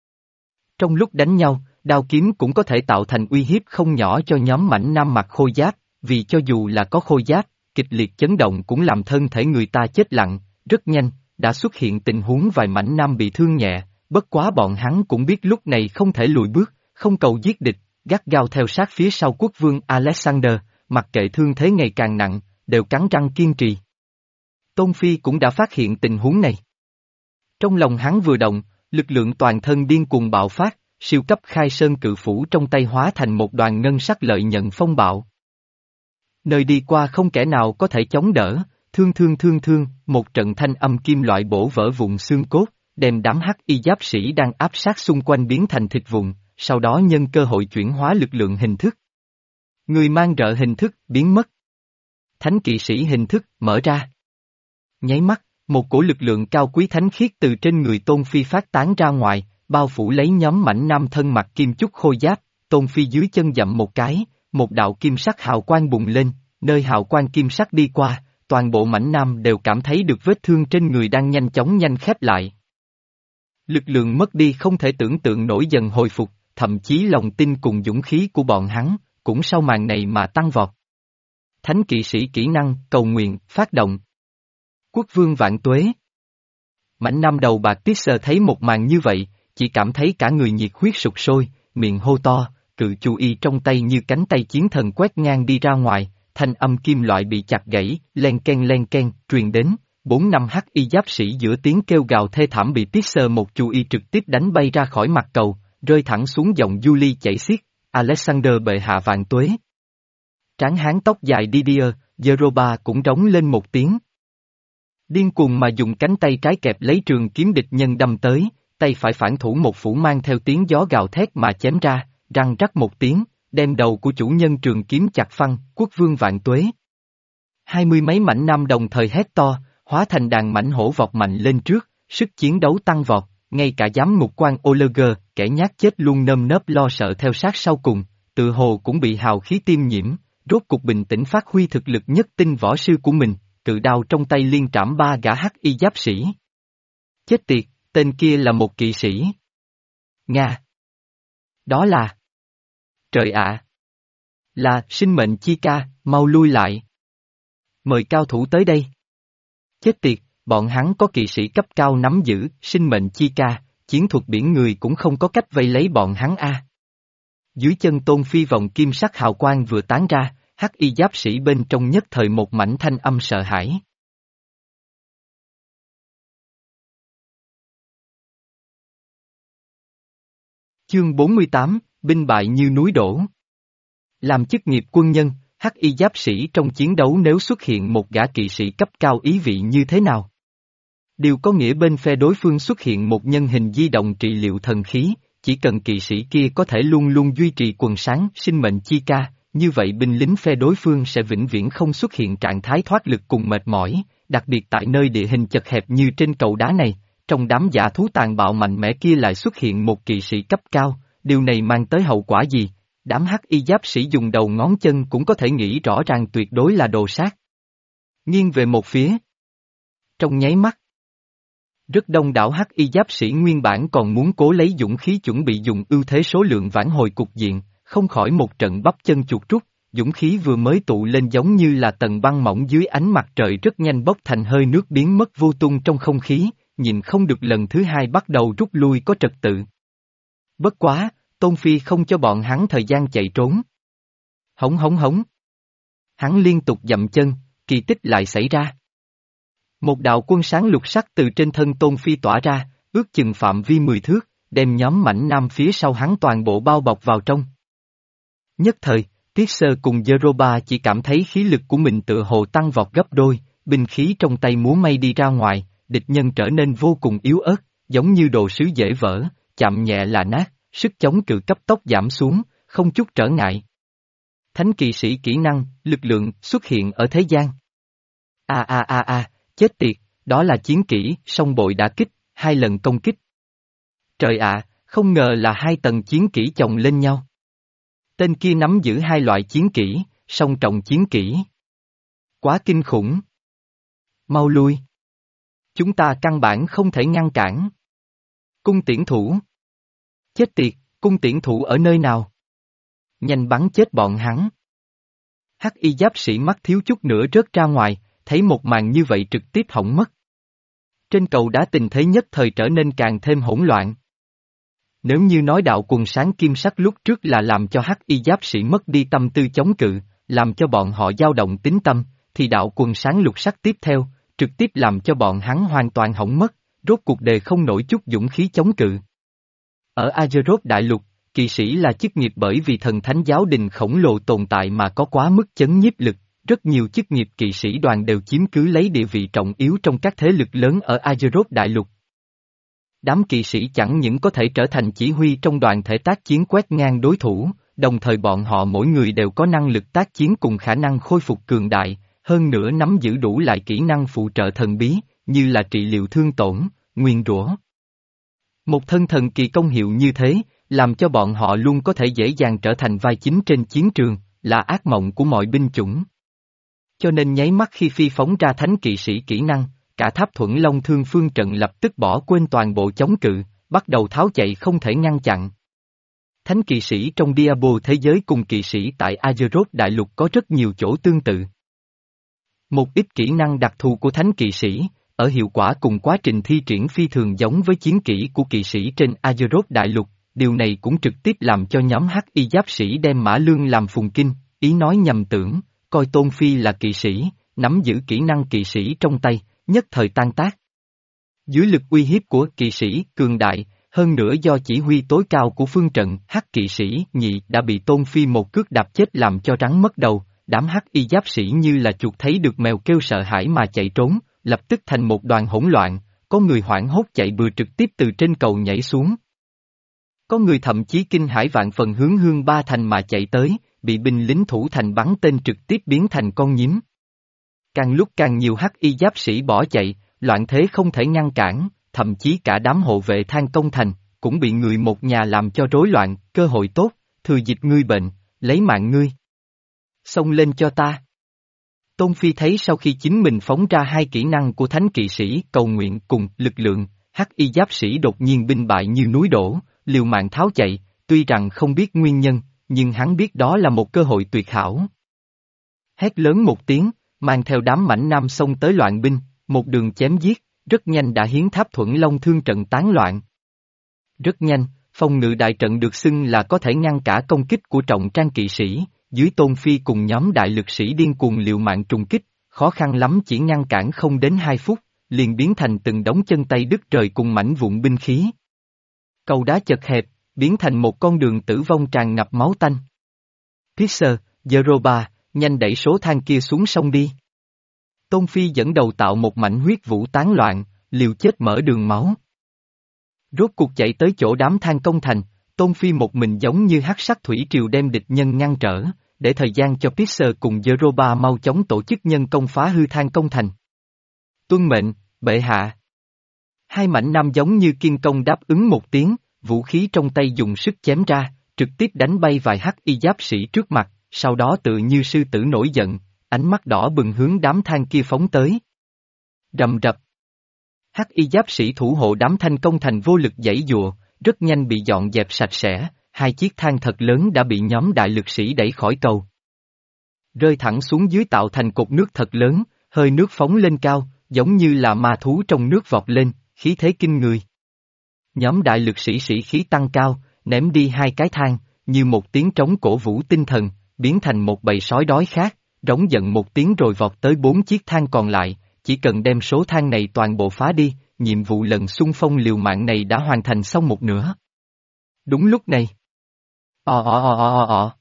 Trong lúc đánh nhau, đao kiếm cũng có thể tạo thành uy hiếp không nhỏ cho nhóm mảnh nam mặc khôi giáp, vì cho dù là có khôi giáp, kịch liệt chấn động cũng làm thân thể người ta chết lặng, rất nhanh, đã xuất hiện tình huống vài mảnh nam bị thương nhẹ, bất quá bọn hắn cũng biết lúc này không thể lùi bước, không cầu giết địch, gắt gao theo sát phía sau quốc vương Alexander, mặc kệ thương thế ngày càng nặng, đều cắn răng kiên trì. Tôn Phi cũng đã phát hiện tình huống này. Trong lòng hắn vừa động, lực lượng toàn thân điên cuồng bạo phát, siêu cấp khai sơn cự phủ trong tay hóa thành một đoàn ngân sắc lợi nhận phong bạo. Nơi đi qua không kẻ nào có thể chống đỡ, thương thương thương thương, một trận thanh âm kim loại bổ vỡ vụn xương cốt, đem đám hắc y giáp sĩ đang áp sát xung quanh biến thành thịt vụn, sau đó nhân cơ hội chuyển hóa lực lượng hình thức. Người mang rợ hình thức biến mất. Thánh kỵ sĩ hình thức mở ra. Nháy mắt, một cổ lực lượng cao quý thánh khiết từ trên người Tôn Phi phát tán ra ngoài, bao phủ lấy nhóm mảnh nam thân mặc kim chúc khôi giáp, Tôn Phi dưới chân dậm một cái, một đạo kim sắc hào quang bùng lên, nơi hào quang kim sắc đi qua, toàn bộ mảnh nam đều cảm thấy được vết thương trên người đang nhanh chóng nhanh khép lại. Lực lượng mất đi không thể tưởng tượng nổi dần hồi phục, thậm chí lòng tin cùng dũng khí của bọn hắn, cũng sau màn này mà tăng vọt. Thánh kỵ sĩ kỹ năng, cầu nguyện, phát động. Quốc vương vạn tuế. Mãnh nam đầu bạc Tisser thấy một màn như vậy, chỉ cảm thấy cả người nhiệt huyết sục sôi, miệng hô to, cự chu y trong tay như cánh tay chiến thần quét ngang đi ra ngoài, thanh âm kim loại bị chặt gãy, len ken len ken, truyền đến, bốn năm hắc y giáp sĩ giữa tiếng kêu gào thê thảm bị Tisser một chu y trực tiếp đánh bay ra khỏi mặt cầu, rơi thẳng xuống dòng Julie chảy xiết, Alexander bệ hạ vạn tuế. Tráng hán tóc dài Didier, Jeroba cũng rống lên một tiếng. Điên cuồng mà dùng cánh tay trái kẹp lấy trường kiếm địch nhân đâm tới, tay phải phản thủ một phủ mang theo tiếng gió gào thét mà chém ra, răng rắc một tiếng, đem đầu của chủ nhân trường kiếm chặt phăng, quốc vương vạn tuế. Hai mươi mấy mảnh nam đồng thời hét to, hóa thành đàn mảnh hổ vọt mạnh lên trước, sức chiến đấu tăng vọt, ngay cả giám ngục quan Oleger, kẻ nhát chết luôn nơm nớp lo sợ theo sát sau cùng, tự hồ cũng bị hào khí tiêm nhiễm, rốt cục bình tĩnh phát huy thực lực nhất tinh võ sư của mình, cự đao trong tay liên trảm ba gã hắc y giáp sĩ. Chết tiệt, tên kia là một kỵ sĩ. Nga. Đó là. Trời ạ. Là, sinh mệnh chi ca, mau lui lại. Mời cao thủ tới đây. Chết tiệt, bọn hắn có kỵ sĩ cấp cao nắm giữ, sinh mệnh chi ca, chiến thuật biển người cũng không có cách vây lấy bọn hắn a. Dưới chân Tôn Phi vòng kim sắc hào quang vừa tán ra, hắc y giáp sĩ bên trong nhất thời một mảnh thanh âm sợ hãi. Chương bốn mươi tám, binh bại như núi đổ. Làm chức nghiệp quân nhân, hắc y giáp sĩ trong chiến đấu nếu xuất hiện một gã kỵ sĩ cấp cao ý vị như thế nào? Điều có nghĩa bên phe đối phương xuất hiện một nhân hình di động trị liệu thần khí, chỉ cần kỵ sĩ kia có thể luôn luôn duy trì quần sáng sinh mệnh chi ca, như vậy binh lính phe đối phương sẽ vĩnh viễn không xuất hiện trạng thái thoát lực cùng mệt mỏi, đặc biệt tại nơi địa hình chật hẹp như trên cầu đá này, trong đám dã thú tàn bạo mạnh mẽ kia lại xuất hiện một kỵ sĩ cấp cao, điều này mang tới hậu quả gì? Đám hắc y giáp sĩ dùng đầu ngón chân cũng có thể nghĩ rõ ràng tuyệt đối là đồ sát. Nghiêng về một phía. Trong nháy mắt, rất đông đảo hắc y giáp sĩ nguyên bản còn muốn cố lấy dũng khí chuẩn bị dùng ưu thế số lượng vãn hồi cục diện, không khỏi một trận bắp chân chuột rút, dũng khí vừa mới tụ lên giống như là tầng băng mỏng dưới ánh mặt trời rất nhanh bốc thành hơi nước biến mất vô tung trong không khí, nhìn không được lần thứ hai bắt đầu rút lui có trật tự. Bất quá, Tôn Phi không cho bọn hắn thời gian chạy trốn. Hống hống hống. Hắn liên tục dậm chân, kỳ tích lại xảy ra. Một đạo quân sáng lục sắc từ trên thân Tôn Phi tỏa ra, ước chừng phạm vi mười thước, đem nhóm mảnh nam phía sau hắn toàn bộ bao bọc vào trong. Nhất thời, Tiết Sơ cùng Jeroba chỉ cảm thấy khí lực của mình tựa hồ tăng vọt gấp đôi, binh khí trong tay múa may đi ra ngoài, địch nhân trở nên vô cùng yếu ớt, giống như đồ sứ dễ vỡ, chạm nhẹ là nát, sức chống cự cấp tốc giảm xuống, không chút trở ngại. Thánh kỵ sĩ kỹ năng, lực lượng xuất hiện ở thế gian. A a a a, chết tiệt, đó là chiến kỹ, song bội đã kích, hai lần công kích. Trời ạ, không ngờ là hai tầng chiến kỹ chồng lên nhau. Tên kia nắm giữ hai loại chiến kỹ, song trọng chiến kỹ. Quá kinh khủng. Mau lui. Chúng ta căn bản không thể ngăn cản. Cung tiễn thủ. Chết tiệt, cung tiễn thủ ở nơi nào? Nhanh bắn chết bọn hắn. Hắc y giáp sĩ mắt thiếu chút nữa rớt ra ngoài, thấy một màn như vậy trực tiếp hỏng mất. Trên cầu đá tình thế nhất thời trở nên càng thêm hỗn loạn. Nếu như nói đạo quần sáng kim sắc lúc trước là làm cho hắc y giáp sĩ mất đi tâm tư chống cự, làm cho bọn họ dao động tính tâm, thì đạo quần sáng lục sắc tiếp theo, trực tiếp làm cho bọn hắn hoàn toàn hỏng mất, rốt cuộc đề không nổi chút dũng khí chống cự. Ở Azeroth đại lục, kỵ sĩ là chức nghiệp bởi vì thần thánh giáo đình khổng lồ tồn tại mà có quá mức chấn nhiếp lực, rất nhiều chức nghiệp kỵ sĩ đoàn đều chiếm cứ lấy địa vị trọng yếu trong các thế lực lớn ở Azeroth đại lục. Đám kỵ sĩ chẳng những có thể trở thành chỉ huy trong đoàn thể tác chiến quét ngang đối thủ, đồng thời bọn họ mỗi người đều có năng lực tác chiến cùng khả năng khôi phục cường đại, hơn nữa nắm giữ đủ lại kỹ năng phụ trợ thần bí, như là trị liệu thương tổn, nguyền rủa. Một thân thần kỳ công hiệu như thế, làm cho bọn họ luôn có thể dễ dàng trở thành vai chính trên chiến trường, là ác mộng của mọi binh chủng. Cho nên nháy mắt khi phi phóng ra thánh kỵ sĩ kỹ năng, cả tháp thuẫn long thương phương trận lập tức bỏ quên toàn bộ chống cự, bắt đầu tháo chạy không thể ngăn chặn. Thánh kỵ sĩ trong Diablo thế giới cùng kỵ sĩ tại Azeroth đại lục có rất nhiều chỗ tương tự. Một ít kỹ năng đặc thù của thánh kỵ sĩ, ở hiệu quả cùng quá trình thi triển phi thường giống với chiến kỹ của kỵ sĩ trên Azeroth đại lục, điều này cũng trực tiếp làm cho nhóm hắc y giáp sĩ đem Mã Lương làm phùng kinh, ý nói nhầm tưởng, coi Tôn Phi là kỵ sĩ, nắm giữ kỹ năng kỵ sĩ trong tay, nhất thời tan tác. Dưới lực uy hiếp của kỵ sĩ cường đại, hơn nữa do chỉ huy tối cao của phương trận, hắc kỵ sĩ nhị đã bị Tôn Phi một cước đạp chết làm cho rắn mất đầu, đám hắc y giáp sĩ như là chuột thấy được mèo kêu sợ hãi mà chạy trốn, lập tức thành một đoàn hỗn loạn, có người hoảng hốt chạy bừa trực tiếp từ trên cầu nhảy xuống. Có người thậm chí kinh hãi vạn phần hướng Hương Ba Thành mà chạy tới, bị binh lính thủ thành bắn tên trực tiếp biến thành con nhím. Càng lúc càng nhiều hắc y giáp sĩ bỏ chạy, loạn thế không thể ngăn cản, thậm chí cả đám hộ vệ Than Công Thành, cũng bị người một nhà làm cho rối loạn, cơ hội tốt, thừa dịp ngươi bệnh, lấy mạng ngươi. Xông lên cho ta. Tôn Phi thấy sau khi chính mình phóng ra hai kỹ năng của thánh kỵ sĩ cầu nguyện cùng lực lượng, hắc y giáp sĩ đột nhiên binh bại như núi đổ, liều mạng tháo chạy, tuy rằng không biết nguyên nhân, nhưng hắn biết đó là một cơ hội tuyệt hảo. Hét lớn một tiếng, mang theo đám mãnh nam xông tới loạn binh, một đường chém giết, rất nhanh đã hiến tháp Thuẫn Long Thương trận tán loạn. Rất nhanh, phòng ngự đại trận được xưng là có thể ngăn cả công kích của trọng trang kỵ sĩ, dưới Tôn Phi cùng nhóm đại lực sĩ điên cuồng liều mạng trùng kích, khó khăn lắm chỉ ngăn cản không đến hai phút, liền biến thành từng đống chân tay đứt trời cùng mảnh vụn binh khí. Cầu đá chật hẹp, biến thành một con đường tử vong tràn ngập máu tanh. Pisser, Zeroba, nhanh đẩy số than kia xuống sông đi. Tôn Phi dẫn đầu tạo một mảnh huyết vũ tán loạn, liều chết mở đường máu. Rốt cuộc chạy tới chỗ đám Than Công Thành, Tôn Phi một mình giống như hắc sắc thủy triều đem địch nhân ngăn trở, để thời gian cho Pisser cùng Zeroba mau chóng tổ chức nhân công phá hư Than Công Thành. Tuân mệnh, bệ hạ. Hai mảnh nam giống như kiên công đáp ứng một tiếng, vũ khí trong tay dùng sức chém ra, trực tiếp đánh bay vài hắc y giáp sĩ trước mặt, sau đó tự như sư tử nổi giận, ánh mắt đỏ bừng hướng đám than kia phóng tới. Rầm rập. Hắc y giáp sĩ thủ hộ đám Thanh Công Thành vô lực giãy giụa, rất nhanh bị dọn dẹp sạch sẽ, hai chiếc than thật lớn đã bị nhóm đại lực sĩ đẩy khỏi cầu. Rơi thẳng xuống dưới tạo thành cột nước thật lớn, hơi nước phóng lên cao, giống như là ma thú trong nước vọt lên, khí thế kinh người. Nhóm đại lực sĩ sĩ khí tăng cao, ném đi hai cái than, như một tiếng trống cổ vũ tinh thần, biến thành một bầy sói đói khát, rống giận một tiếng rồi vọt tới bốn chiếc than còn lại, chỉ cần đem số than này toàn bộ phá đi, nhiệm vụ lần xung phong liều mạng này đã hoàn thành xong một nửa. Đúng lúc này. Ò ò ò ò ò ò.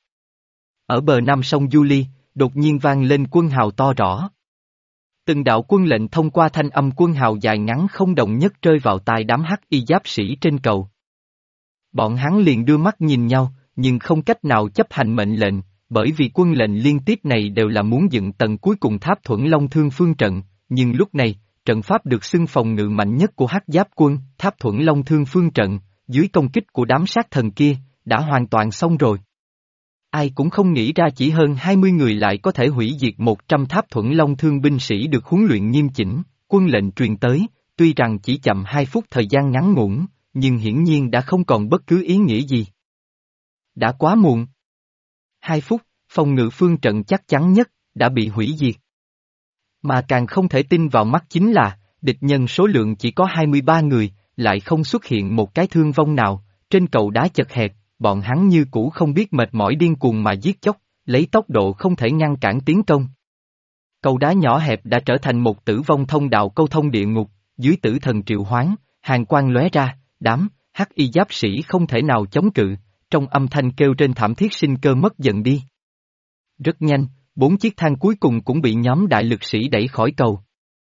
Ở bờ nam sông Julie, đột nhiên vang lên quân hào to rõ. Từng đạo quân lệnh thông qua thanh âm quân hào dài ngắn không đồng nhất rơi vào tai đám hắc y giáp sĩ trên cầu. Bọn hắn liền đưa mắt nhìn nhau, nhưng không cách nào chấp hành mệnh lệnh, bởi vì quân lệnh liên tiếp này đều là muốn dựng tầng cuối cùng tháp Thuẫn Long Thương phương trận, nhưng lúc này, trận pháp được xưng phòng ngự mạnh nhất của hắc giáp quân, tháp Thuẫn Long Thương phương trận, dưới công kích của đám sát thần kia, đã hoàn toàn xong rồi. Ai cũng không nghĩ ra chỉ hơn hai mươi người lại có thể hủy diệt một trăm tháp Thuẫn Long Thương binh sĩ được huấn luyện nghiêm chỉnh, quân lệnh truyền tới, tuy rằng chỉ chậm hai phút thời gian ngắn ngủn, nhưng hiển nhiên đã không còn bất cứ ý nghĩa gì. Đã quá muộn. Hai phút, phòng ngự phương trận chắc chắn nhất, đã bị hủy diệt. Mà càng không thể tin vào mắt chính là, địch nhân số lượng chỉ có hai mươi ba người, lại không xuất hiện một cái thương vong nào, trên cầu đá chật hẹp, bọn hắn như cũ không biết mệt mỏi điên cuồng mà giết chóc, lấy tốc độ không thể ngăn cản tiến công. Cầu đá nhỏ hẹp đã trở thành một tử vong thông đạo câu thông địa ngục, dưới tử thần triệu hoán, hàn quang lóe ra, đám, hắc y giáp sĩ không thể nào chống cự, trong âm thanh kêu trên thảm thiết sinh cơ mất dần đi. Rất nhanh, bốn chiếc than cuối cùng cũng bị nhóm đại lực sĩ đẩy khỏi cầu.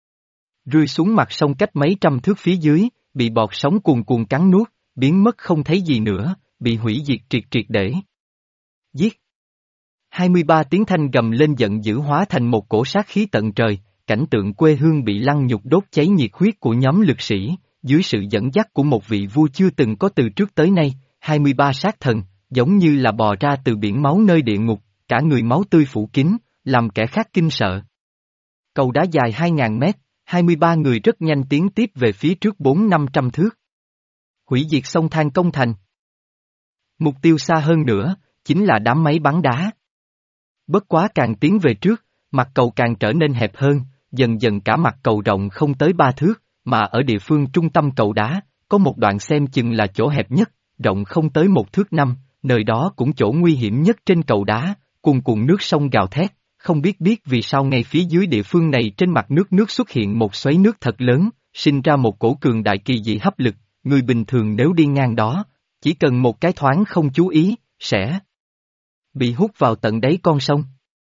Rơi xuống mặt sông cách mấy trăm thước phía dưới, bị bọt sóng cuồn cuồn cắn nuốt, biến mất không thấy gì nữa, bị hủy diệt triệt triệt để. Giết! hai mươi ba tiếng thanh gầm lên giận dữ hóa thành một cổ sát khí tận trời, cảnh tượng quê hương bị lăng nhục đốt cháy nhiệt huyết của nhóm lực sĩ, dưới sự dẫn dắt của một vị vua chưa từng có từ trước tới nay, hai mươi ba sát thần, giống như là bò ra từ biển máu nơi địa ngục, cả người máu tươi phủ kín, làm kẻ khác kinh sợ. Cầu đá dài hai ngàn mét, hai mươi ba người rất nhanh tiến tiếp về phía trước bốn năm trăm thước. Hủy diệt sông Than Công Thành. Mục tiêu xa hơn nữa, chính là đám máy bắn đá. Bất quá càng tiến về trước, mặt cầu càng trở nên hẹp hơn, dần dần cả mặt cầu rộng không tới ba thước, mà ở địa phương trung tâm cầu đá, có một đoạn xem chừng là chỗ hẹp nhất, rộng không tới một thước năm, nơi đó cũng chỗ nguy hiểm nhất trên cầu đá, cuồn cuộn nước sông gào thét, không biết biết vì sao ngay phía dưới địa phương này trên mặt nước nước xuất hiện một xoáy nước thật lớn, sinh ra một cổ cường đại kỳ dị hấp lực, người bình thường nếu đi ngang đó, chỉ cần một cái thoáng không chú ý, sẽ bị hút vào tận đáy con sông.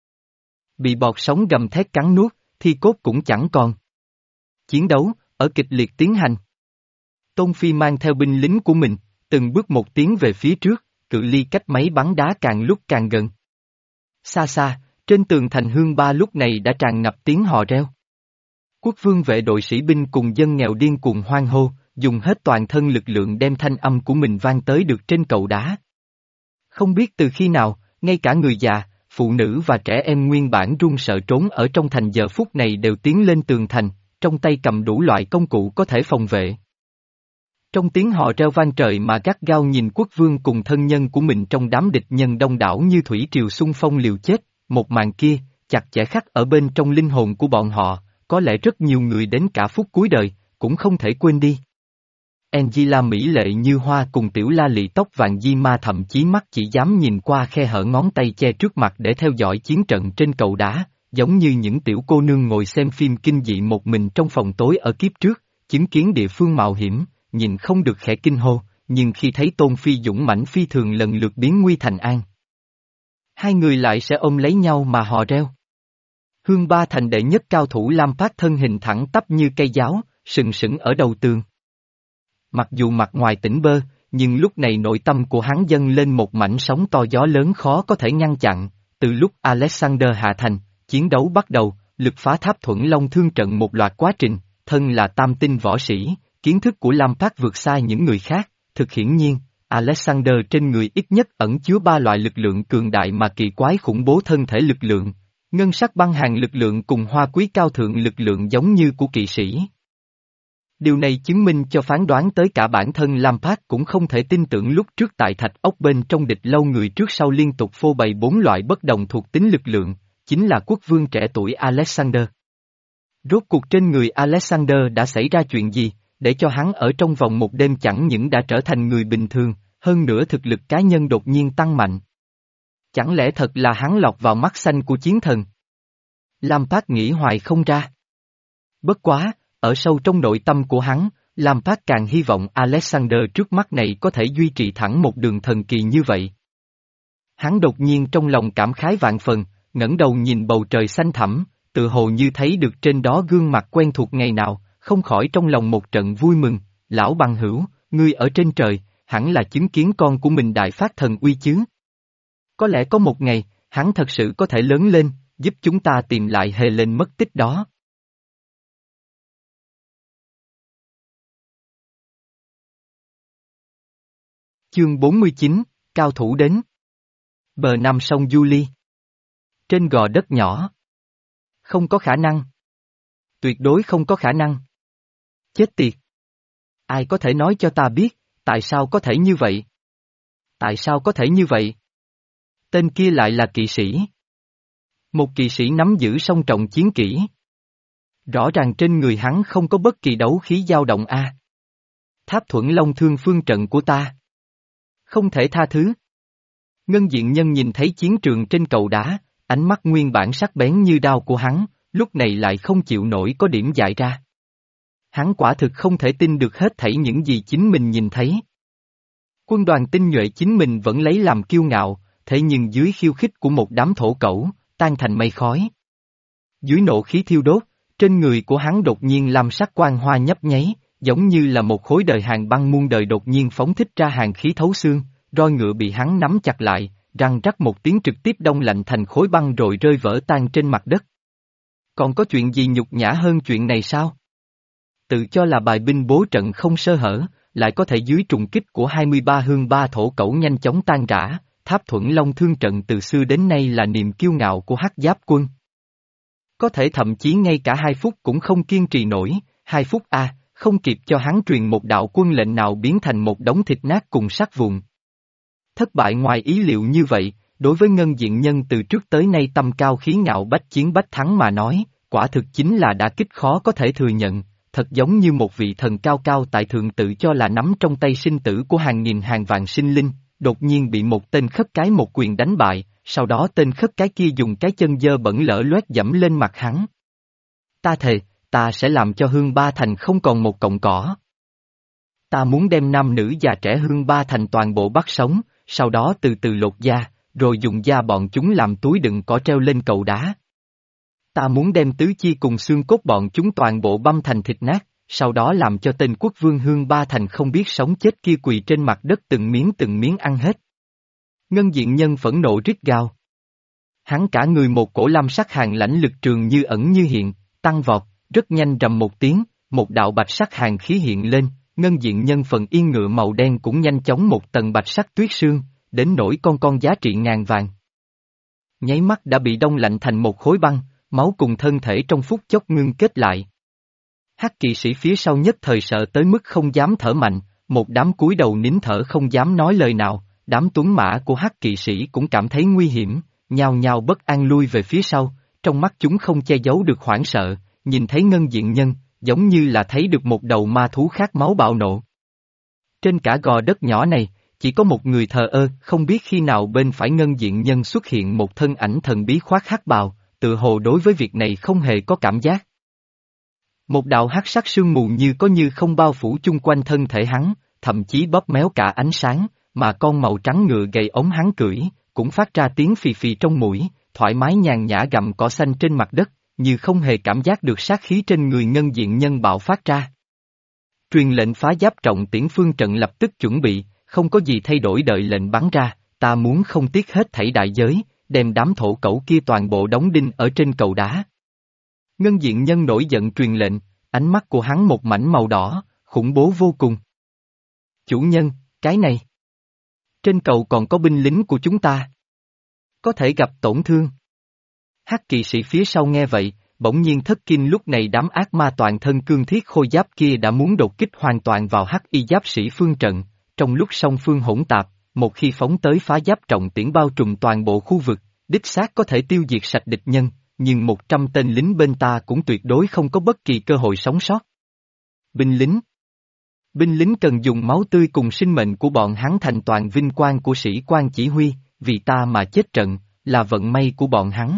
Bị bọt sóng gầm thét cắn nuốt, thi cốt cũng chẳng còn. Chiến đấu, ở kịch liệt tiến hành. Tôn Phi mang theo binh lính của mình, từng bước một tiến về phía trước, cự ly cách máy bắn đá càng lúc càng gần. Xa xa, trên tường thành Hương Ba lúc này đã tràn ngập tiếng hò reo. Quốc vương vệ đội sĩ binh cùng dân nghèo điên cuồng hoan hô, dùng hết toàn thân lực lượng đem thanh âm của mình vang tới được trên cầu đá. Không biết từ khi nào, ngay cả người già, phụ nữ và trẻ em nguyên bản run sợ trốn ở trong thành giờ phút này đều tiến lên tường thành, trong tay cầm đủ loại công cụ có thể phòng vệ. Trong tiếng họ reo vang trời mà gắt gao nhìn quốc vương cùng thân nhân của mình trong đám địch nhân đông đảo như thủy triều xung phong liều chết, một màn kia, chặt chẽ khắc ở bên trong linh hồn của bọn họ, có lẽ rất nhiều người đến cả phút cuối đời, cũng không thể quên đi. Angela mỹ lệ như hoa cùng tiểu la lị tóc vàng di ma thậm chí mắt chỉ dám nhìn qua khe hở ngón tay che trước mặt để theo dõi chiến trận trên cầu đá, giống như những tiểu cô nương ngồi xem phim kinh dị một mình trong phòng tối ở kiếp trước, chứng kiến địa phương mạo hiểm, nhìn không được khẽ kinh hô, nhưng khi thấy Tôn Phi dũng mãnh phi thường lần lượt biến nguy thành an. Hai người lại sẽ ôm lấy nhau mà hò reo. Hương Ba thành đệ nhất cao thủ Lam Phát thân hình thẳng tắp như cây giáo, sừng sững ở đầu tường. Mặc dù mặt ngoài tỉnh bơ, nhưng lúc này nội tâm của hắn dâng lên một mảnh sóng to gió lớn khó có thể ngăn chặn, từ lúc Alexander hạ thành, chiến đấu bắt đầu, lực phá tháp thuẫn long thương trận một loạt quá trình, thân là tam tinh võ sĩ, kiến thức của Lam Phát vượt xa những người khác, thực hiển nhiên, Alexander trên người ít nhất ẩn chứa ba loại lực lượng cường đại mà kỳ quái khủng bố thân thể lực lượng, ngân sắc băng hàng lực lượng cùng hoa quý cao thượng lực lượng giống như của kỵ sĩ. Điều này chứng minh cho phán đoán tới cả bản thân Lam Phát cũng không thể tin tưởng lúc trước tại thạch ốc bên trong địch lâu người trước sau liên tục phô bày bốn loại bất đồng thuộc tính lực lượng, chính là quốc vương trẻ tuổi Alexander. Rốt cuộc trên người Alexander đã xảy ra chuyện gì, để cho hắn ở trong vòng một đêm chẳng những đã trở thành người bình thường, hơn nữa thực lực cá nhân đột nhiên tăng mạnh. Chẳng lẽ thật là hắn lọt vào mắt xanh của chiến thần? Lam Phát nghĩ hoài không ra. Bất quá, ở sâu trong nội tâm của hắn, Lam Phát càng hy vọng Alexander trước mắt này có thể duy trì thẳng một đường thần kỳ như vậy. Hắn đột nhiên trong lòng cảm khái vạn phần, ngẩng đầu nhìn bầu trời xanh thẳm, tự hồ như thấy được trên đó gương mặt quen thuộc ngày nào, không khỏi trong lòng một trận vui mừng, lão bằng hữu, ngươi ở trên trời, hẳn là chứng kiến con của mình đại phát thần uy chứ. Có lẽ có một ngày, hắn thật sự có thể lớn lên, giúp chúng ta tìm lại hề lên mất tích đó. Chương bốn mươi chín, cao thủ đến. Bờ nam sông Julie. Trên gò đất nhỏ. Không có khả năng. Tuyệt đối không có khả năng. Chết tiệt. Ai có thể nói cho ta biết, tại sao có thể như vậy? Tại sao có thể như vậy? Tên kia lại là kỵ sĩ. Một kỵ sĩ nắm giữ song trọng chiến kỹ. Rõ ràng trên người hắn không có bất kỳ đấu khí dao động a. Tháp thuẫn long thương phương trận của ta. Không thể tha thứ. Ngân diện nhân nhìn thấy chiến trường trên cầu đá, ánh mắt nguyên bản sắc bén như đao của hắn, lúc này lại không chịu nổi có điểm dại ra. Hắn quả thực không thể tin được hết thảy những gì chính mình nhìn thấy. Quân đoàn tinh nhuệ chính mình vẫn lấy làm kiêu ngạo, thế nhưng dưới khiêu khích của một đám thổ cẩu, tan thành mây khói. Dưới nộ khí thiêu đốt, trên người của hắn đột nhiên làm sắc quang hoa nhấp nháy, giống như là một khối đời hàng băng muôn đời đột nhiên phóng thích ra hàng khí thấu xương, roi ngựa bị hắn nắm chặt lại, răng rắc một tiếng trực tiếp đông lạnh thành khối băng rồi rơi vỡ tan trên mặt đất. Còn có chuyện gì nhục nhã hơn chuyện này sao? Tự cho là bài binh bố trận không sơ hở, lại có thể dưới trùng kích của hai mươi ba hương ba thổ cẩu nhanh chóng tan rã, tháp thuẫn long thương trận từ xưa đến nay là niềm kiêu ngạo của hắc giáp quân. Có thể thậm chí ngay cả hai phút cũng không kiên trì nổi, hai phút a, à, không kịp cho hắn truyền một đạo quân lệnh nào biến thành một đống thịt nát cùng sát vụn. Thất bại ngoài ý liệu như vậy, đối với ngân diện nhân từ trước tới nay tâm cao khí ngạo bách chiến bách thắng mà nói, quả thực chính là đả kích khó có thể thừa nhận, thật giống như một vị thần cao cao tại thượng tự cho là nắm trong tay sinh tử của hàng nghìn hàng vạn sinh linh, đột nhiên bị một tên khất cái một quyền đánh bại, sau đó tên khất cái kia dùng cái chân dơ bẩn lỡ loét dẫm lên mặt hắn. Ta thề, ta sẽ làm cho Hương Ba Thành không còn một cọng cỏ. Ta muốn đem nam nữ già trẻ Hương Ba Thành toàn bộ bắt sống, sau đó từ từ lột da, rồi dùng da bọn chúng làm túi đựng cỏ treo lên cầu đá. Ta muốn đem tứ chi cùng xương cốt bọn chúng toàn bộ băm thành thịt nát, sau đó làm cho tên quốc vương Hương Ba Thành không biết sống chết kia quỳ trên mặt đất từng miếng từng miếng ăn hết. Ngân diện nhân phẫn nộ rít gào. Hắn cả người một cổ lam sắc hàng lãnh lực trường như ẩn như hiện, tăng vọt, rất nhanh rầm một tiếng, một đạo bạch sắc hàng khí hiện lên, ngân diện nhân phần yên ngựa màu đen cũng nhanh chóng một tầng bạch sắc tuyết sương, đến nỗi con con giá trị ngàn vàng. Nháy mắt đã bị đông lạnh thành một khối băng, máu cùng thân thể trong phút chốc ngưng kết lại. Hắc kỵ sĩ phía sau nhất thời sợ tới mức không dám thở mạnh, một đám cúi đầu nín thở không dám nói lời nào, đám tuấn mã của hắc kỵ sĩ cũng cảm thấy nguy hiểm, nhao nhao bất an lui về phía sau, trong mắt chúng không che giấu được hoảng sợ, nhìn thấy ngân diện nhân, giống như là thấy được một đầu ma thú khát máu bạo nộ. Trên cả gò đất nhỏ này, chỉ có một người thờ ơ, không biết khi nào bên phải ngân diện nhân xuất hiện một thân ảnh thần bí khoác hắc bào, tự hồ đối với việc này không hề có cảm giác. Một đạo hắc sắc sương mù như có như không bao phủ chung quanh thân thể hắn, thậm chí bóp méo cả ánh sáng, mà con màu trắng ngựa gầy ống hắn cưỡi, cũng phát ra tiếng phì phì trong mũi, thoải mái nhàn nhã gặm cỏ xanh trên mặt đất, như không hề cảm giác được sát khí trên người ngân diện nhân bạo phát ra. Truyền lệnh phá giáp trọng tiễn phương trận lập tức chuẩn bị, không có gì thay đổi đợi lệnh bắn ra, ta muốn không tiếc hết thảy đại giới, đem đám thổ cẩu kia toàn bộ đóng đinh ở trên cầu đá. Ngân diện nhân nổi giận truyền lệnh, ánh mắt của hắn một mảnh màu đỏ, khủng bố vô cùng. Chủ nhân, cái này. Trên cầu còn có binh lính của chúng ta. Có thể gặp tổn thương. Hắc kỵ sĩ phía sau nghe vậy, bỗng nhiên thất kinh lúc này đám ác ma toàn thân cương thiết khôi giáp kia đã muốn đột kích hoàn toàn vào hắc y giáp sĩ phương trận, trong lúc song phương hỗn tạp, một khi phóng tới phá giáp trọng tiễn bao trùm toàn bộ khu vực, đích xác có thể tiêu diệt sạch địch nhân, nhưng một trăm tên lính bên ta cũng tuyệt đối không có bất kỳ cơ hội sống sót. Binh lính Binh lính cần dùng máu tươi cùng sinh mệnh của bọn hắn thành toàn vinh quang của sĩ quan chỉ huy, vì ta mà chết trận, là vận may của bọn hắn.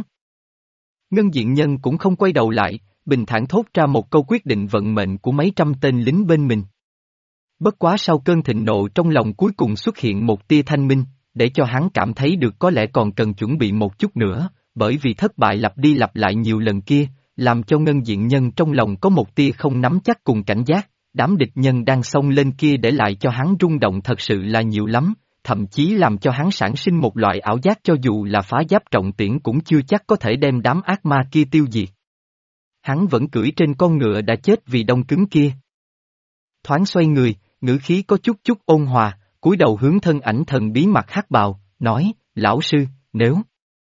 Ngân diện nhân cũng không quay đầu lại, bình thản thốt ra một câu quyết định vận mệnh của mấy trăm tên lính bên mình. Bất quá sau cơn thịnh nộ trong lòng cuối cùng xuất hiện một tia thanh minh, để cho hắn cảm thấy được có lẽ còn cần chuẩn bị một chút nữa, bởi vì thất bại lặp đi lặp lại nhiều lần kia, làm cho ngân diện nhân trong lòng có một tia không nắm chắc cùng cảnh giác, đám địch nhân đang xông lên kia để lại cho hắn rung động thật sự là nhiều lắm, thậm chí làm cho hắn sản sinh một loại ảo giác cho dù là phá giáp trọng tiễn cũng chưa chắc có thể đem đám ác ma kia tiêu diệt. Hắn vẫn cưỡi trên con ngựa đã chết vì đông cứng kia. Thoáng xoay người, ngữ khí có chút chút ôn hòa, cúi đầu hướng thân ảnh thần bí mặt hắc bào, nói, lão sư, nếu...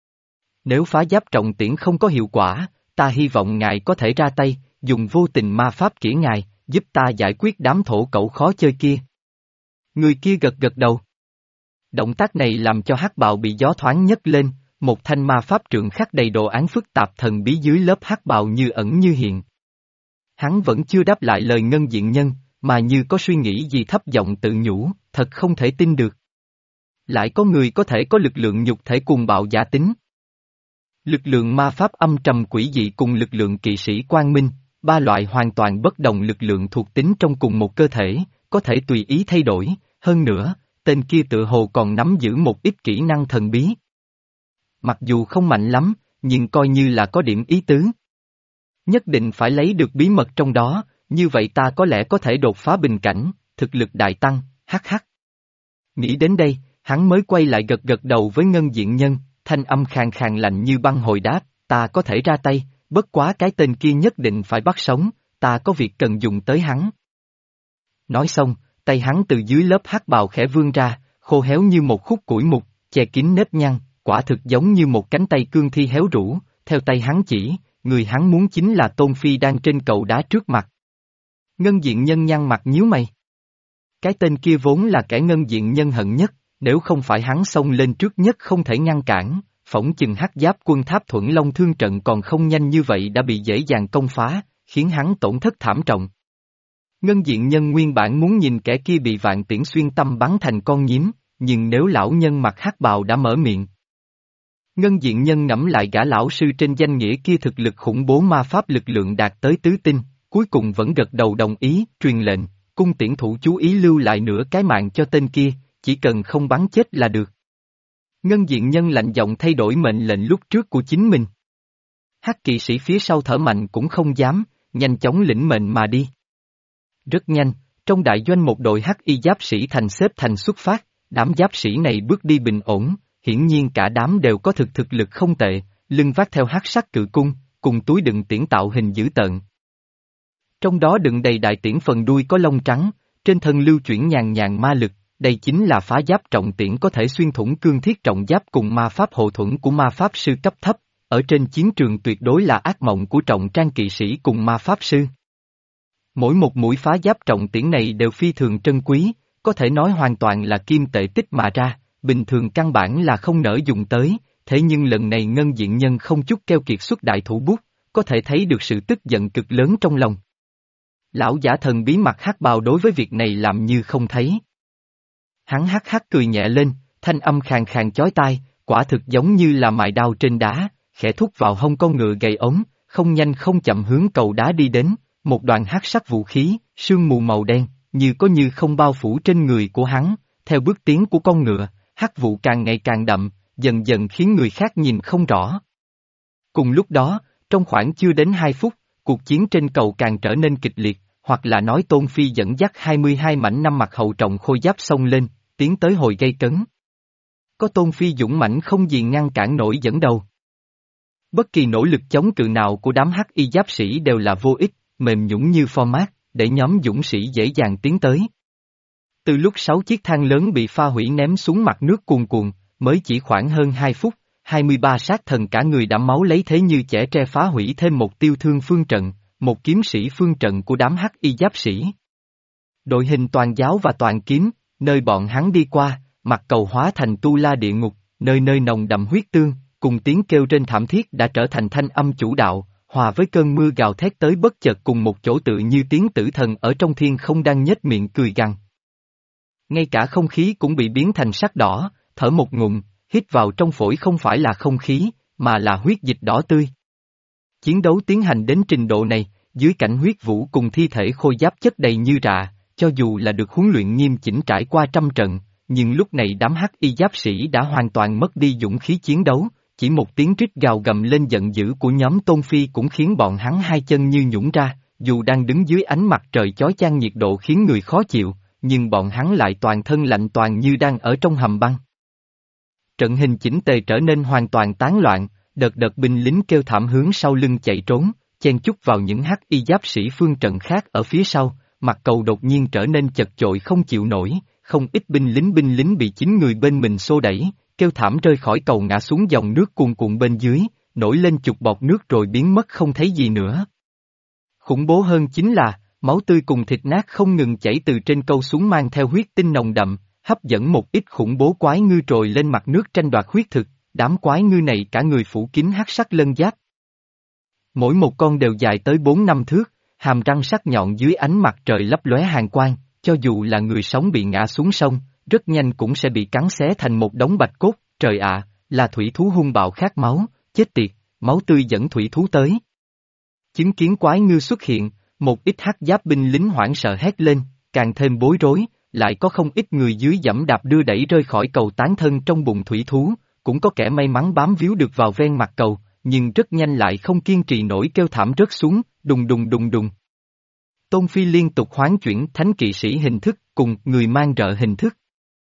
Nếu phá giáp trọng tiễn không có hiệu quả, ta hy vọng ngài có thể ra tay, dùng vô tình ma pháp kỹ ngài, giúp ta giải quyết đám thổ cẩu khó chơi kia. Người kia gật gật đầu. Động tác này làm cho hắc bào bị gió thoáng nhấc lên, một thanh ma pháp trượng khắc đầy đồ án phức tạp thần bí dưới lớp hắc bào như ẩn như hiện. Hắn vẫn chưa đáp lại lời ngân diện nhân, mà như có suy nghĩ gì thấp giọng tự nhủ, thật không thể tin được. Lại có người có thể có lực lượng nhục thể cuồng bạo giả tính. Lực lượng ma pháp âm trầm quỷ dị cùng lực lượng kỵ sĩ quang minh, ba loại hoàn toàn bất đồng lực lượng thuộc tính trong cùng một cơ thể, có thể tùy ý thay đổi, hơn nữa, tên kia tự hồ còn nắm giữ một ít kỹ năng thần bí. Mặc dù không mạnh lắm, nhưng coi như là có điểm ý tứ. Nhất định phải lấy được bí mật trong đó, như vậy ta có lẽ có thể đột phá bình cảnh, thực lực đại tăng, hắc hắc. Nghĩ đến đây, hắn mới quay lại gật gật đầu với ngân diện nhân, thanh âm khàn khàn lạnh như băng hồi đáp, ta có thể ra tay, bất quá cái tên kia nhất định phải bắt sống, ta có việc cần dùng tới hắn. Nói xong, tay hắn từ dưới lớp hắc bào khẽ vươn ra, khô héo như một khúc củi mục, che kín nếp nhăn, quả thực giống như một cánh tay cương thi héo rũ, theo tay hắn chỉ, người hắn muốn chính là Tôn Phi đang trên cầu đá trước mặt. Ngân diện nhân nhăn mặt nhíu mày. Cái tên kia vốn là kẻ ngân diện nhân hận nhất, Nếu không phải hắn xông lên trước nhất không thể ngăn cản, phỏng chừng hắc giáp quân Tháp Thuẫn Long thương trận còn không nhanh như vậy đã bị dễ dàng công phá, khiến hắn tổn thất thảm trọng. Ngân diện nhân nguyên bản muốn nhìn kẻ kia bị vạn tiễn xuyên tâm bắn thành con nhím, nhưng nếu lão nhân mặc hắc bào đã mở miệng. Ngân diện nhân ngẫm lại gã lão sư trên danh nghĩa kia thực lực khủng bố ma pháp lực lượng đạt tới tứ tinh, cuối cùng vẫn gật đầu đồng ý, truyền lệnh, cung tiễn thủ chú ý lưu lại nửa cái mạng cho tên kia, chỉ cần không bắn chết là được. Ngân diện nhân lạnh giọng thay đổi mệnh lệnh lúc trước của chính mình. Hắc kỵ sĩ phía sau thở mạnh cũng không dám, nhanh chóng lĩnh mệnh mà đi. Rất nhanh, trong đại doanh một đội hắc y giáp sĩ thành xếp thành xuất phát, đám giáp sĩ này bước đi bình ổn, hiển nhiên cả đám đều có thực thực lực không tệ, lưng vác theo hắc sắc cự cung, cùng túi đựng tiễn tạo hình dữ tợn. Trong đó đựng đầy đại tiễn phần đuôi có lông trắng, trên thân lưu chuyển nhàn nhàn ma lực, đây chính là phá giáp trọng tiễn có thể xuyên thủng cương thiết trọng giáp cùng ma pháp hộ thuẫn của ma pháp sư cấp thấp, ở trên chiến trường tuyệt đối là ác mộng của trọng trang kỵ sĩ cùng ma pháp sư. Mỗi một mũi phá giáp trọng tiễn này đều phi thường trân quý, có thể nói hoàn toàn là kim tệ tích mà ra, bình thường căn bản là không nỡ dùng tới, thế nhưng lần này ngân diện nhân không chút keo kiệt xuất đại thủ bút, có thể thấy được sự tức giận cực lớn trong lòng. Lão giả thần bí mặt hắc bào đối với việc này làm như không thấy. Hắn hắc hắc cười nhẹ lên, thanh âm khàn khàn chói tai, quả thực giống như là mài đao trên đá, khẽ thúc vào hông con ngựa gầy ốm, không nhanh không chậm hướng cầu đá đi đến, một đoàn hắc sắc vũ khí, sương mù màu đen, như có như không bao phủ trên người của hắn, theo bước tiến của con ngựa, hắc vụ càng ngày càng đậm, dần dần khiến người khác nhìn không rõ. Cùng lúc đó, trong khoảng chưa đến hai phút, cuộc chiến trên cầu càng trở nên kịch liệt, hoặc là nói Tôn Phi dẫn dắt hai mươi hai mảnh năm mặt hậu trọng khôi giáp xông lên, tiến tới hồi gây cấn. Có Tôn Phi dũng mãnh không gì ngăn cản nổi dẫn đầu. Bất kỳ nỗ lực chống cự nào của đám hắc y giáp sĩ đều là vô ích, mềm nhũn như format, để nhóm dũng sĩ dễ dàng tiến tới. Từ lúc sáu chiếc thang lớn bị pha hủy ném xuống mặt nước cuồn cuộn, mới chỉ khoảng hơn hai phút, hai mươi ba sát thần cả người đẫm máu lấy thế như chẻ tre phá hủy thêm một tiêu thương phương trận, một kiếm sĩ phương trận của đám hắc y giáp sĩ. Đội hình toàn giáo và toàn kiếm, nơi bọn hắn đi qua, mặt cầu hóa thành tu la địa ngục, nơi nơi nồng đậm huyết tương, cùng tiếng kêu trên thảm thiết đã trở thành thanh âm chủ đạo, hòa với cơn mưa gào thét tới bất chợt cùng một chỗ tự như tiếng tử thần ở trong thiên không đang nhếch miệng cười gằn. Ngay cả không khí cũng bị biến thành sắc đỏ, thở một ngụm, hít vào trong phổi không phải là không khí, mà là huyết dịch đỏ tươi. Chiến đấu tiến hành đến trình độ này, dưới cảnh huyết vũ cùng thi thể khôi giáp chất đầy như rạ, cho dù là được huấn luyện nghiêm chỉnh trải qua trăm trận, nhưng lúc này đám hắc y giáp sĩ đã hoàn toàn mất đi dũng khí chiến đấu, chỉ một tiếng rít gào gầm lên giận dữ của nhóm Tôn Phi cũng khiến bọn hắn hai chân như nhũn ra, dù đang đứng dưới ánh mặt trời chói chang nhiệt độ khiến người khó chịu, nhưng bọn hắn lại toàn thân lạnh toàn như đang ở trong hầm băng. Trận hình chỉnh tề trở nên hoàn toàn tán loạn, đợt đợt binh lính kêu thảm hướng sau lưng chạy trốn, chen chúc vào những hắc y giáp sĩ phương trận khác ở phía sau, mặt cầu đột nhiên trở nên chật chội không chịu nổi, không ít binh lính binh lính bị chính người bên mình xô đẩy, kêu thảm rơi khỏi cầu ngã xuống dòng nước cuồn cuộn bên dưới, nổi lên chục bọt nước rồi biến mất không thấy gì nữa. Khủng bố hơn chính là, máu tươi cùng thịt nát không ngừng chảy từ trên câu xuống mang theo huyết tinh nồng đậm, hấp dẫn một ít khủng bố quái ngư trồi lên mặt nước tranh đoạt huyết thực, đám quái ngư này cả người phủ kín hắc sắc lân giáp. Mỗi một con đều dài tới bốn năm thước, hàm răng sắc nhọn dưới ánh mặt trời lấp lóe hàn quang, cho dù là người sống bị ngã xuống sông, rất nhanh cũng sẽ bị cắn xé thành một đống bạch cốt, trời ạ, là thủy thú hung bạo khát máu, chết tiệt, máu tươi dẫn thủy thú tới. Chứng kiến quái ngư xuất hiện, một ít hắc giáp binh lính hoảng sợ hét lên, càng thêm bối rối, lại có không ít người dưới giẫm đạp đưa đẩy rơi khỏi cầu tán thân trong bụng thủy thú, cũng có kẻ may mắn bám víu được vào ven mặt cầu, nhưng rất nhanh lại không kiên trì nổi kêu thảm rớt xuống, đùng đùng đùng đùng. Tôn Phi liên tục hoán chuyển thánh kỵ sĩ hình thức cùng người mang rợ hình thức.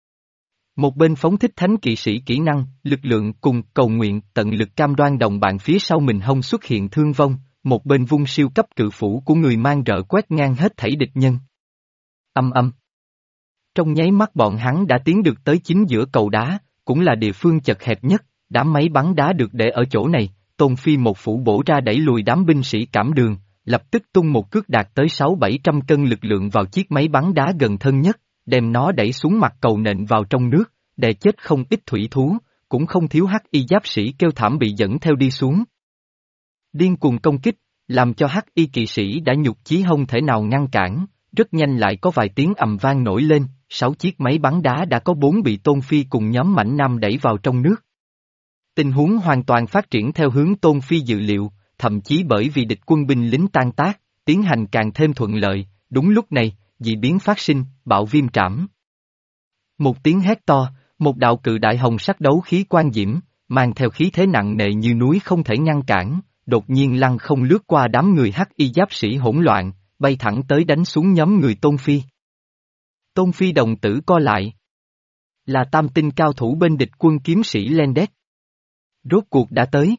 Một bên phóng thích thánh kỵ sĩ kỹ năng, lực lượng cùng cầu nguyện tận lực cam đoan đồng bạn phía sau mình không xuất hiện thương vong, một bên vung siêu cấp cự phủ của người mang rợ quét ngang hết thảy địch nhân. Âm âm. Trong nháy mắt bọn hắn đã tiến được tới chính giữa cầu đá, cũng là địa phương chật hẹp nhất, đám máy bắn đá được để ở chỗ này, Tôn Phi một phủ bổ ra đẩy lùi đám binh sĩ cản đường, lập tức tung một cước đạt tới sáu bảy trăm cân lực lượng vào chiếc máy bắn đá gần thân nhất, đem nó đẩy xuống mặt cầu nện vào trong nước, đè chết không ít thủy thú, cũng không thiếu hắc y giáp sĩ kêu thảm bị dẫn theo đi xuống. Điên cuồng công kích, làm cho hắc y kỵ sĩ đã nhục chí không thể nào ngăn cản, rất nhanh lại có vài tiếng ầm vang nổi lên, sáu chiếc máy bắn đá đã có bốn bị Tôn Phi cùng nhóm mảnh nam đẩy vào trong nước. Tình huống hoàn toàn phát triển theo hướng Tôn Phi dự liệu, thậm chí bởi vì địch quân binh lính tan tác, tiến hành càng thêm thuận lợi, đúng lúc này, dị biến phát sinh, bạo viêm trảm. Một tiếng hét to, một đạo cự đại hồng sắc đấu khí quan diễm, mang theo khí thế nặng nề như núi không thể ngăn cản, đột nhiên lăng không lướt qua đám người hắc y giáp sĩ hỗn loạn, bay thẳng tới đánh xuống nhóm người Tôn Phi. Tôn Phi đồng tử co lại. Là tam tinh cao thủ bên địch quân kiếm sĩ Lendet. Rốt cuộc đã tới.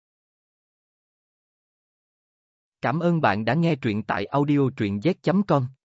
Cảm ơn bạn đã nghe truyện tại audio truyện z chấm com.